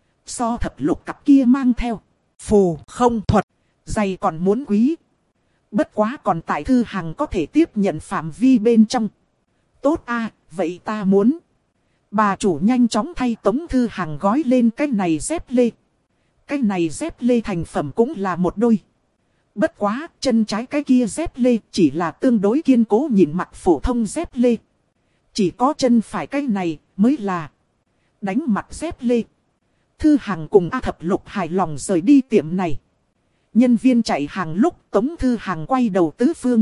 So Thập Lục cặp kia mang theo phù không thuật, giày còn muốn quý. Bất quá còn tại Thư Hằng có thể tiếp nhận phạm vi bên trong. Tốt a, vậy ta muốn. Bà chủ nhanh chóng thay Tống Thư Hằng gói lên cái này dép lê. Cái này dép lê thành phẩm cũng là một đôi. Bất quá, chân trái cái kia dép lê chỉ là tương đối kiên cố nhìn mặt phổ thông dép lê. Chỉ có chân phải cái này mới là đánh mặt dép lê. Thư Hằng cùng A Thập Lục hài lòng rời đi tiệm này. Nhân viên chạy hàng lúc Tống Thư Hằng quay đầu tứ phương.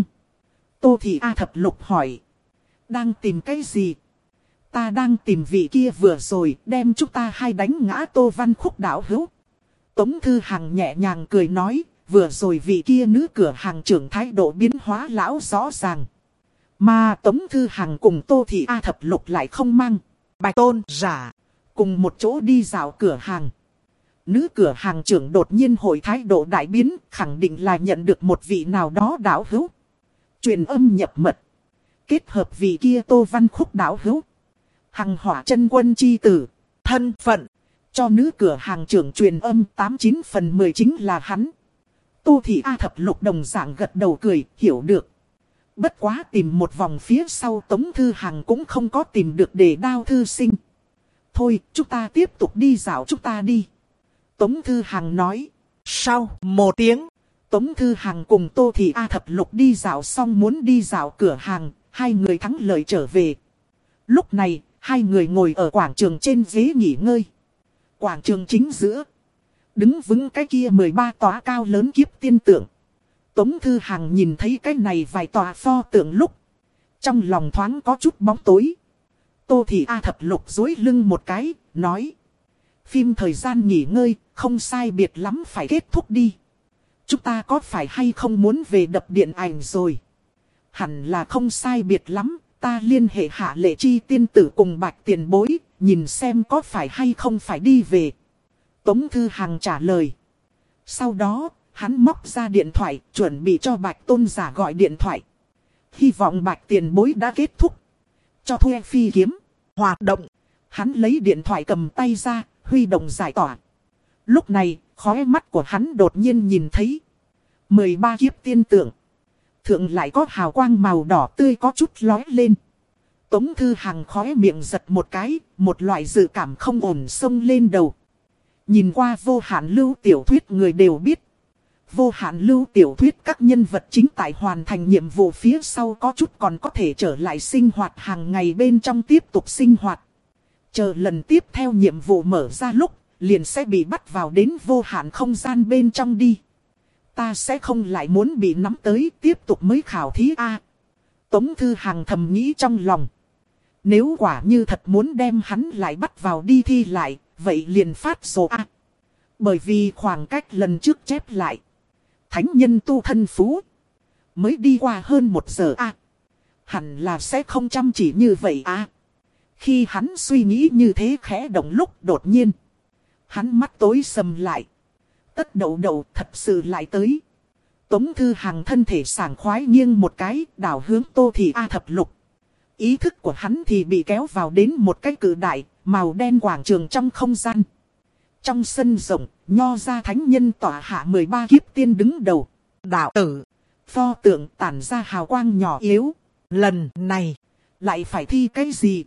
Tô Thị A Thập Lục hỏi. Đang tìm cái gì? Ta đang tìm vị kia vừa rồi đem chúng ta hai đánh ngã Tô Văn Khúc đạo hữu. Tống Thư Hằng nhẹ nhàng cười nói. Vừa rồi vị kia nữ cửa hàng trưởng thái độ biến hóa lão rõ ràng. Mà Tống Thư Hằng cùng Tô Thị A Thập Lục lại không mang. Bạch tôn giả cùng một chỗ đi dạo cửa hàng. Nữ cửa hàng trưởng đột nhiên hồi thái độ đại biến, khẳng định là nhận được một vị nào đó đạo hữu. Truyền âm nhập mật. Kết hợp vị kia Tô Văn Khúc đạo hữu. Hằng Hỏa Chân Quân chi tử. Thân phận. Cho nữ cửa hàng trưởng truyền âm tám chín phần mười chính là hắn. Tô Thị A Thập Lục đồng dạng gật đầu cười, hiểu được. Bất quá tìm một vòng phía sau Tống Thư Hằng cũng không có tìm được để đao thư sinh. Thôi, chúng ta tiếp tục đi dạo chúng ta đi. Tống Thư Hằng nói. Sau một tiếng, Tống Thư Hằng cùng Tô Thị A Thập Lục đi dạo xong muốn đi dạo cửa hàng, hai người thắng lợi trở về. Lúc này, hai người ngồi ở quảng trường trên ghế nghỉ ngơi. Quảng trường chính giữa. Đứng vững cái kia mười ba tòa cao lớn kiếp tiên tượng. Tống Thư Hằng nhìn thấy cái này vài tòa pho tượng lúc. Trong lòng thoáng có chút bóng tối. Tô Thị A Thập Lục duỗi lưng một cái, nói. Phim thời gian nghỉ ngơi, không sai biệt lắm phải kết thúc đi. Chúng ta có phải hay không muốn về đập điện ảnh rồi? Hẳn là không sai biệt lắm, ta liên hệ Hạ Lệ Chi tiên tử cùng Bạch Tiền Bối, nhìn xem có phải hay không phải đi về. Tống Thư Hằng trả lời. Sau đó, hắn móc ra điện thoại, chuẩn bị cho Bạch Tôn Giả gọi điện thoại. Hy vọng Bạch Tiền Bối đã kết thúc. Cho thuê phi kiếm, hoạt động. Hắn lấy điện thoại cầm tay ra, huy động giải tỏa. Lúc này, khóe mắt của hắn đột nhiên nhìn thấy mười ba kiếp tiên tượng. Thượng lại có hào quang màu đỏ tươi có chút lóe lên. Tống Thư Hằng khóe miệng giật một cái, một loại dự cảm không ổn xông lên đầu. Nhìn qua Vô Hạn Lưu tiểu thuyết người đều biết. Vô Hạn Lưu tiểu thuyết các nhân vật chính tại hoàn thành nhiệm vụ phía sau có chút còn có thể trở lại sinh hoạt hàng ngày bên trong tiếp tục sinh hoạt. Chờ lần tiếp theo nhiệm vụ mở ra lúc, liền sẽ bị bắt vào đến vô hạn không gian bên trong đi. Ta sẽ không lại muốn bị nắm tới tiếp tục mới khảo thí A. Tống Thư Hằng thầm nghĩ trong lòng. Nếu quả như thật muốn đem hắn lại bắt vào đi thi lại, vậy liền phát sổ A. Bởi vì khoảng cách lần trước chép lại. Thánh nhân tu thân phú. Mới đi qua hơn một giờ A. Hẳn là sẽ không chăm chỉ như vậy A. Khi hắn suy nghĩ như thế khẽ động lúc đột nhiên. Hắn mắt tối sầm lại. Tất đậu đậu thật sự lại tới. Tống Thư Hằng thân thể sảng khoái nghiêng một cái đảo hướng Tô Thị A Thập Lục. Ý thức của hắn thì bị kéo vào đến một cái cự đại, màu đen quảng trường trong không gian. Trong sân rộng, nho ra thánh nhân tỏa hạ mười ba kiếp tiên đứng đầu. Đạo tử, pho tượng tản ra hào quang nhỏ yếu. Lần này, lại phải thi cái gì?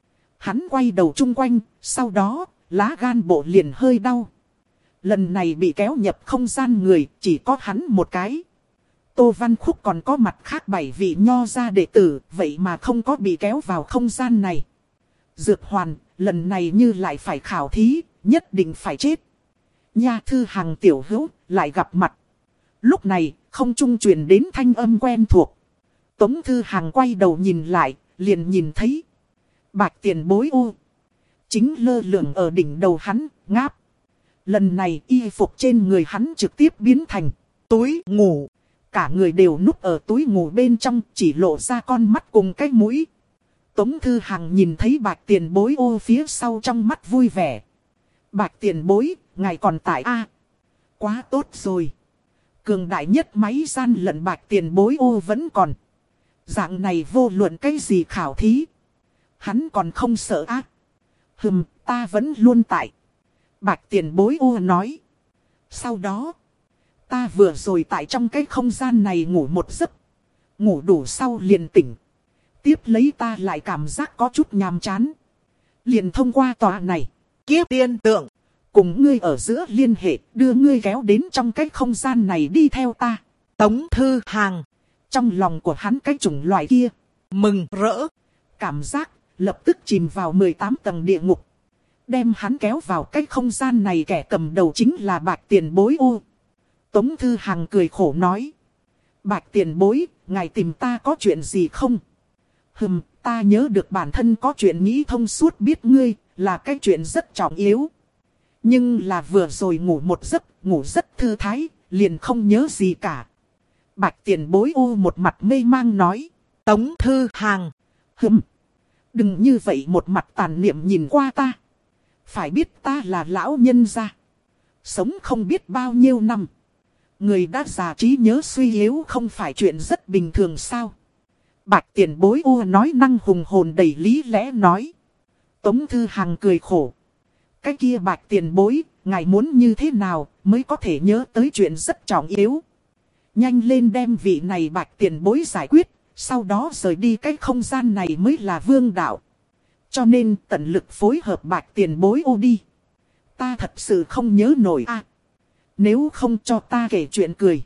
Hắn quay đầu chung quanh, sau đó, lá gan bộ liền hơi đau. Lần này bị kéo nhập không gian người, chỉ có hắn một cái. Tô Văn Khúc còn có mặt khác bảy vị nho gia đệ tử, vậy mà không có bị kéo vào không gian này. Dược Hoàn, lần này như lại phải khảo thí, nhất định phải chết. Nha Thư Hằng tiểu hữu, lại gặp mặt. Lúc này, không trung truyền đến thanh âm quen thuộc. Tống Thư Hằng quay đầu nhìn lại, liền nhìn thấy. Bạch Tiền Bối u. Chính lơ lửng ở đỉnh đầu hắn, ngáp. Lần này y phục trên người hắn trực tiếp biến thành túi ngủ. Cả người đều núp ở túi ngủ bên trong, chỉ lộ ra con mắt cùng cái mũi. Tống Thư Hằng nhìn thấy Bạch Tiền Bối ô phía sau trong mắt vui vẻ. Bạch Tiền Bối, ngài còn tại A. À, quá tốt rồi. Cường đại nhất máy gian lận Bạch Tiền Bối ô vẫn còn. Dạng này vô luận cái gì khảo thí. Hắn còn không sợ á. À. Hừm, ta vẫn luôn tại. Bạch Tiền Bối ô nói. Sau đó, ta vừa rồi tại trong cái không gian này ngủ một giấc. Ngủ đủ sau liền tỉnh. Tiếp lấy ta lại cảm giác có chút nhàm chán. Liền thông qua tòa này. Kiếp tiên tượng. Cùng ngươi ở giữa liên hệ, đưa ngươi kéo đến trong cái không gian này đi theo ta. Tống Thư Hằng. Trong lòng của hắn cái chủng loại kia. Mừng rỡ. Cảm giác lập tức chìm vào mười tám tầng địa ngục. Đem hắn kéo vào cái không gian này kẻ cầm đầu chính là Bạch Tiền Bối ô. Tống Thư Hằng cười khổ nói. Bạch Tiền Bối, ngài tìm ta có chuyện gì không? Hừm, ta nhớ được bản thân có chuyện nghĩ thông suốt biết ngươi, là cái chuyện rất trọng yếu. Nhưng là vừa rồi ngủ một giấc, ngủ rất thư thái, liền không nhớ gì cả. Bạch Tiền Bối ô một mặt mê mang nói. Tống Thư Hằng. Hừm, đừng như vậy một mặt tàn niệm nhìn qua ta. Phải biết ta là lão nhân gia. Sống không biết bao nhiêu năm. Người đã già trí nhớ suy yếu không phải chuyện rất bình thường sao? Bạch tiền bối u nói năng hùng hồn đầy lý lẽ nói. Tống Thư Hằng cười khổ. Cái kia bạch tiền bối, ngài muốn như thế nào mới có thể nhớ tới chuyện rất trọng yếu. Nhanh lên đem vị này bạch tiền bối giải quyết, sau đó rời đi cái không gian này mới là vương đạo. Cho nên tận lực phối hợp bạch tiền bối ô đi. Ta thật sự không nhớ nổi a. Nếu không cho ta kể chuyện cười.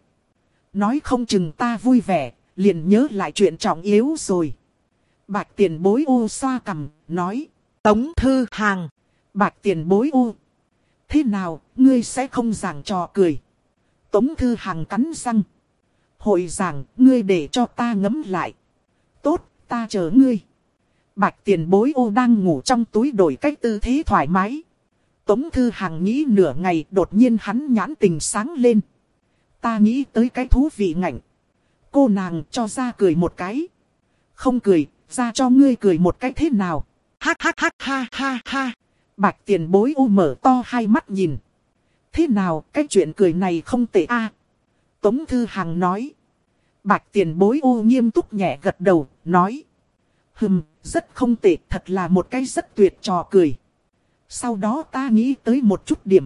Nói không chừng ta vui vẻ, liền nhớ lại chuyện trọng yếu rồi. Bạch tiền bối ô xoa cằm, nói. Tống Thư Hằng. Bạch tiền bối ô. Thế nào, ngươi sẽ không giảng trò cười. Tống Thư Hằng cắn răng. Hội giảng, ngươi để cho ta ngẫm lại. Tốt, ta chờ ngươi. Bạch tiền bối ô đang ngủ trong túi đổi cách tư thế thoải mái. Tống Thư Hằng nghĩ nửa ngày, đột nhiên hắn nhãn tình sáng lên. Ta nghĩ tới cái thú vị ngạnh. Cô nàng cho ra cười một cái. Không cười, ra cho ngươi cười một cái thế nào. Ha ha ha ha ha ha. Bạch tiền bối u mở to hai mắt nhìn. Thế nào, cái chuyện cười này không tệ a. Tống Thư Hằng nói. Bạch tiền bối u nghiêm túc nhẹ gật đầu, nói. Hừm, rất không tệ, thật là một cái rất tuyệt trò cười. Sau đó ta nghĩ tới một chút điểm.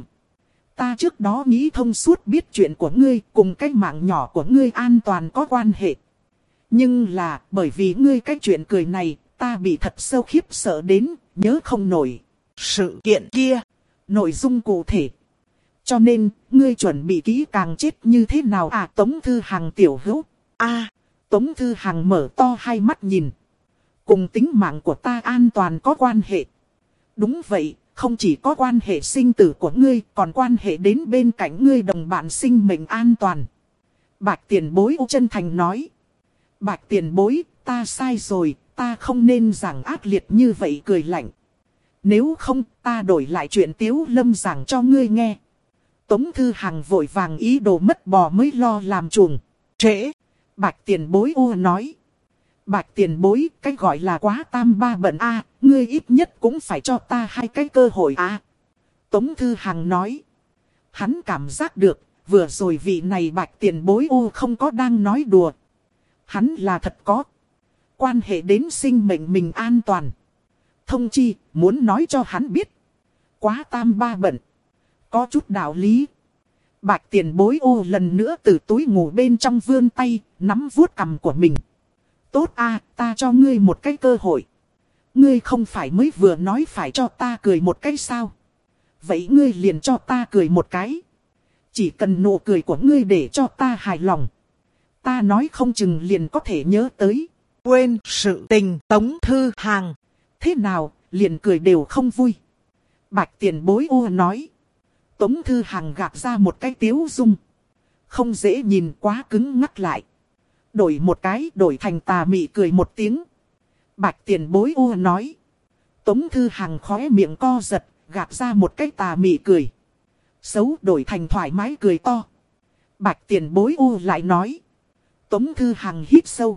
Ta trước đó nghĩ thông suốt biết chuyện của ngươi cùng cái mạng nhỏ của ngươi an toàn có quan hệ. Nhưng là bởi vì ngươi cái chuyện cười này, ta bị thật sâu khiếp sợ đến, nhớ không nổi. Sự kiện kia, nội dung cụ thể. Cho nên, ngươi chuẩn bị kỹ càng chết như thế nào à? Tống Thư Hằng tiểu hữu. A, à, Tống Thư Hằng mở to hai mắt nhìn. Cùng tính mạng của ta an toàn có quan hệ. Đúng vậy, không chỉ có quan hệ sinh tử của ngươi, còn quan hệ đến bên cạnh ngươi đồng bạn sinh mệnh an toàn. Bạch tiền bối chân thành nói. Bạch tiền bối, ta sai rồi, ta không nên giảng ác liệt như vậy cười lạnh. Nếu không, ta đổi lại chuyện Tiếu Lâm giảng cho ngươi nghe. Tống Thư Hằng vội vàng ý đồ mất bò mới lo làm chuồng. Trễ. Bạch tiền bối u nói. Bạch tiền bối, cái gọi là quá tam ba bận a, ngươi ít nhất cũng phải cho ta hai cái cơ hội a. Tống Thư Hằng nói. Hắn cảm giác được, vừa rồi vị này bạch tiền bối u không có đang nói đùa. Hắn là thật có. Quan hệ đến sinh mệnh mình an toàn. Thông chi, muốn nói cho hắn biết. Quá tam ba bận. Có chút đạo lý. Bạch tiền bối ô lần nữa từ túi ngủ bên trong vươn tay, nắm vuốt cằm của mình. Tốt a, ta cho ngươi một cái cơ hội. Ngươi không phải mới vừa nói phải cho ta cười một cái sao? Vậy ngươi liền cho ta cười một cái. Chỉ cần nụ cười của ngươi để cho ta hài lòng. Ta nói không chừng liền có thể nhớ tới. Quên sự tình Tống Thư Hằng. Thế nào, liền cười đều không vui. Bạch tiền bối ô nói. Tống Thư Hằng gạt ra một cái tiếu dung. Không dễ nhìn quá cứng ngắc lại. Đổi một cái, đổi thành tà mị cười một tiếng. Bạch tiền bối ô nói. Tống Thư Hằng khóe miệng co giật, gạt ra một cái tà mị cười. Xấu đổi thành thoải mái cười to. Bạch tiền bối ô lại nói. Tống Thư Hằng hít sâu.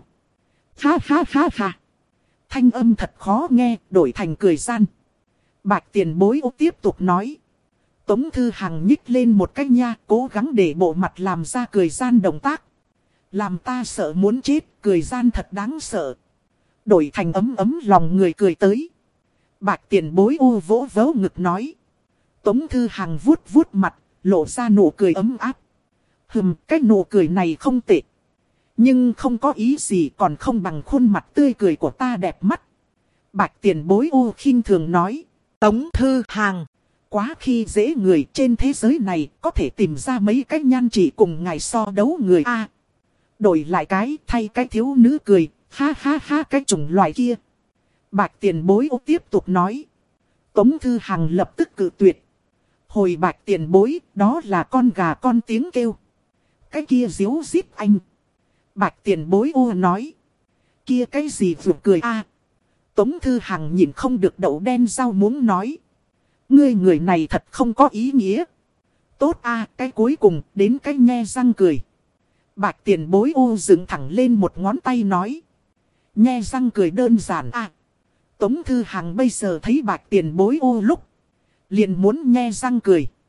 Ha ha ha ha. Thanh âm thật khó nghe, đổi thành cười gian. Bạch tiền bối ô tiếp tục nói. Tống Thư Hằng nhích lên một cái nha, cố gắng để bộ mặt làm ra cười gian động tác. Làm ta sợ muốn chết, cười gian thật đáng sợ. Đổi thành ấm ấm lòng người cười tới. Bạch tiền bối u vỗ vỗ ngực nói. Tống Thư Hằng vuốt vuốt mặt, lộ ra nụ cười ấm áp. Hừm, cái nụ cười này không tệ. Nhưng không có ý gì còn không bằng khuôn mặt tươi cười của ta đẹp mắt. Bạch tiền bối u khinh thường nói. Tống Thư Hằng. Quá khi dễ người trên thế giới này có thể tìm ra mấy cái nhan chỉ cùng ngài so đấu người A. Đổi lại cái thay cái thiếu nữ cười, ha ha ha cái chủng loại kia. Bạch tiền bối ô tiếp tục nói. Tống Thư Hằng lập tức cự tuyệt. Hồi bạch tiền bối, đó là con gà con tiếng kêu. Cái kia díu dít anh. Bạch tiền bối ô nói. Kia cái gì vừa cười a? Tống Thư Hằng nhìn không được đậu đen rau muống nói. Ngươi người này thật không có ý nghĩa. Tốt a, cái cuối cùng đến cái nhe răng cười. Bạch tiền bối ô dựng thẳng lên một ngón tay nói. Nhe răng cười đơn giản a. Tống Thư Hằng bây giờ thấy bạch tiền bối ô lúc liền muốn nhe răng cười.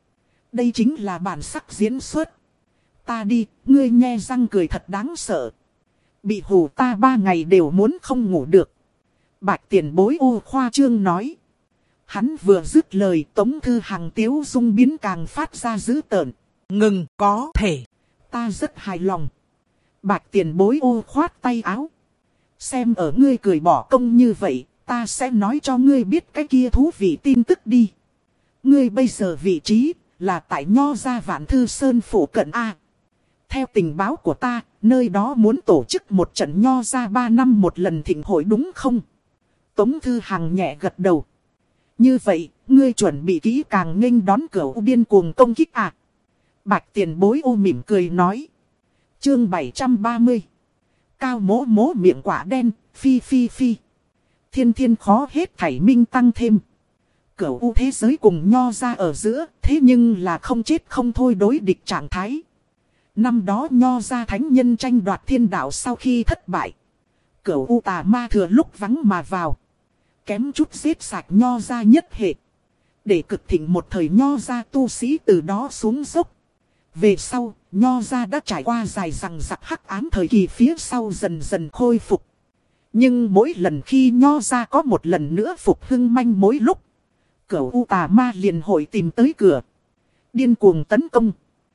Đây chính là bản sắc diễn xuất. Ta đi, ngươi nhe răng cười thật đáng sợ. Bị hù ta ba ngày đều muốn không ngủ được. Bạch tiền bối ô khoa trương nói. Hắn vừa dứt lời, Tống Thư Hằng tiếu dung biến càng phát ra dữ tợn. Ngừng, có thể. Ta rất hài lòng. Bạch tiền bối ô khoát tay áo. Xem ở ngươi cười bỏ công như vậy, ta sẽ nói cho ngươi biết cái kia thú vị tin tức đi. Ngươi bây giờ vị trí là tại Nho Gia Vạn Thư Sơn phủ cận A. Theo tình báo của ta, nơi đó muốn tổ chức một trận Nho Gia ba năm một lần thịnh hội đúng không? Tống Thư Hằng nhẹ gật đầu. Như vậy, ngươi chuẩn bị kỹ càng nghênh đón cửu điên cuồng công kích à? Bạch tiền bối ô mỉm cười nói. Chương bảy trăm ba mươi. Cao mố mố miệng quả đen, phi phi phi. Thiên thiên khó hết thảy minh tăng thêm. Cửu u thế giới cùng Nho Gia ở giữa, thế nhưng là không chết không thôi đối địch trạng thái. Năm đó Nho Gia thánh nhân tranh đoạt thiên đạo sau khi thất bại. Cửu u tà ma thừa lúc vắng mà vào. Kém chút giết sạch Nho Gia nhất hệ. Để cực thịnh một thời Nho Gia tu sĩ từ đó xuống dốc. Về sau, Nho Gia đã trải qua dài rằng giặc hắc ám thời kỳ phía sau dần dần khôi phục. Nhưng mỗi lần khi Nho Gia có một lần nữa phục hưng manh mối lúc, Cửu u tà ma liền hội tìm tới cửa. Điên cuồng tấn công.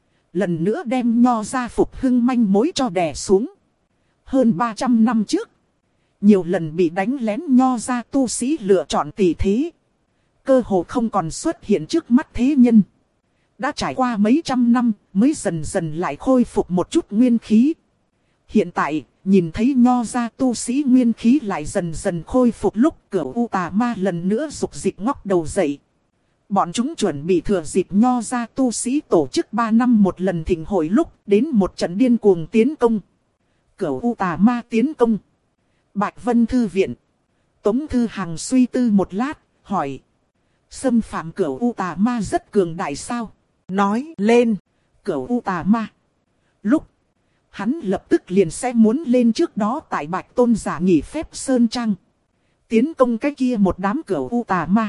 Lần nữa đem Nho Gia phục hưng manh mối cho đè xuống. Hơn ba trăm năm trước, nhiều lần bị đánh lén Nho Gia tu sĩ lựa chọn tỷ thế. Cơ hồ không còn xuất hiện trước mắt thế nhân. Đã trải qua mấy trăm năm mới dần dần lại khôi phục một chút nguyên khí. Hiện tại, nhìn thấy Nho Gia tu sĩ nguyên khí lại dần dần khôi phục lúc Cửu u tà ma lần nữa rục dịch ngóc đầu dậy. Bọn chúng chuẩn bị thừa dịp Nho Gia tu sĩ tổ chức ba năm một lần thịnh hội lúc đến một trận điên cuồng tiến công. Cửu u tà ma tiến công. Bạch Vân Thư Viện. Tống Thư Hằng suy tư một lát, hỏi. Xâm phạm Cửu u tà ma rất cường đại sao? Nói lên. Cửu u tà ma. Lúc hắn lập tức liền sẽ muốn lên trước đó tại Bạch Tôn giả nghỉ phép Sơn Trăng. Tiến công cái kia một đám Cửu u tà ma.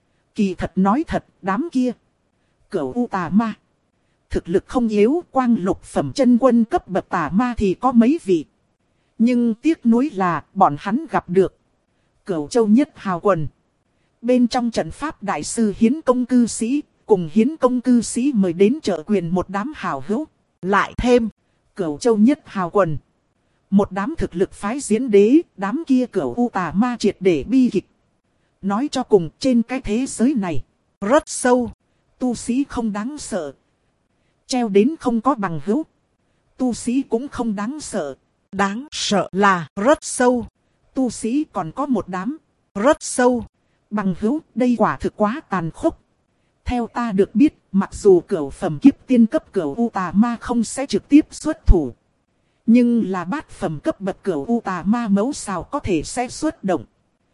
Kỳ thật nói thật, đám kia. Cửu u tà ma. Thực lực không yếu, quang lục phẩm chân quân cấp bậc tà ma thì có mấy vị. Nhưng tiếc nuối là bọn hắn gặp được Cửu Châu Nhất Hào Quần. Bên trong trận pháp đại sư Hiến Công cư sĩ, cùng Hiến Công cư sĩ mời đến trợ quyền một đám hào hữu. Lại thêm Cửu Châu Nhất Hào Quần. Một đám thực lực phái diễn đế, đám kia Cửu u tà ma triệt để bi kịch. Nói cho cùng trên cái thế giới này, rất sâu. Tu sĩ không đáng sợ. Treo đến không có bằng hữu. Tu sĩ cũng không đáng sợ. Đáng sợ là rất sâu. Tu sĩ còn có một đám. Rất sâu. Bằng hữu, đây quả thực quá tàn khốc. Theo ta được biết, mặc dù cửu phẩm kiếp tiên cấp cửu u tà ma không sẽ trực tiếp xuất thủ. Nhưng là bát phẩm cấp bậc cửu u tà ma mấu xào có thể sẽ xuất động.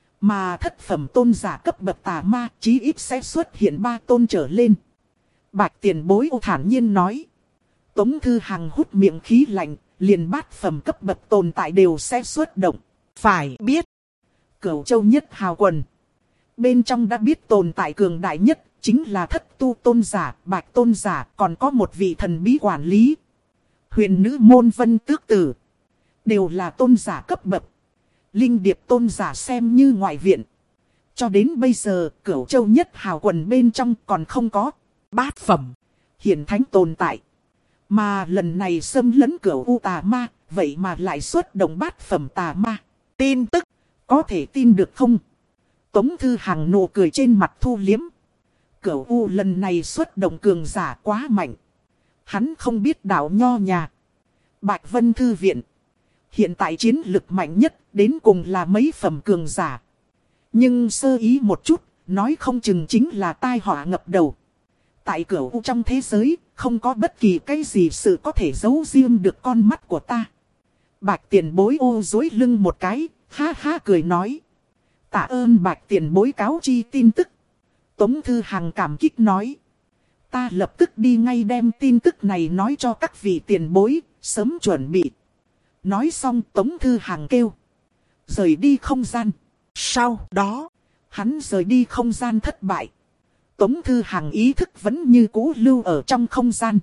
Mà thất phẩm tôn giả cấp bậc tà ma chí ít sẽ xuất hiện ba tôn trở lên. Bạch tiền bối ô thản nhiên nói. Tống Thư Hằng hút miệng khí lạnh, liền bát phẩm cấp bậc tồn tại đều sẽ xuất động. Phải biết, Cửu Châu Nhất Hào Quần. Bên trong đã biết tồn tại cường đại nhất, chính là thất tu tôn giả, bạch tôn giả, còn có một vị thần bí quản lý. Huyền nữ môn vân tước tử. Đều là tôn giả cấp bậc. Linh điệp tôn giả xem như ngoại viện. Cho đến bây giờ, Cửu Châu Nhất Hào Quần bên trong còn không có bát phẩm hiển thánh tồn tại. Mà lần này xâm lấn Cửu u tà ma, vậy mà lại xuất động bát phẩm tà ma. Tin tức, có thể tin được không? Tống Thư Hằng nụ cười trên mặt thu liếm. Cửu u lần này xuất động cường giả quá mạnh. Hắn không biết đạo nho nhà. Bạch Vân Thư Viện. Hiện tại chiến lực mạnh nhất đến cùng là mấy phẩm cường giả. Nhưng sơ ý một chút, nói không chừng chính là tai họa ngập đầu. Tại Cửu u trong thế giới, không có bất kỳ cái gì sự có thể giấu riêng được con mắt của ta. Bạch tiền bối ô dối lưng một cái, ha ha cười nói. Tạ ơn bạch tiền bối cáo chi tin tức. Tống Thư Hằng cảm kích nói. Ta lập tức đi ngay đem tin tức này nói cho các vị tiền bối, sớm chuẩn bị. Nói xong Tống Thư Hằng kêu. Rời đi không gian. Sau đó, hắn rời đi không gian thất bại. Tống Thư Hằng ý thức vẫn như cũ lưu ở trong không gian.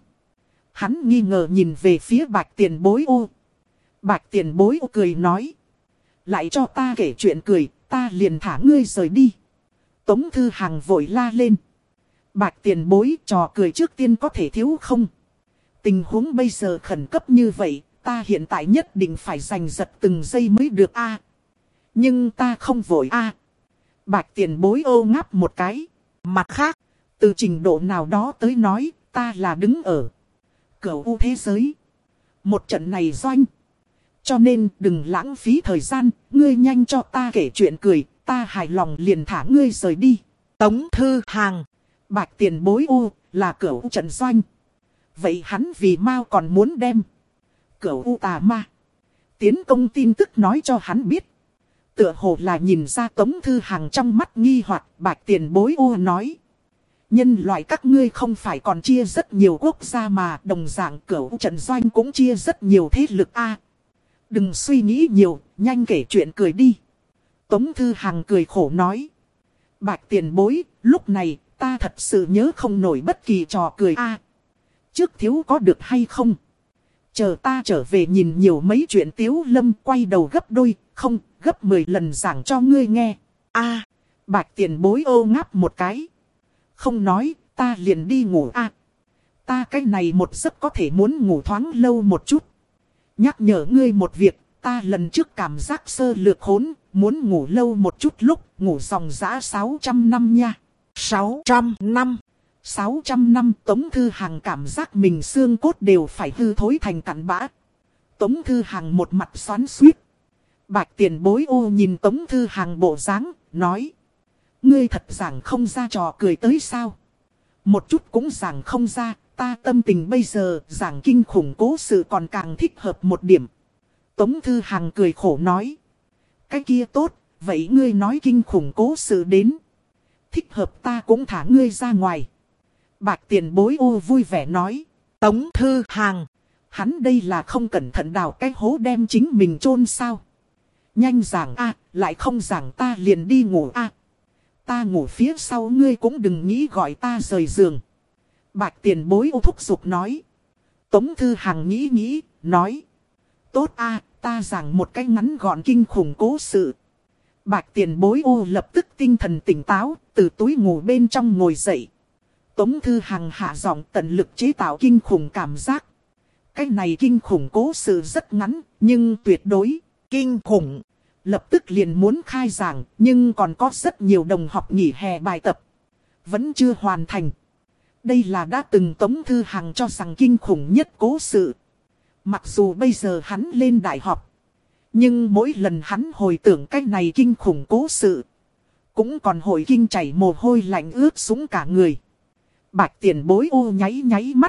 Hắn nghi ngờ nhìn về phía Bạch Tiền Bối ô. Bạch Tiền Bối ô cười nói. Lại cho ta kể chuyện cười, ta liền thả ngươi rời đi. Tống Thư Hằng vội la lên. Bạch Tiền Bối, trò cười trước tiên có thể thiếu không? Tình huống bây giờ khẩn cấp như vậy, ta hiện tại nhất định phải giành giật từng giây mới được a. Nhưng ta không vội a. Bạch Tiền Bối ô ngáp một cái. Mặt khác, từ trình độ nào đó tới nói, ta là đứng ở cửu u thế giới. Một trận này doanh. Cho nên đừng lãng phí thời gian, ngươi nhanh cho ta kể chuyện cười, ta hài lòng liền thả ngươi rời đi. Tống Thư Hằng, Bạch Tiền Bối u, là cửu u trận doanh. Vậy hắn vì mau còn muốn đem cửu u tà ma tiến công tin tức nói cho hắn biết. Tựa hồ là nhìn ra Tống Thư Hằng trong mắt nghi hoặc, Bạch Tiền Bối u nói. Nhân loại các ngươi không phải còn chia rất nhiều quốc gia mà, đồng dạng cửu trận doanh cũng chia rất nhiều thế lực a. Đừng suy nghĩ nhiều, nhanh kể chuyện cười đi. Tống Thư Hằng cười khổ nói. Bạch Tiền Bối, lúc này ta thật sự nhớ không nổi bất kỳ trò cười a. Trước thiếu có được hay không? Chờ ta trở về nhìn nhiều mấy chuyện Tiếu Lâm quay đầu gấp đôi, không, gấp mười lần giảng cho ngươi nghe. A, Bạch Tiền Bối ô ngáp một cái. Không nói, ta liền đi ngủ a. Ta cái này một giấc có thể muốn ngủ thoáng lâu một chút. Nhắc nhở ngươi một việc, ta lần trước cảm giác sơ lược hỗn, muốn ngủ lâu một chút lúc, ngủ dòng dã sáu trăm năm nha. sáu trăm năm. sáu trăm năm Tống Thư Hằng cảm giác mình xương cốt đều phải hư thối thành cặn bã. Tống Thư Hằng một mặt xoắn xuýt. Bạch Tiền Bối ô nhìn Tống Thư Hằng bộ dáng, nói. Ngươi thật giảng không ra trò cười tới sao? Một chút cũng giảng không ra, ta tâm tình bây giờ giảng kinh khủng cố sự còn càng thích hợp một điểm. Tống Thư Hằng cười khổ nói. Cái kia tốt, vậy ngươi nói kinh khủng cố sự đến. Thích hợp ta cũng thả ngươi ra ngoài. Bạch Tiền Bối ô vui vẻ nói. Tống Thư Hằng, hắn đây là không cẩn thận đào cái hố đem chính mình chôn sao? Nhanh giảng a, lại không giảng ta liền đi ngủ a. Ta ngủ phía sau ngươi cũng đừng nghĩ gọi ta rời giường. Bạch Tiền Bối ô thúc giục nói. Tống Thư Hằng nghĩ nghĩ, nói. Tốt a, ta giảng một cái ngắn gọn kinh khủng cố sự. Bạch Tiền Bối ô lập tức tinh thần tỉnh táo, từ túi ngủ bên trong ngồi dậy. Tống Thư Hằng hạ giọng tận lực chế tạo kinh khủng cảm giác. Cái này kinh khủng cố sự rất ngắn, nhưng tuyệt đối kinh khủng. Lập tức liền muốn khai giảng, nhưng còn có rất nhiều đồng học nghỉ hè bài tập. Vẫn chưa hoàn thành. Đây là đã từng Tống Thư Hằng cho rằng kinh khủng nhất cố sự. Mặc dù bây giờ hắn lên đại học. Nhưng mỗi lần hắn hồi tưởng cái này kinh khủng cố sự. Cũng còn hồi kinh chảy mồ hôi lạnh ướt sũng cả người. Bạch Tiền Bối ô nháy nháy mắt.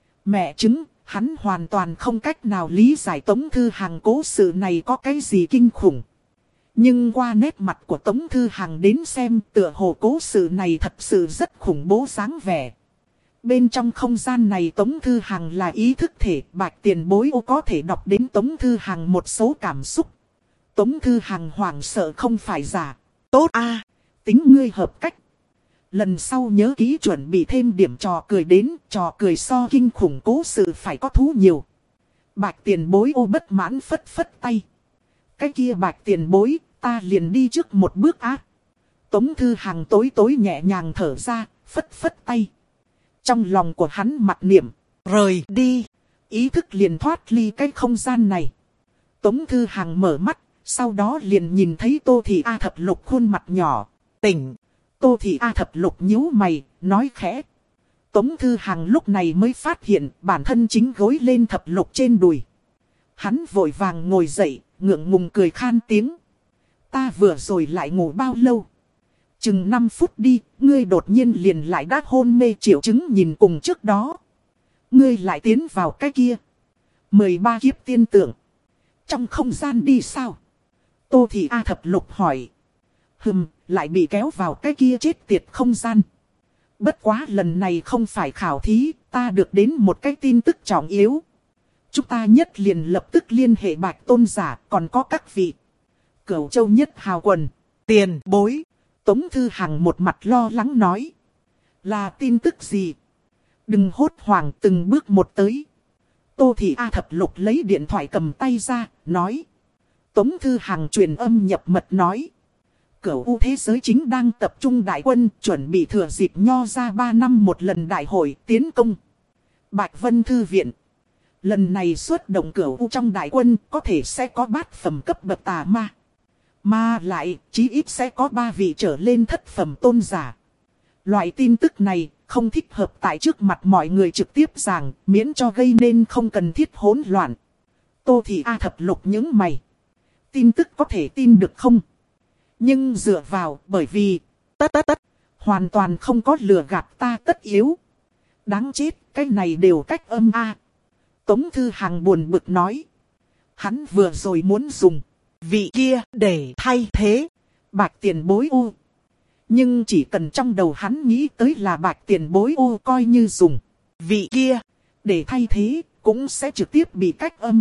Mẹ chứng, hắn hoàn toàn không cách nào lý giải Tống Thư Hằng cố sự này có cái gì kinh khủng. Nhưng qua nét mặt của Tống Thư Hằng đến xem tựa hồ cố sự này thật sự rất khủng bố dáng vẻ. Bên trong không gian này Tống Thư Hằng là ý thức thể, Bạch Tiền Bối ô có thể đọc đến Tống Thư Hằng một số cảm xúc. Tống Thư Hằng hoảng sợ không phải giả. Tốt a, tính ngươi hợp cách. Lần sau nhớ kỹ chuẩn bị thêm điểm trò cười đến, trò cười so kinh khủng cố sự phải có thú nhiều. Bạch Tiền Bối ô bất mãn phất phất tay. Cái kia Bạch Tiền Bối, ta liền đi trước một bước á. Tống Thư Hằng tối tối nhẹ nhàng thở ra, phất phất tay. Trong lòng của hắn mặc niệm, rời đi, ý thức liền thoát ly cái không gian này. Tống Thư Hằng mở mắt, sau đó liền nhìn thấy Tô Thị A Thập Lục khuôn mặt nhỏ, tỉnh. Tô Thị A Thập Lục nhíu mày, nói khẽ. Tống Thư Hằng lúc này mới phát hiện bản thân chính gối lên Thập Lục trên đùi. Hắn vội vàng ngồi dậy, ngượng ngùng cười khan tiếng. Ta vừa rồi lại ngủ bao lâu? Chừng năm phút đi, ngươi đột nhiên liền lại đã hôn mê triệu chứng nhìn cùng trước đó. Ngươi lại tiến vào cái kia. mười ba kiếp tiên tượng. Trong không gian đi sao? Tô Thị A Thập Lục hỏi. Hừm, lại bị kéo vào cái kia chết tiệt không gian. Bất quá lần này không phải khảo thí, ta được đến một cái tin tức trọng yếu. Chúng ta nhất liền lập tức liên hệ Bạch Tôn giả, còn có các vị. Cửu Châu Nhất Hào Quần, Tiền Bối. Tống Thư Hằng một mặt lo lắng nói. Là tin tức gì? Đừng hốt hoảng, từng bước một tới. Tô Thị A Thập Lục lấy điện thoại cầm tay ra, nói. Tống Thư Hằng truyền âm nhập mật nói. Cửu U thế giới chính đang tập trung đại quân, chuẩn bị thừa dịp nho ra ba năm một lần đại hội tiến công Bạch Vân Thư Viện. Lần này xuất động Cửu U trong đại quân có thể sẽ có bát phẩm cấp bậc tà ma. Mà lại, chí ít sẽ có ba vị trở lên thất phẩm tôn giả. Loại tin tức này không thích hợp tại trước mặt mọi người trực tiếp giảng, miễn cho gây nên không cần thiết hỗn loạn. Tô Thị A Thập Lục những mày. Tin tức có thể tin được không? Nhưng dựa vào, bởi vì, tất tất tất, hoàn toàn không có lừa gạt ta tất yếu. Đáng chết, cái này đều cách âm a. Tống Thư Hằng buồn bực nói. Hắn vừa rồi muốn dùng vị kia để thay thế Bạch Tiền Bối U. Nhưng chỉ cần trong đầu hắn nghĩ tới là Bạch Tiền Bối U, coi như dùng vị kia để thay thế, cũng sẽ trực tiếp bị cách âm.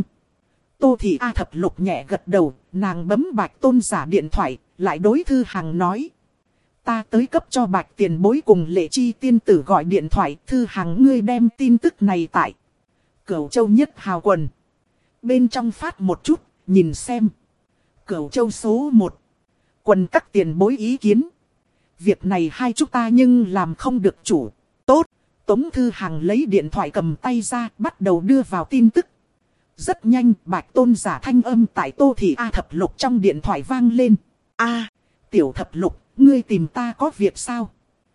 Tô Thị A Thập Lục nhẹ gật đầu, nàng bấm Bạch Tôn giả điện thoại, lại đối Thư Hằng nói. Ta tới cấp cho Bạch Tiền Bối cùng Lệ Chi tiên tử gọi điện thoại. Thư Hằng, ngươi đem tin tức này tại Cửu Châu Nhất Hào Quần bên trong phát một chút, nhìn xem. Cửu Châu số một. Quần các tiền bối ý kiến. Việc này hai chúng ta nhưng làm không được chủ. Tốt. Tống Thư Hằng lấy điện thoại cầm tay ra, bắt đầu đưa vào tin tức. Rất nhanh, Bạch Tôn giả thanh âm tại Tô Thị A Thập Lục trong điện thoại vang lên. A, Tiểu Thập Lục, ngươi tìm ta có việc sao?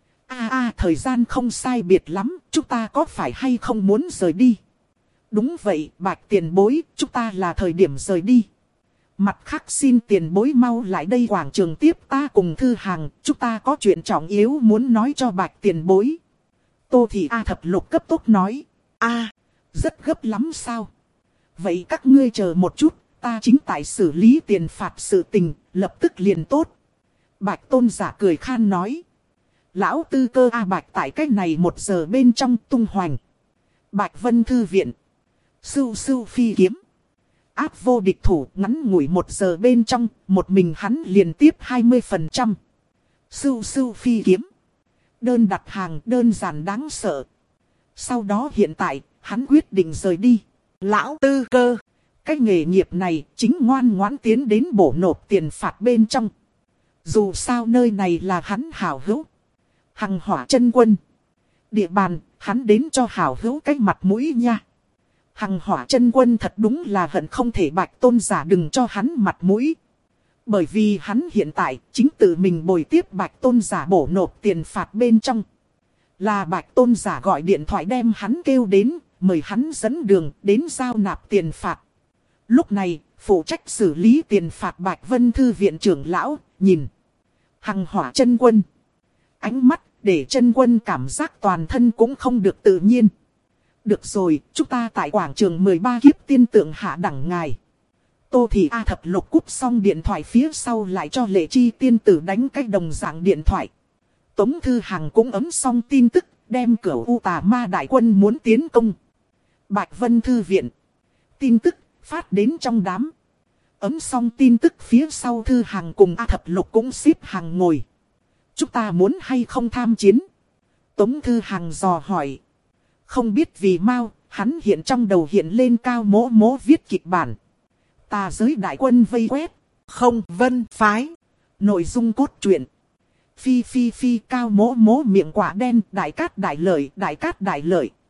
A a, thời gian không sai biệt lắm, chúng ta có phải hay không muốn rời đi? Đúng vậy, Bạch Tiền Bối, chúng ta là thời điểm rời đi. Mặt khác xin tiền bối mau lại đây quảng trường tiếp ta cùng Thư Hằng, chúng ta có chuyện trọng yếu muốn nói cho Bạch Tiền Bối. Tô Thị A Thập Lục cấp tốc nói. A, rất gấp lắm sao? Vậy các ngươi chờ một chút, ta chính tại xử lý tiền phạt sự tình, lập tức liền tốt. Bạch Tôn giả cười khan nói. Lão tư cơ A Bạch tại cách này một giờ bên trong tung hoành. Bạch Vân Thư Viện. Sưu sưu phi kiếm. Áp vô địch thủ, ngắn ngủi một giờ bên trong, một mình hắn liền tiếp hai mươi phần trăm. Sưu sưu phi kiếm. Đơn đặt hàng đơn giản đáng sợ. Sau đó hiện tại, hắn quyết định rời đi. Lão tư cơ. Cái nghề nghiệp này chính ngoan ngoãn tiến đến bổ nộp tiền phạt bên trong. Dù sao nơi này là hắn hảo hữu. Hằng Hỏa Chân Quân. Địa bàn, hắn đến cho hảo hữu cái mặt mũi nha. Hằng Hỏa Chân Quân thật đúng là hận không thể Bạch Tôn giả đừng cho hắn mặt mũi. Bởi vì hắn hiện tại chính tự mình bồi tiếp Bạch Tôn giả bổ nộp tiền phạt bên trong. Là Bạch Tôn giả gọi điện thoại đem hắn kêu đến, mời hắn dẫn đường đến giao nạp tiền phạt. Lúc này, phụ trách xử lý tiền phạt Bạch Vân Thư Viện trưởng lão, nhìn Hằng Hỏa Chân Quân. Ánh mắt để Chân Quân cảm giác toàn thân cũng không được tự nhiên. Được rồi, chúng ta tại quảng trường mười ba kiếp tiên tượng hạ đẳng ngài. Tô Thị A Thập Lục cúp xong điện thoại phía sau lại cho Lệ Chi tiên tử đánh cái đồng dạng điện thoại. Tống Thư Hằng cũng ấm xong tin tức, đem Cửu U tà ma đại quân muốn tiến công Bạch Vân Thư Viện. Tin tức phát đến trong đám. Ấm xong tin tức phía sau Thư Hằng cùng A Thập Lục cũng xếp hàng ngồi. Chúng ta muốn hay không tham chiến? Tống Thư Hằng dò hỏi. Không biết vì mau, hắn hiện trong đầu hiện lên Cao Mỗ Mỗ viết kịch bản. Tà giới đại quân vây quét. Không Vân phái. Nội dung cốt truyện. Phi phi phi Cao Mỗ Mỗ miệng quả đen, đại cát đại lợi, đại cát đại lợi.